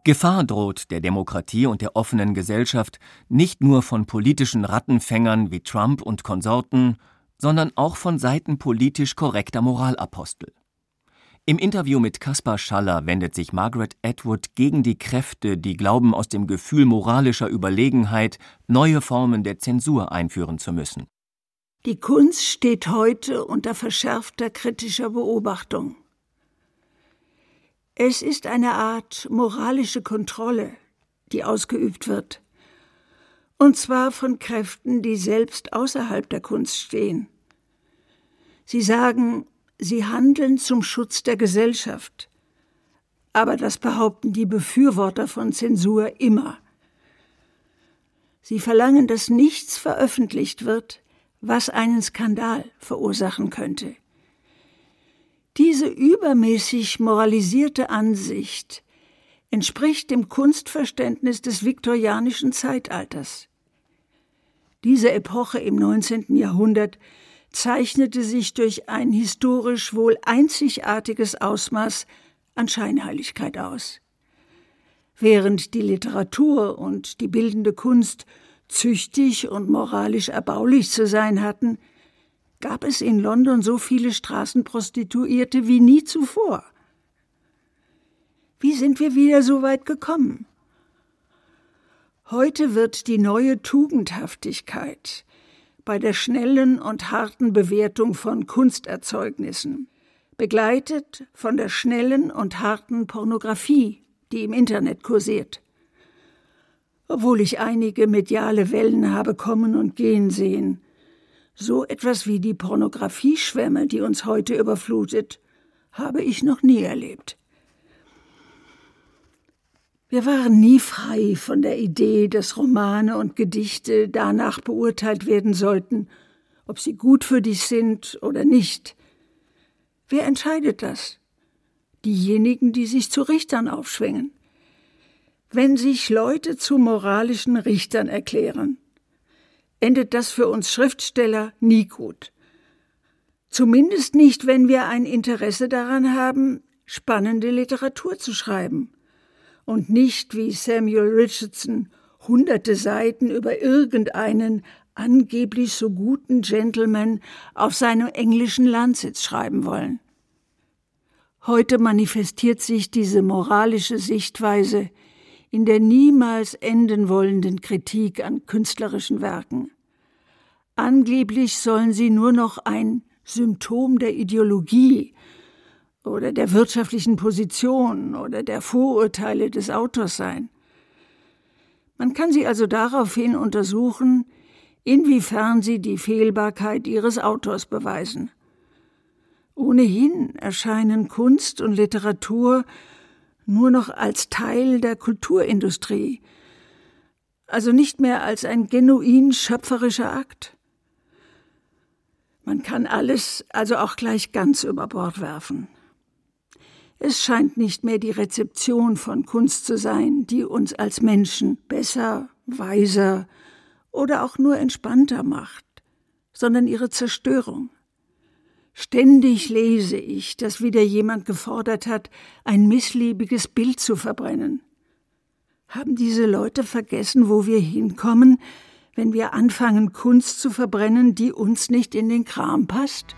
Gefahr droht der Demokratie und der offenen Gesellschaft nicht nur von politischen Rattenfängern wie Trump und Konsorten, sondern auch von Seiten politisch korrekter Moralapostel. Im Interview mit Kaspar Schaller wendet sich Margaret Atwood gegen die Kräfte, die glauben, aus dem Gefühl moralischer Überlegenheit neue Formen der Zensur einführen zu müssen. Die Kunst steht heute unter verschärfter kritischer Beobachtung. Es ist eine Art moralische Kontrolle, die ausgeübt wird, und zwar von Kräften, die selbst außerhalb der Kunst stehen. Sie sagen, sie handeln zum Schutz der Gesellschaft, aber das behaupten die Befürworter von Zensur immer. Sie verlangen, dass nichts veröffentlicht wird, was einen Skandal verursachen könnte. Diese übermäßig moralisierte Ansicht entspricht dem Kunstverständnis des viktorianischen Zeitalters. Diese Epoche im 19. Jahrhundert zeichnete sich durch ein historisch wohl einzigartiges Ausmaß an Scheinheiligkeit aus. Während die Literatur und die bildende Kunst züchtig und moralisch erbaulich zu sein hatten, gab es in London so viele Straßenprostituierte wie nie zuvor. Wie sind wir wieder so weit gekommen? Heute wird die neue Tugendhaftigkeit bei der schnellen und harten Bewertung von Kunsterzeugnissen, begleitet von der schnellen und harten Pornografie, die im Internet kursiert. Obwohl ich einige mediale Wellen habe kommen und gehen sehen, so etwas wie die Pornografieschwemme, die uns heute überflutet, habe ich noch nie erlebt. Wir waren nie frei von der Idee, dass Romane und Gedichte danach beurteilt werden sollten, ob sie gut für dich sind oder nicht. Wer entscheidet das? Diejenigen, die sich zu Richtern aufschwingen. Wenn sich Leute zu moralischen Richtern erklären, endet das für uns Schriftsteller nie gut. Zumindest nicht, wenn wir ein Interesse daran haben, spannende Literatur zu schreiben und nicht, wie Samuel Richardson, hunderte Seiten über irgendeinen angeblich so guten Gentleman auf seinem englischen Landsitz schreiben wollen. Heute manifestiert sich diese moralische Sichtweise in der niemals enden wollenden Kritik an künstlerischen Werken. Angeblich sollen sie nur noch ein Symptom der Ideologie oder der wirtschaftlichen Position oder der Vorurteile des Autors sein. Man kann sie also daraufhin untersuchen, inwiefern sie die Fehlbarkeit ihres Autors beweisen. Ohnehin erscheinen Kunst und Literatur nur noch als Teil der Kulturindustrie, also nicht mehr als ein genuin schöpferischer Akt. Man kann alles also auch gleich ganz über Bord werfen. Es scheint nicht mehr die Rezeption von Kunst zu sein, die uns als Menschen besser, weiser oder auch nur entspannter macht, sondern ihre Zerstörung. Ständig lese ich, dass wieder jemand gefordert hat, ein missliebiges Bild zu verbrennen. Haben diese Leute vergessen, wo wir hinkommen, wenn wir anfangen, Kunst zu verbrennen, die uns nicht in den Kram passt?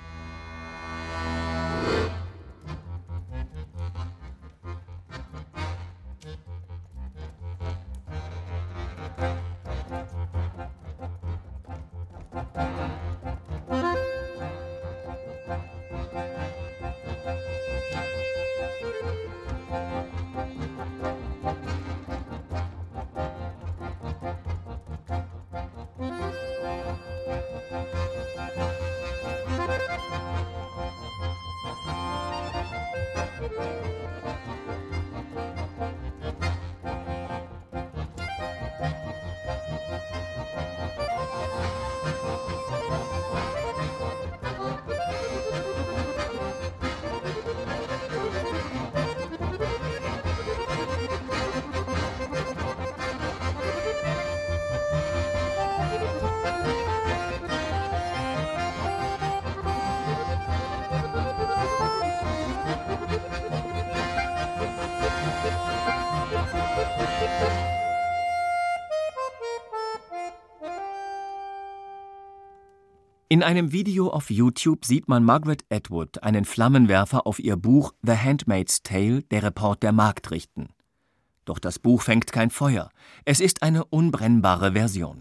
In einem Video auf YouTube sieht man Margaret Atwood einen Flammenwerfer auf ihr Buch The Handmaid's Tale, der Report der Magd richten. Doch das Buch fängt kein Feuer. Es ist eine unbrennbare Version.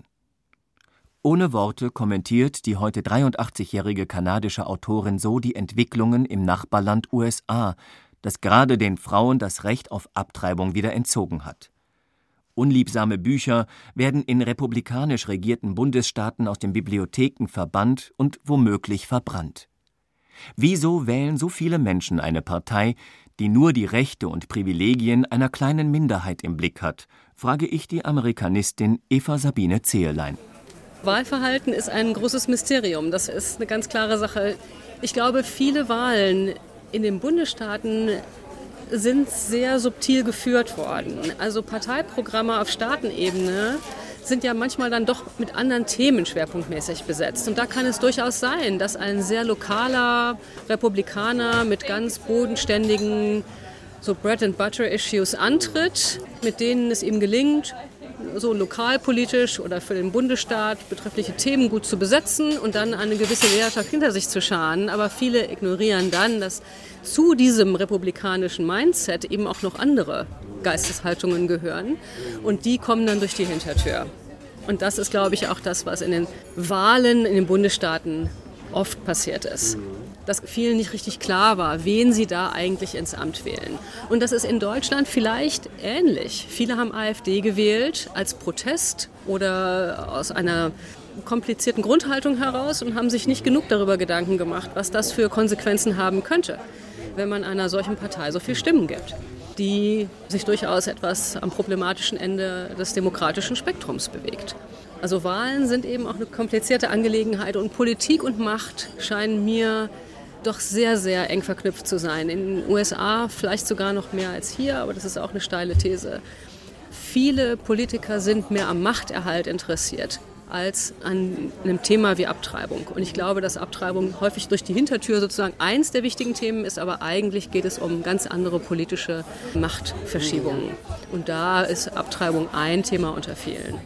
Ohne Worte kommentiert die heute 83-jährige kanadische Autorin so die Entwicklungen im Nachbarland USA, das gerade den Frauen das Recht auf Abtreibung wieder entzogen hat. Unliebsame Bücher werden in republikanisch regierten Bundesstaaten aus den Bibliotheken verbannt und womöglich verbrannt. Wieso wählen so viele Menschen eine Partei, die nur die Rechte und Privilegien einer kleinen Minderheit im Blick hat, frage ich die Amerikanistin Eva Sabine Zehelein. Wahlverhalten ist ein großes Mysterium, das ist eine ganz klare Sache. Ich glaube, viele Wahlen in den Bundesstaaten sind sehr subtil geführt worden. Also Parteiprogramme auf Staatenebene sind ja manchmal dann doch mit anderen Themen schwerpunktmäßig besetzt. Und da kann es durchaus sein, dass ein sehr lokaler Republikaner mit ganz bodenständigen so Bread-and-Butter-Issues antritt, mit denen es ihm gelingt, so lokalpolitisch oder für den Bundesstaat betreffliche Themen gut zu besetzen und dann eine gewisse Wählerschaft hinter sich zu scharen. Aber viele ignorieren dann, dass zu diesem republikanischen Mindset eben auch noch andere Geisteshaltungen gehören. Und die kommen dann durch die Hintertür. Und das ist, glaube ich, auch das, was in den Wahlen in den Bundesstaaten oft passiert ist. Dass vielen nicht richtig klar war, wen sie da eigentlich ins Amt wählen. Und das ist in Deutschland vielleicht ähnlich. Viele haben AfD gewählt als Protest oder aus einer komplizierten Grundhaltung heraus und haben sich nicht genug darüber Gedanken gemacht, was das für Konsequenzen haben könnte, wenn man einer solchen Partei so viel Stimmen gibt, die sich durchaus etwas am problematischen Ende des demokratischen Spektrums bewegt. Also Wahlen sind eben auch eine komplizierte Angelegenheit und Politik und Macht scheinen mir doch sehr, sehr eng verknüpft zu sein. In den USA vielleicht sogar noch mehr als hier, aber das ist auch eine steile These. Viele Politiker sind mehr am Machterhalt interessiert als an einem Thema wie Abtreibung. Und ich glaube, dass Abtreibung häufig durch die Hintertür sozusagen eins der wichtigen Themen ist, aber eigentlich geht es um ganz andere politische Machtverschiebungen. Und da ist Abtreibung ein Thema unter vielen.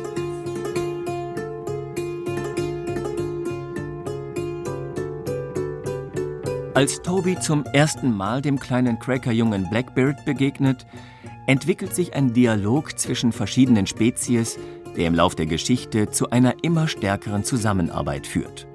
Als Toby zum ersten Mal dem kleinen Cracker-Jungen Blackbeard begegnet, entwickelt sich ein Dialog zwischen verschiedenen Spezies, der im Lauf der Geschichte zu einer immer stärkeren Zusammenarbeit führt.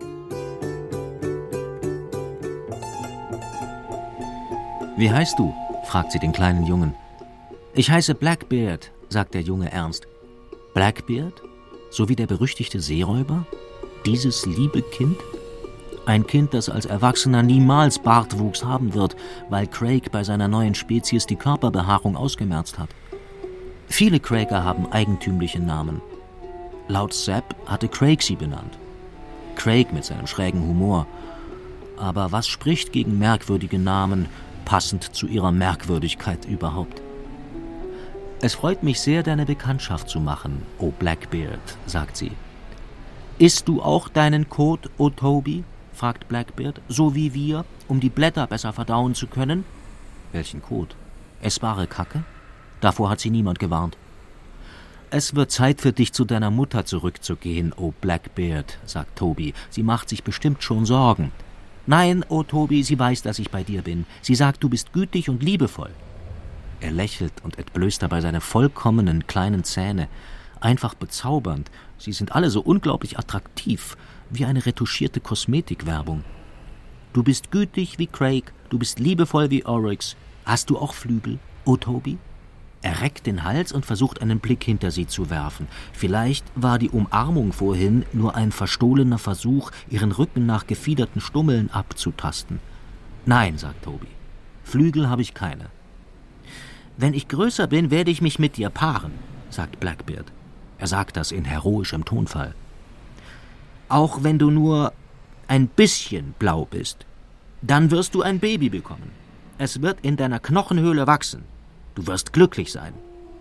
»Wie heißt du?« fragt sie den kleinen Jungen. »Ich heiße Blackbeard«, sagt der Junge ernst. »Blackbeard? So wie der berüchtigte Seeräuber? Dieses liebe Kind?« Ein Kind, das als Erwachsener niemals Bartwuchs haben wird, weil Craig bei seiner neuen Spezies die Körperbehaarung ausgemerzt hat. Viele Cracker haben eigentümliche Namen. Laut Sepp hatte Craig sie benannt. Craig mit seinem schrägen Humor. Aber was spricht gegen merkwürdige Namen, passend zu ihrer Merkwürdigkeit überhaupt? »Es freut mich sehr, deine Bekanntschaft zu machen, oh Blackbeard«, sagt sie. »Isst du auch deinen Kot, oh Toby?« fragt Blackbeard, »so wie wir, um die Blätter besser verdauen zu können?« »Welchen Kot? Essbare Kacke?« Davor hat sie niemand gewarnt. »Es wird Zeit für dich, zu deiner Mutter zurückzugehen, oh Blackbeard«, sagt Toby. »Sie macht sich bestimmt schon Sorgen.« »Nein, oh Toby, sie weiß, dass ich bei dir bin. Sie sagt, du bist gütig und liebevoll.« Er lächelt und entblößt dabei seine vollkommenen kleinen Zähne. Einfach bezaubernd. Sie sind alle so unglaublich attraktiv, wie eine retuschierte Kosmetikwerbung. »Du bist gütig wie Craig, du bist liebevoll wie Oryx. Hast du auch Flügel, oh Toby?« Er reckt den Hals und versucht, einen Blick hinter sie zu werfen. Vielleicht war die Umarmung vorhin nur ein verstohlener Versuch, ihren Rücken nach gefiederten Stummeln abzutasten. »Nein«, sagt Toby, »Flügel habe ich keine.« »Wenn ich größer bin, werde ich mich mit dir paaren«, sagt Blackbeard. Er sagt das in heroischem Tonfall. »Auch wenn du nur ein bisschen blau bist, dann wirst du ein Baby bekommen. Es wird in deiner Knochenhöhle wachsen. Du wirst glücklich sein.«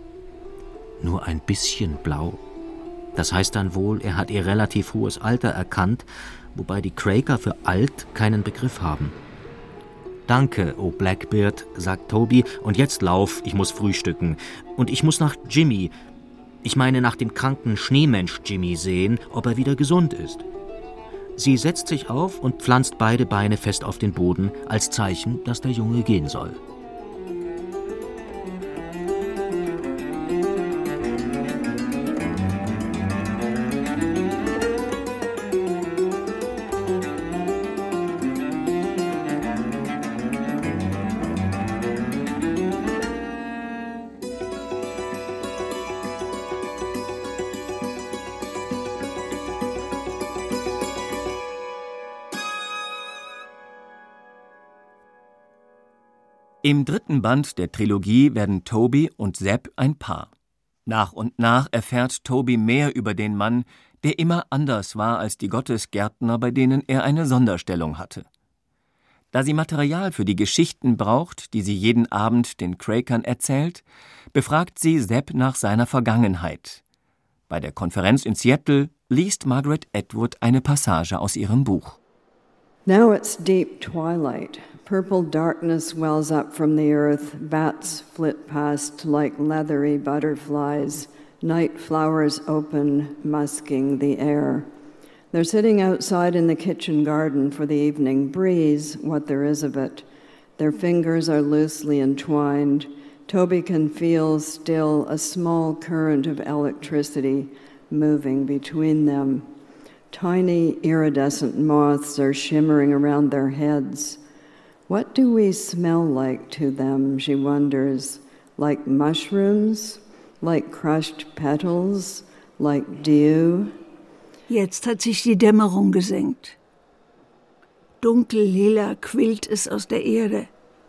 Nur ein bisschen blau. Das heißt dann wohl, er hat ihr relativ hohes Alter erkannt, wobei die Cracker für alt keinen Begriff haben. »Danke, oh Blackbeard«, sagt Toby, »und jetzt lauf, ich muss frühstücken. Und ich muss nach Jimmy, ich meine nach dem kranken Schneemensch Jimmy sehen, ob er wieder gesund ist.« Sie setzt sich auf und pflanzt beide Beine fest auf den Boden, als Zeichen, dass der Junge gehen soll. Im 3. Band der Trilogie werden Toby und Zeb ein Paar. Nach und nach erfährt Toby mehr über den Mann, der immer anders war als die Gottesgärtner, bei denen er eine Sonderstellung hatte. Da sie Material für die Geschichten braucht, die sie jeden Abend den Quakern erzählt, befragt sie Zeb nach seiner Vergangenheit. Bei der Konferenz in Seattle liest Margaret Atwood eine Passage aus ihrem Buch. Now it's deep twilight. Purple darkness wells up from the earth. Bats flit past like leathery butterflies. Night flowers open, musking the air. They're sitting outside in the kitchen garden for the evening breeze, what there is of it. Their fingers are loosely entwined. Toby can feel still a small current of electricity moving between them. Tiny iridescent moths are shimmering around their heads. What do we smell like to them, she wonders. Like mushrooms? Like crushed petals? Like dew? Jetzt hat sich die Dämmerung gesenkt. Dunkellila quillt es aus der Erde.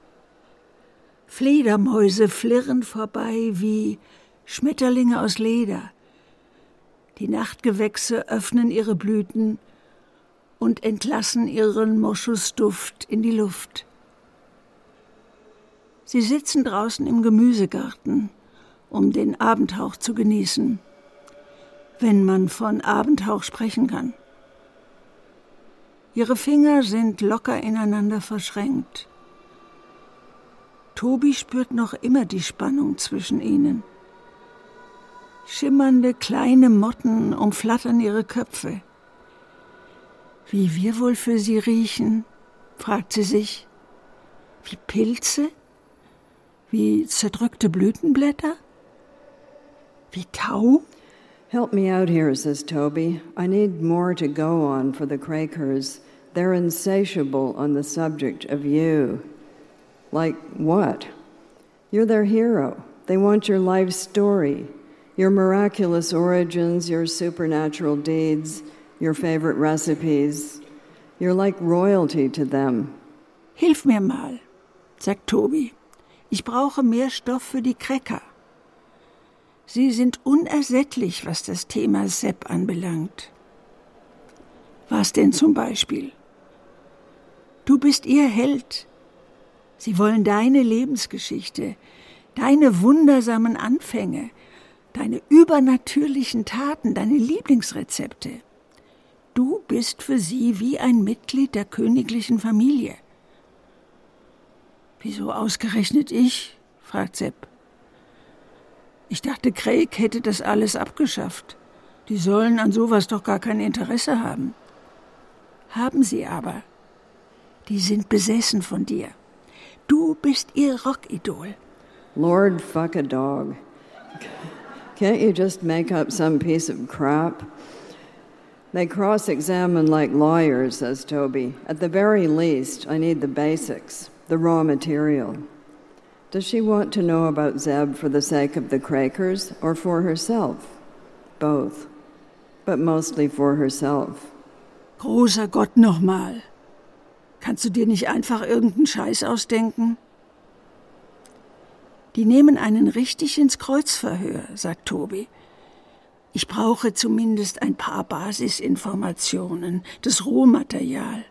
Fledermäuse flirren vorbei wie Schmetterlinge aus Leder. Die Nachtgewächse öffnen ihre Blüten und entlassen ihren Moschusduft in die Luft. Sie sitzen draußen im Gemüsegarten, um den Abendhauch zu genießen, wenn man von Abendhauch sprechen kann. Ihre Finger sind locker ineinander verschränkt. Toby spürt noch immer die Spannung zwischen ihnen. Schimmernde kleine Motten umflattern ihre Köpfe. Wie wir wohl für sie riechen, fragt sie sich. Wie Pilze? Wie zerdrückte Blütenblätter? Wie Tau? Help me out here, says Toby. I need more to go on for the Quakers. They're insatiable on the subject of you. Like what? You're their hero. They want your life story. Your miraculous origins, your supernatural deeds, your favorite recipes. You're like royalty to them. Hilf mir mal, sagt Toby. Ich brauche mehr Stoff für die Cracker. Sie sind unersättlich, was das Thema Zeb anbelangt. Was denn zum Beispiel? Du bist ihr Held. Sie wollen deine Lebensgeschichte, deine wundersamen Anfänge, deine übernatürlichen Taten, deine Lieblingsrezepte. Du bist für sie wie ein Mitglied der königlichen Familie. Wieso ausgerechnet ich? Fragt Zeb. Ich dachte, Craig hätte das alles abgeschafft. Die sollen an sowas doch gar kein Interesse haben. Haben sie aber. Die sind besessen von dir. Du bist ihr Rockidol. Lord, fuck a dog. Can't you just make up some piece of crap? They cross-examine like lawyers, says Toby. At the very least, I need the basics, the raw material. Does she want to know about Zeb for the sake of the Quakers or for herself? Both, but mostly for herself. Großer Gott nochmal. Kannst du dir nicht einfach irgendeinen Scheiß ausdenken? Die nehmen einen richtig ins Kreuzverhör, sagt Toby. Ich brauche zumindest ein paar Basisinformationen, das Rohmaterial.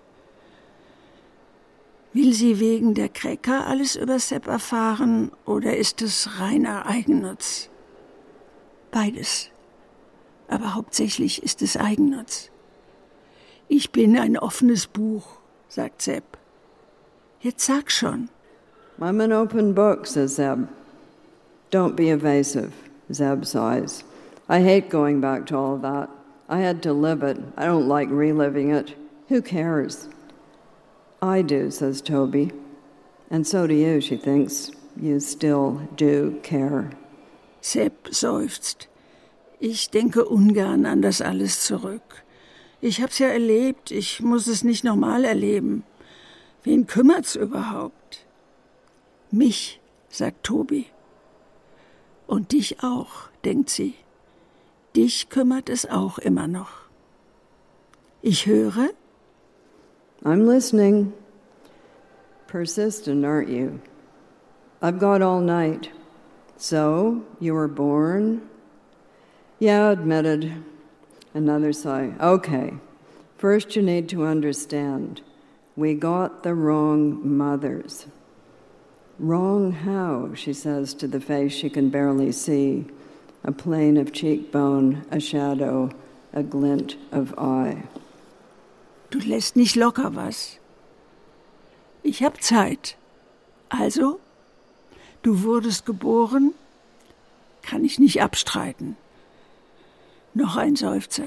Will sie wegen der Cracker alles über Zeb erfahren oder ist es reiner Eigennutz? Beides. Aber hauptsächlich ist es Eigennutz. Ich bin ein offenes Buch, sagt Zeb. Jetzt sag schon. I'm an open book, says Zeb. Don't be evasive, Zeb sighs. I hate going back to all that. I had to live it. I don't like reliving it. Who cares? I do, says Toby. And so do you, she thinks. You still do care. Sepp seufzt. Ich denke ungern an das alles zurück. Ich hab's ja erlebt, ich muss es nicht nochmal erleben. Wen kümmert's überhaupt? Mich, sagt Toby. Und dich auch, denkt sie. Dich kümmert es auch immer noch. Ich höre. I'm listening. Persistent, aren't you? I've got all night. So, you were born? Yeah, admitted. Another sigh. Okay. First you need to understand. We got the wrong mothers. Wrong how, she says to the face she can barely see. A plane of cheekbone, a shadow, a glint of eye. Du lässt nicht locker, was? Ich hab Zeit. Also, du wurdest geboren? Kann ich nicht abstreiten. Noch ein Seufzer.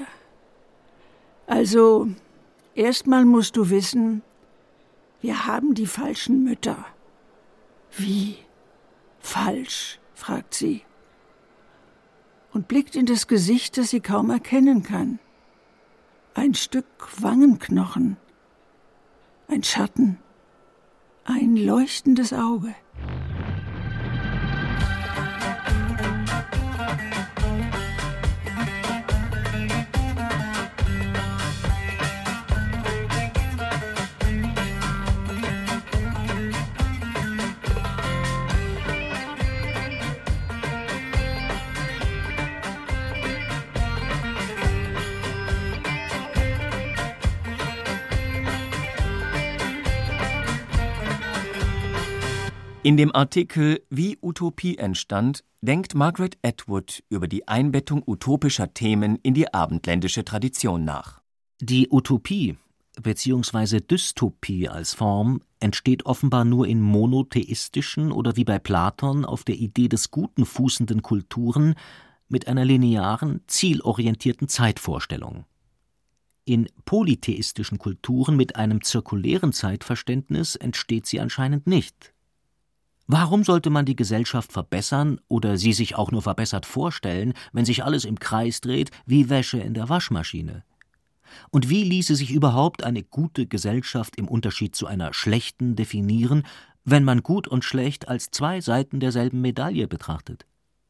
Also, erstmal musst du wissen, wir haben die falschen Mütter. Wie? Falsch? Fragt sie. Und blickt in das Gesicht, das sie kaum erkennen kann. Ein Stück Wangenknochen. Ein Schatten. Ein leuchtendes Auge. In dem Artikel Wie Utopie entstand, denkt Margaret Atwood über die Einbettung utopischer Themen in die abendländische Tradition nach. Die Utopie bzw. Dystopie als Form entsteht offenbar nur in monotheistischen oder wie bei Platon auf der Idee des Guten fußenden Kulturen mit einer linearen, zielorientierten Zeitvorstellung. In polytheistischen Kulturen mit einem zirkulären Zeitverständnis entsteht sie anscheinend nicht. Warum sollte man die Gesellschaft verbessern oder sie sich auch nur verbessert vorstellen, wenn sich alles im Kreis dreht wie Wäsche in der Waschmaschine? Und wie ließe sich überhaupt eine gute Gesellschaft im Unterschied zu einer schlechten definieren, wenn man Gut und Schlecht als zwei Seiten derselben Medaille betrachtet?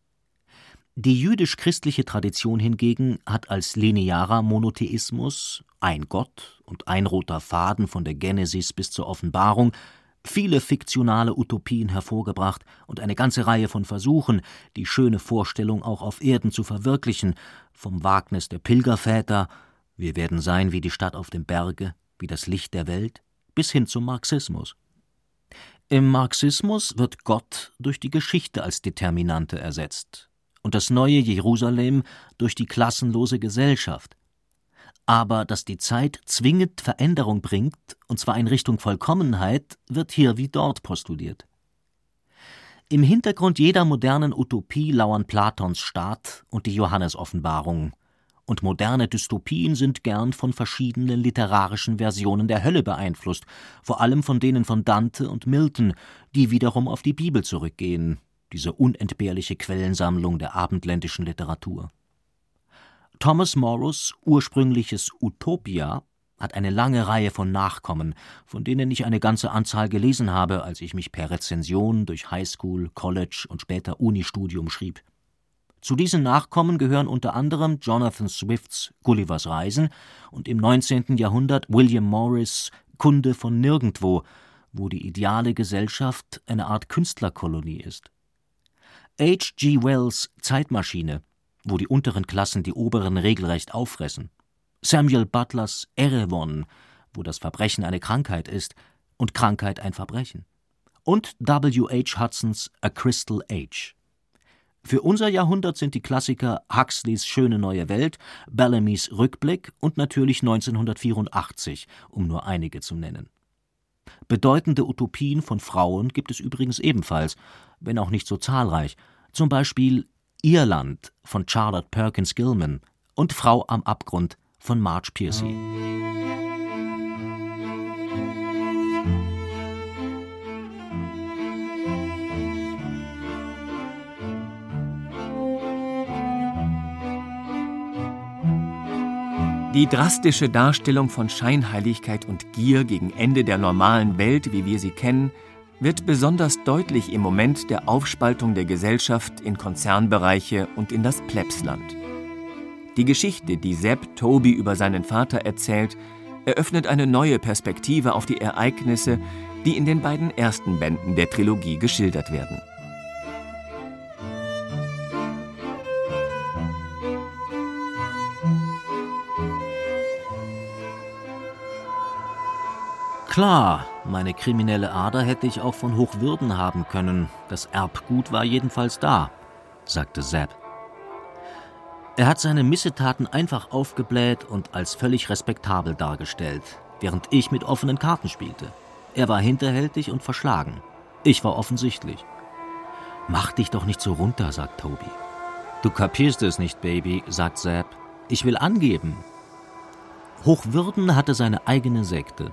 Die jüdisch-christliche Tradition hingegen hat als linearer Monotheismus, ein Gott und ein roter Faden von der Genesis bis zur Offenbarung, viele fiktionale Utopien hervorgebracht und eine ganze Reihe von Versuchen, die schöne Vorstellung auch auf Erden zu verwirklichen, vom Wagnis der Pilgerväter, wir werden sein wie die Stadt auf dem Berge, wie das Licht der Welt, bis hin zum Marxismus. Im Marxismus wird Gott durch die Geschichte als Determinante ersetzt und das neue Jerusalem durch die klassenlose Gesellschaft. Aber dass die Zeit zwingend Veränderung bringt, und zwar in Richtung Vollkommenheit, wird hier wie dort postuliert. Im Hintergrund jeder modernen Utopie lauern Platons Staat und die Johannesoffenbarung, und moderne Dystopien sind gern von verschiedenen literarischen Versionen der Hölle beeinflusst, vor allem von denen von Dante und Milton, die wiederum auf die Bibel zurückgehen, diese unentbehrliche Quellensammlung der abendländischen Literatur. Thomas Moros ursprüngliches Utopia hat eine lange Reihe von Nachkommen, von denen ich eine ganze Anzahl gelesen habe, als ich mich per Rezension durch Highschool, College und später Unistudium schrieb. Zu diesen Nachkommen gehören unter anderem Jonathan Swifts Gullivers Reisen und im 19. Jahrhundert William Morris' Kunde von Nirgendwo, wo die ideale Gesellschaft eine Art Künstlerkolonie ist. H.G. Wells' Zeitmaschine, wo die unteren Klassen die oberen regelrecht auffressen. Samuel Butlers Erewhon, wo das Verbrechen eine Krankheit ist und Krankheit ein Verbrechen. Und W.H. Hudsons A Crystal Age. Für unser Jahrhundert sind die Klassiker Huxleys Schöne neue Welt, Bellamy's Rückblick und natürlich 1984, um nur einige zu nennen. Bedeutende Utopien von Frauen gibt es übrigens ebenfalls, wenn auch nicht so zahlreich. Zum Beispiel Irland von Charlotte Perkins Gilman und Frau am Abgrund von Marge Piercy. Die drastische Darstellung von Scheinheiligkeit und Gier gegen Ende der normalen Welt, wie wir sie kennen, wird besonders deutlich im Moment der Aufspaltung der Gesellschaft in Konzernbereiche und in das Plebsland. Die Geschichte, die Zeb Toby über seinen Vater erzählt, eröffnet eine neue Perspektive auf die Ereignisse, die in den beiden ersten Bänden der Trilogie geschildert werden. Klar, meine kriminelle Ader hätte ich auch von Hochwürden haben können. Das Erbgut war jedenfalls da, sagte Zeb. Er hat seine Missetaten einfach aufgebläht und als völlig respektabel dargestellt, während ich mit offenen Karten spielte. Er war hinterhältig und verschlagen. Ich war offensichtlich. »Mach dich doch nicht so runter«, sagt Toby. »Du kapierst es nicht, Baby«, sagt Zeb. »Ich will angeben.« Hochwürden hatte seine eigene Sekte.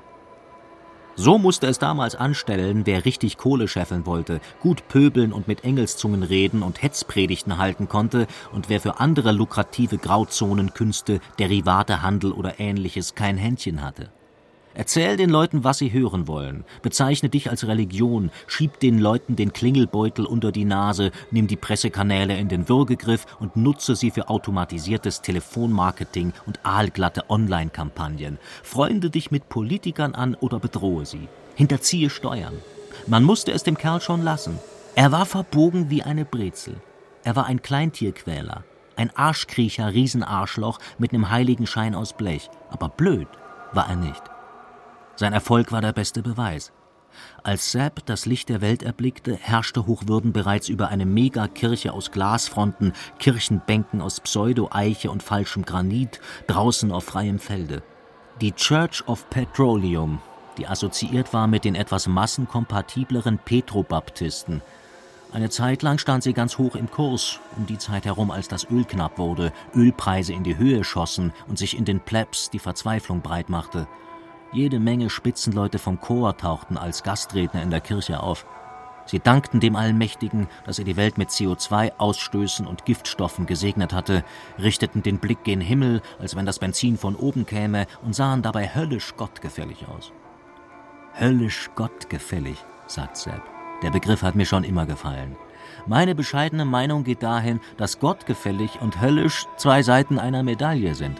So musste es damals anstellen, wer richtig Kohle scheffeln wollte, gut pöbeln und mit Engelszungen reden und Hetzpredigten halten konnte und wer für andere lukrative Grauzonenkünste, Derivatehandel oder Ähnliches kein Händchen hatte. Erzähl den Leuten, was sie hören wollen, bezeichne dich als Religion, schieb den Leuten den Klingelbeutel unter die Nase, nimm die Pressekanäle in den Würgegriff und nutze sie für automatisiertes Telefonmarketing und aalglatte Online-Kampagnen. Freunde dich mit Politikern an oder bedrohe sie. Hinterziehe Steuern. Man musste es dem Kerl schon lassen. Er war verbogen wie eine Brezel. Er war ein Kleintierquäler, ein Arschkriecher, Riesenarschloch mit nem Heiligenschein aus Blech. Aber blöd war er nicht. Sein Erfolg war der beste Beweis. Als Zeb das Licht der Welt erblickte, herrschte Hochwürden bereits über eine Megakirche aus Glasfronten, Kirchenbänken aus Pseudo-Eiche und falschem Granit, draußen auf freiem Felde. Die Church of Petroleum, die assoziiert war mit den etwas massenkompatibleren Petrobaptisten. Eine Zeit lang stand sie ganz hoch im Kurs, um die Zeit herum, als das Öl knapp wurde, Ölpreise in die Höhe schossen und sich in den Plebs die Verzweiflung breitmachte. Jede Menge Spitzenleute vom Chor tauchten als Gastredner in der Kirche auf. Sie dankten dem Allmächtigen, dass er die Welt mit CO2-Ausstößen und Giftstoffen gesegnet hatte, richteten den Blick gen Himmel, als wenn das Benzin von oben käme, und sahen dabei höllisch gottgefällig aus. Höllisch gottgefällig, sagt Zeb. Der Begriff hat mir schon immer gefallen. Meine bescheidene Meinung geht dahin, dass gottgefällig und höllisch zwei Seiten einer Medaille sind.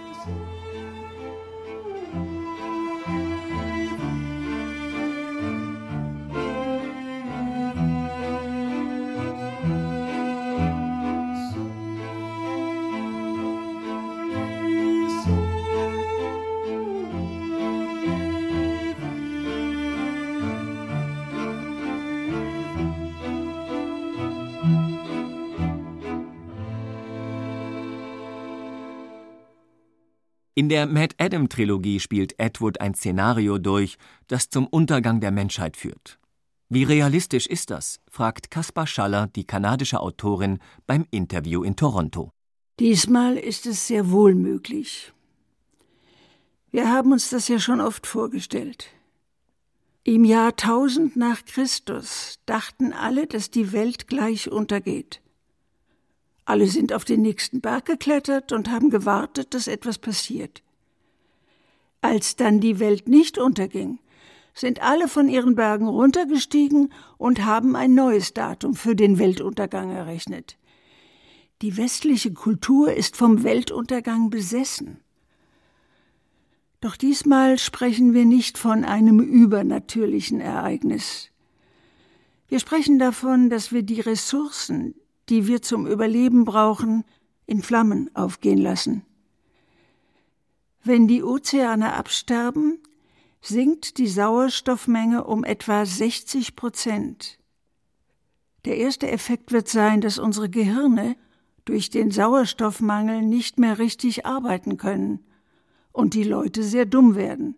In der Mad-Adam-Trilogie spielt Atwood ein Szenario durch, das zum Untergang der Menschheit führt. Wie realistisch ist das? Fragt Kaspar Schaller, die kanadische Autorin, beim Interview in Toronto. Diesmal ist es sehr wohl möglich. Wir haben uns das ja schon oft vorgestellt. Im Jahr 1000 nach Christus dachten alle, dass die Welt gleich untergeht. Alle sind auf den nächsten Berg geklettert und haben gewartet, dass etwas passiert. Als dann die Welt nicht unterging, sind alle von ihren Bergen runtergestiegen und haben ein neues Datum für den Weltuntergang errechnet. Die westliche Kultur ist vom Weltuntergang besessen. Doch diesmal sprechen wir nicht von einem übernatürlichen Ereignis. Wir sprechen davon, dass wir die Ressourcen, die wir zum Überleben brauchen, in Flammen aufgehen lassen. Wenn die Ozeane absterben, sinkt die Sauerstoffmenge um etwa 60%. Der erste Effekt wird sein, dass unsere Gehirne durch den Sauerstoffmangel nicht mehr richtig arbeiten können und die Leute sehr dumm werden.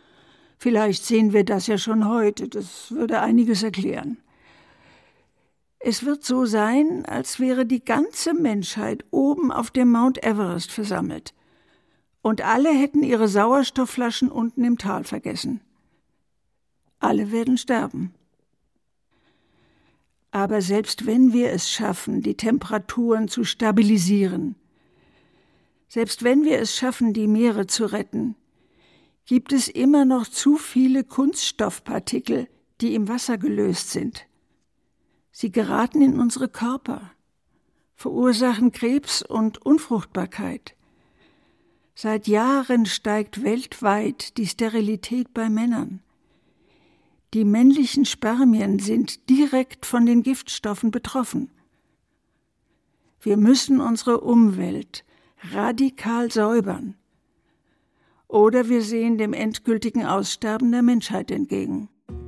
Vielleicht sehen wir das ja schon heute, das würde einiges erklären. Es wird so sein, als wäre die ganze Menschheit oben auf dem Mount Everest versammelt. Und alle hätten ihre Sauerstoffflaschen unten im Tal vergessen. Alle werden sterben. Aber selbst wenn wir es schaffen, die Temperaturen zu stabilisieren, selbst wenn wir es schaffen, die Meere zu retten, gibt es immer noch zu viele Kunststoffpartikel, die im Wasser gelöst sind. Sie geraten in unsere Körper, verursachen Krebs und Unfruchtbarkeit. Seit Jahren steigt weltweit die Sterilität bei Männern. Die männlichen Spermien sind direkt von den Giftstoffen betroffen. Wir müssen unsere Umwelt radikal säubern. Oder wir sehen dem endgültigen Aussterben der Menschheit entgegen.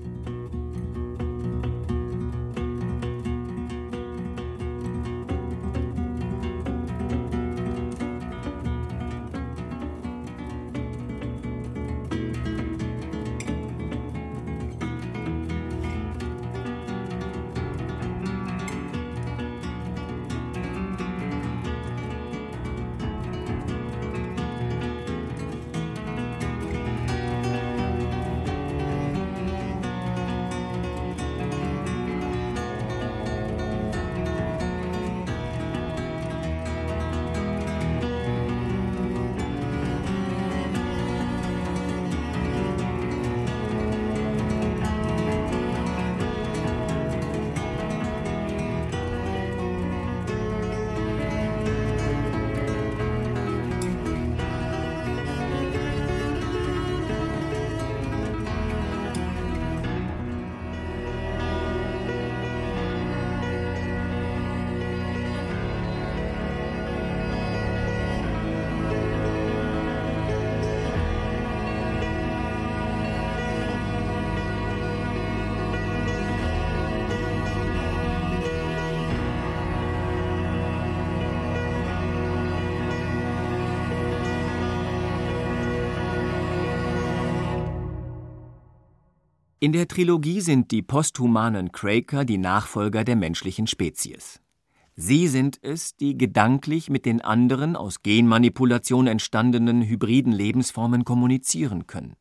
In der Trilogie sind die posthumanen Quaker die Nachfolger der menschlichen Spezies. Sie sind es, die gedanklich mit den anderen aus Genmanipulation entstandenen hybriden Lebensformen kommunizieren können.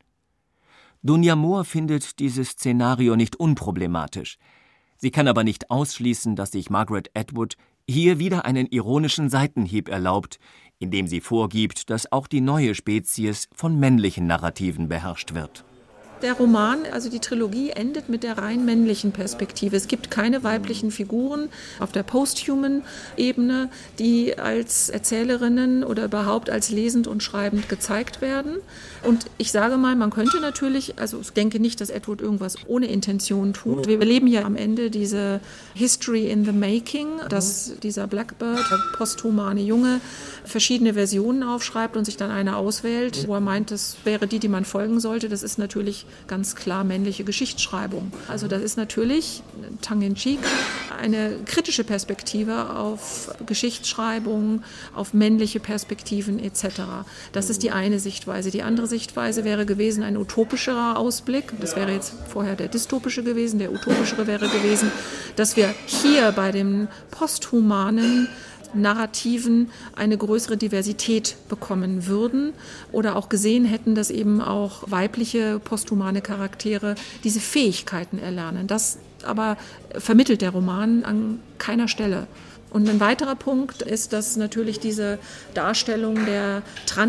Dunja Moore findet dieses Szenario nicht unproblematisch. Sie kann aber nicht ausschließen, dass sich Margaret Atwood hier wieder einen ironischen Seitenhieb erlaubt, indem sie vorgibt, dass auch die neue Spezies von männlichen Narrativen beherrscht wird. Der Roman, also die Trilogie, endet mit der rein männlichen Perspektive. Es gibt keine weiblichen Figuren auf der Posthuman-Ebene, die als Erzählerinnen oder überhaupt als lesend und schreibend gezeigt werden. Und ich sage mal, man könnte natürlich, also ich denke nicht, dass Atwood irgendwas ohne Intention tut. Wir erleben ja am Ende diese History in the Making, dass dieser Blackbird, der posthumane Junge, verschiedene Versionen aufschreibt und sich dann eine auswählt, wo er meint, das wäre die man folgen sollte. Das ist natürlich ganz klar männliche Geschichtsschreibung. Also das ist natürlich tongue-in-cheek eine kritische Perspektive auf Geschichtsschreibung, auf männliche Perspektiven etc. Das ist die eine Sichtweise. Die andere Sichtweise wäre gewesen ein utopischerer Ausblick. Das wäre jetzt vorher der dystopische gewesen. Der utopischere wäre gewesen, dass wir hier bei den posthumanen Narrativen eine größere Diversität bekommen würden oder auch gesehen hätten, dass eben auch weibliche posthumane Charaktere diese Fähigkeiten erlernen. Das aber vermittelt der Roman an keiner Stelle. Und ein weiterer Punkt ist, dass natürlich diese Darstellung der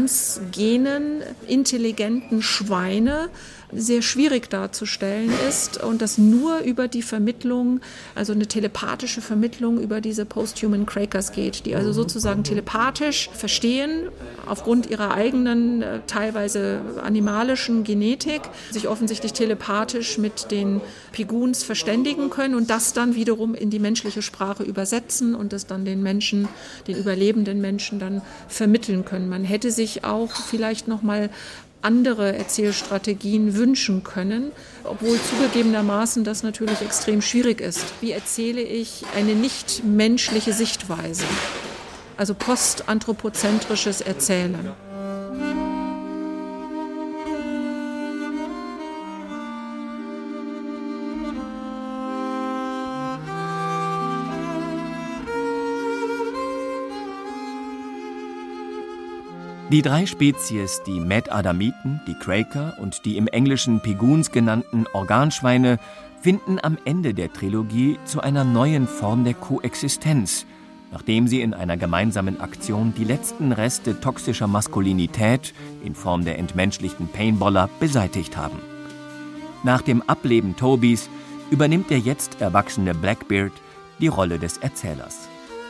transgenen, intelligenten Schweine sehr schwierig darzustellen ist und das nur über die Vermittlung, also eine telepathische Vermittlung über diese Posthuman Quakers geht, die also sozusagen telepathisch verstehen, aufgrund ihrer eigenen, teilweise animalischen Genetik, sich offensichtlich telepathisch mit den Piguns verständigen können und das dann wiederum in die menschliche Sprache übersetzen und das dann den Menschen, den überlebenden Menschen dann vermitteln können. Man hätte sich auch vielleicht nochmal andere Erzählstrategien wünschen können, obwohl zugegebenermaßen das natürlich extrem schwierig ist. Wie erzähle ich eine nicht menschliche Sichtweise? Also postanthropozentrisches Erzählen. Die 3 Spezies, die Mad-Adamiten, die Quaker und die im Englischen Peguns genannten Organschweine, finden am Ende der Trilogie zu einer neuen Form der Koexistenz, nachdem sie in einer gemeinsamen Aktion die letzten Reste toxischer Maskulinität in Form der entmenschlichten Painballer beseitigt haben. Nach dem Ableben Tobys übernimmt der jetzt erwachsene Blackbeard die Rolle des Erzählers.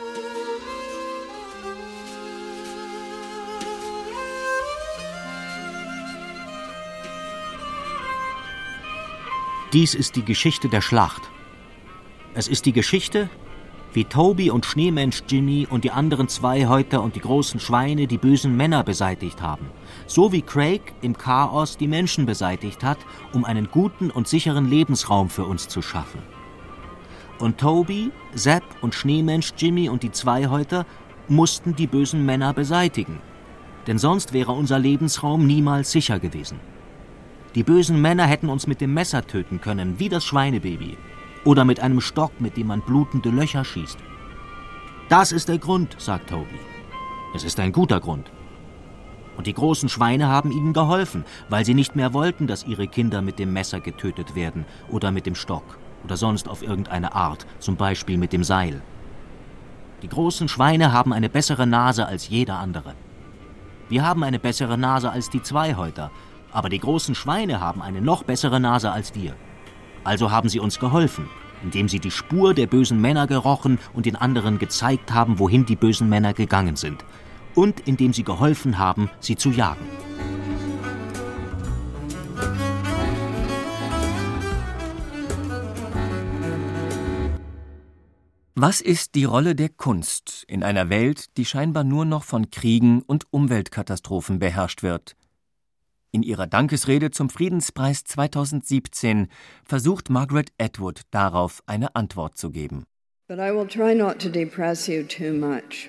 Dies ist die Geschichte der Schlacht. Es ist die Geschichte, wie Toby und Schneemensch Jimmy und die anderen Zweihäuter und die großen Schweine die bösen Männer beseitigt haben. So wie Craig im Chaos die Menschen beseitigt hat, um einen guten und sicheren Lebensraum für uns zu schaffen. Und Toby, Sepp und Schneemensch Jimmy und die Zweihäuter mussten die bösen Männer beseitigen. Denn sonst wäre unser Lebensraum niemals sicher gewesen. Die bösen Männer hätten uns mit dem Messer töten können, wie das Schweinebaby. Oder mit einem Stock, mit dem man blutende Löcher schießt. Das ist der Grund, sagt Toby. Es ist ein guter Grund. Und die großen Schweine haben ihnen geholfen, weil sie nicht mehr wollten, dass ihre Kinder mit dem Messer getötet werden oder mit dem Stock oder sonst auf irgendeine Art, zum Beispiel mit dem Seil. Die großen Schweine haben eine bessere Nase als jeder andere. Wir haben eine bessere Nase als die Zweihäuter, aber die großen Schweine haben eine noch bessere Nase als wir. Also haben sie uns geholfen, indem sie die Spur der bösen Männer gerochen und den anderen gezeigt haben, wohin die bösen Männer gegangen sind. Und indem sie geholfen haben, sie zu jagen. Was ist die Rolle der Kunst in einer Welt, die scheinbar nur noch von Kriegen und Umweltkatastrophen beherrscht wird? In ihrer Dankesrede zum Friedenspreis 2017 versucht Margaret Atwood darauf eine Antwort zu geben. But I will try not to depress you too much.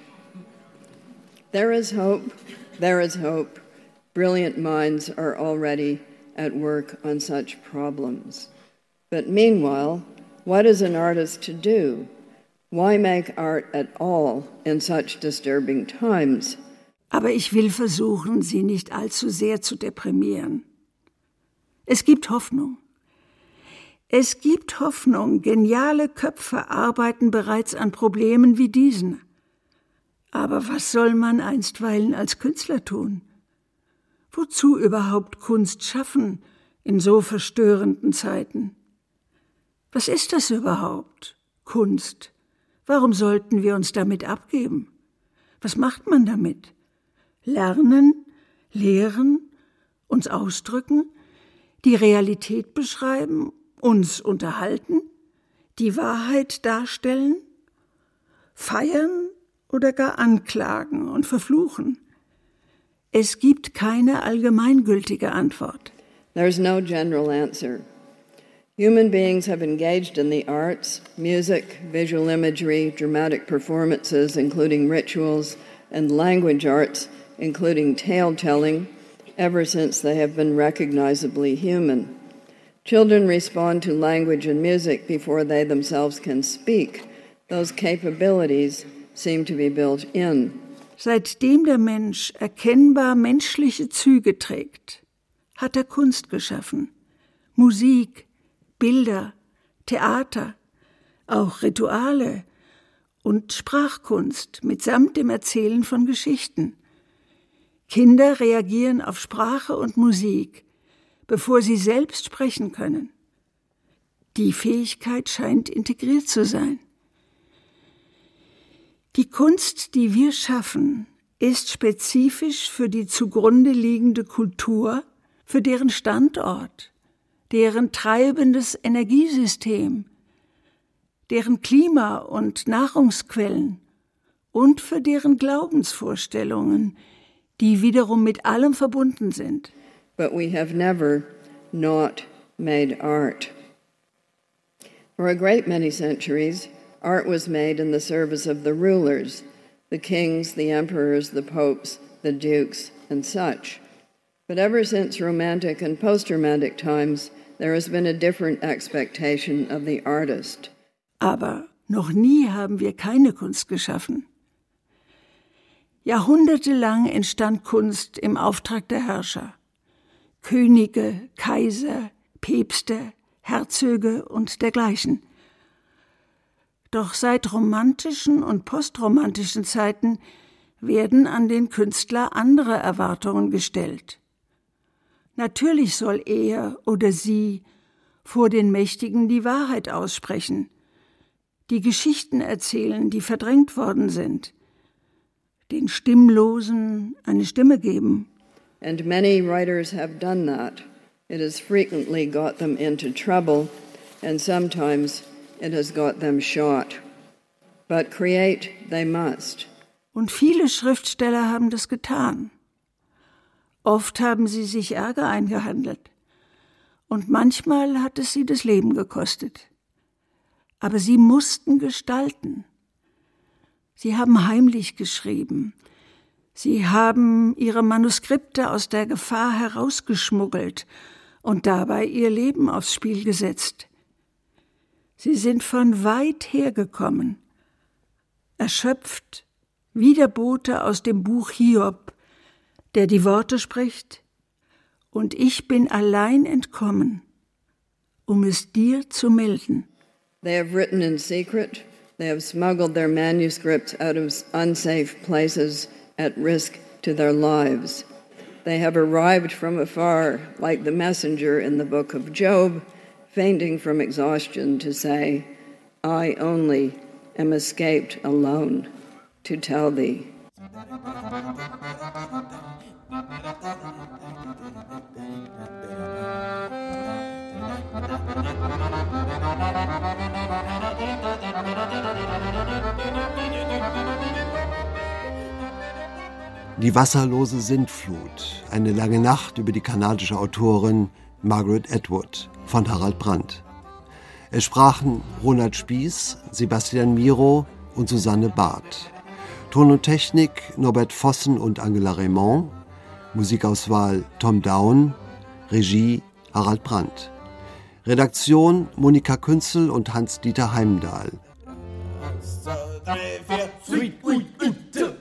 There is hope, there is hope. Brilliant minds are already at work on such problems. But meanwhile, what is an artist to do? Why make art at all in such disturbing times? Aber ich will versuchen, Sie nicht allzu sehr zu deprimieren. Es gibt Hoffnung. Es gibt Hoffnung. Geniale Köpfe arbeiten bereits an Problemen wie diesen. Aber was soll man einstweilen als Künstler tun? Wozu überhaupt Kunst schaffen in so verstörenden Zeiten? Was ist das überhaupt, Kunst? Warum sollten wir uns damit abgeben? Was macht man damit? Lernen, lehren, uns ausdrücken, die Realität beschreiben, uns unterhalten, die Wahrheit darstellen, feiern oder gar anklagen und verfluchen. Es gibt keine allgemeingültige Antwort. There's no general answer. Human beings have engaged in the arts, music, visual imagery, dramatic performances, including rituals, and language arts, including tale-telling, ever since they have been recognizably human. Children respond to language and music before they themselves can speak. Those capabilities seem to be built in. Seitdem der Mensch erkennbar menschliche Züge trägt, hat er Kunst geschaffen. Musik, Bilder, Theater, auch Rituale und Sprachkunst mitsamt dem Erzählen von Geschichten. Kinder reagieren auf Sprache und Musik, bevor sie selbst sprechen können. Die Fähigkeit scheint integriert zu sein. Die Kunst, die wir schaffen, ist spezifisch für die zugrunde liegende Kultur, für deren Standort, deren treibendes Energiesystem, deren Klima und Nahrungsquellen und für deren Glaubensvorstellungen, die wiederum mit allem verbunden sind. But we have never not made art. For a great many centuries, art was made in the service of the rulers, the kings, the emperors, the popes, the dukes, and such. But ever since Romantic and post-Romantic times, there has been a different expectation of the artist. Aber noch nie haben wir keine Kunst geschaffen. Jahrhundertelang entstand Kunst im Auftrag der Herrscher. Könige, Kaiser, Päpste, Herzöge und dergleichen. Doch seit romantischen und postromantischen Zeiten werden an den Künstler andere Erwartungen gestellt. Natürlich soll er oder sie vor den Mächtigen die Wahrheit aussprechen, die Geschichten erzählen, die verdrängt worden sind, den Stimmlosen eine Stimme geben. And many writers have done that. It has frequently got them into trouble, and sometimes it has got them shot. But create they must. Und viele Schriftsteller haben das getan. Oft haben sie sich Ärger eingehandelt. Und manchmal hat es sie das Leben gekostet. Aber sie mussten gestalten. Sie haben heimlich geschrieben. Sie haben ihre Manuskripte aus der Gefahr herausgeschmuggelt und dabei ihr Leben aufs Spiel gesetzt. Sie sind von weit hergekommen, erschöpft, wie der Bote aus dem Buch Hiob, der die Worte spricht: Und ich bin allein entkommen, um es dir zu melden. They have written in secret. They have smuggled their manuscripts out of unsafe places at risk to their lives. They have arrived from afar, like the messenger in the book of Job, fainting from exhaustion to say, I only am escaped alone to tell thee. Die wasserlose Sintflut, eine lange Nacht über die kanadische Autorin Margaret Atwood von Harald Brandt. Es sprachen Ronald Spieß, Sebastian Miro und Susanne Barth. Ton und Technik Norbert Vossen und Angela Raymond. Musikauswahl Tom Down. Regie Harald Brandt. Redaktion Monika Künzel und Hans-Dieter Heimdahl. 1, 2, 3, 4, sweet, ui, ute.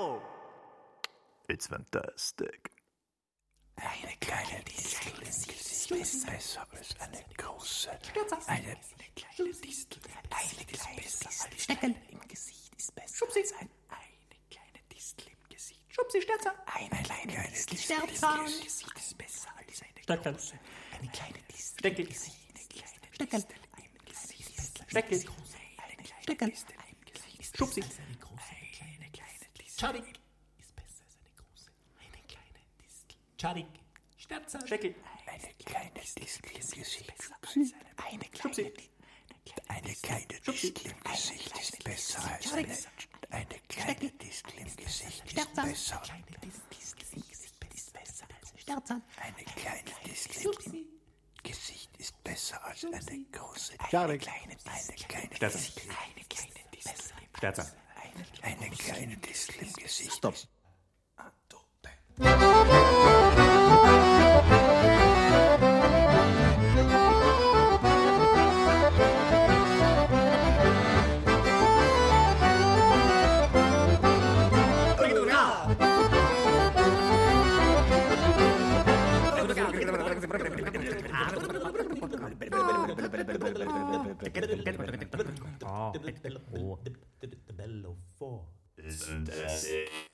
Hello! It's fantastic. Eine kleine Distel im Gesicht ist besser als eine große. Eine kleine Distel ist besser als Stecken im Gesicht ist besser als eine kleine Distel im Gesicht. Schubsi, Sterzer. Eine kleine Distel im Gesicht ist besser als eine große. Eine kleine Distel im Gesicht. Steckel. Steckel. Steckel. Schubsi. Eine kleine Distel. Charik. Ist besser als eine große. Eine kleine Distel. Charik. Sterzer. Steckel. Eine kleine Distel im Gesicht. Eine kleine Distel. Eine kleine Distel im Gesicht ist besser als eine kleine Distel im Gesicht ist besser. Sterzer. Eine kleine Distel im Gesicht ist besser als eine große. Eine kleine Distel. Sterzer. Eine kleine Distel im Gesicht. Stopp. Isn't that it?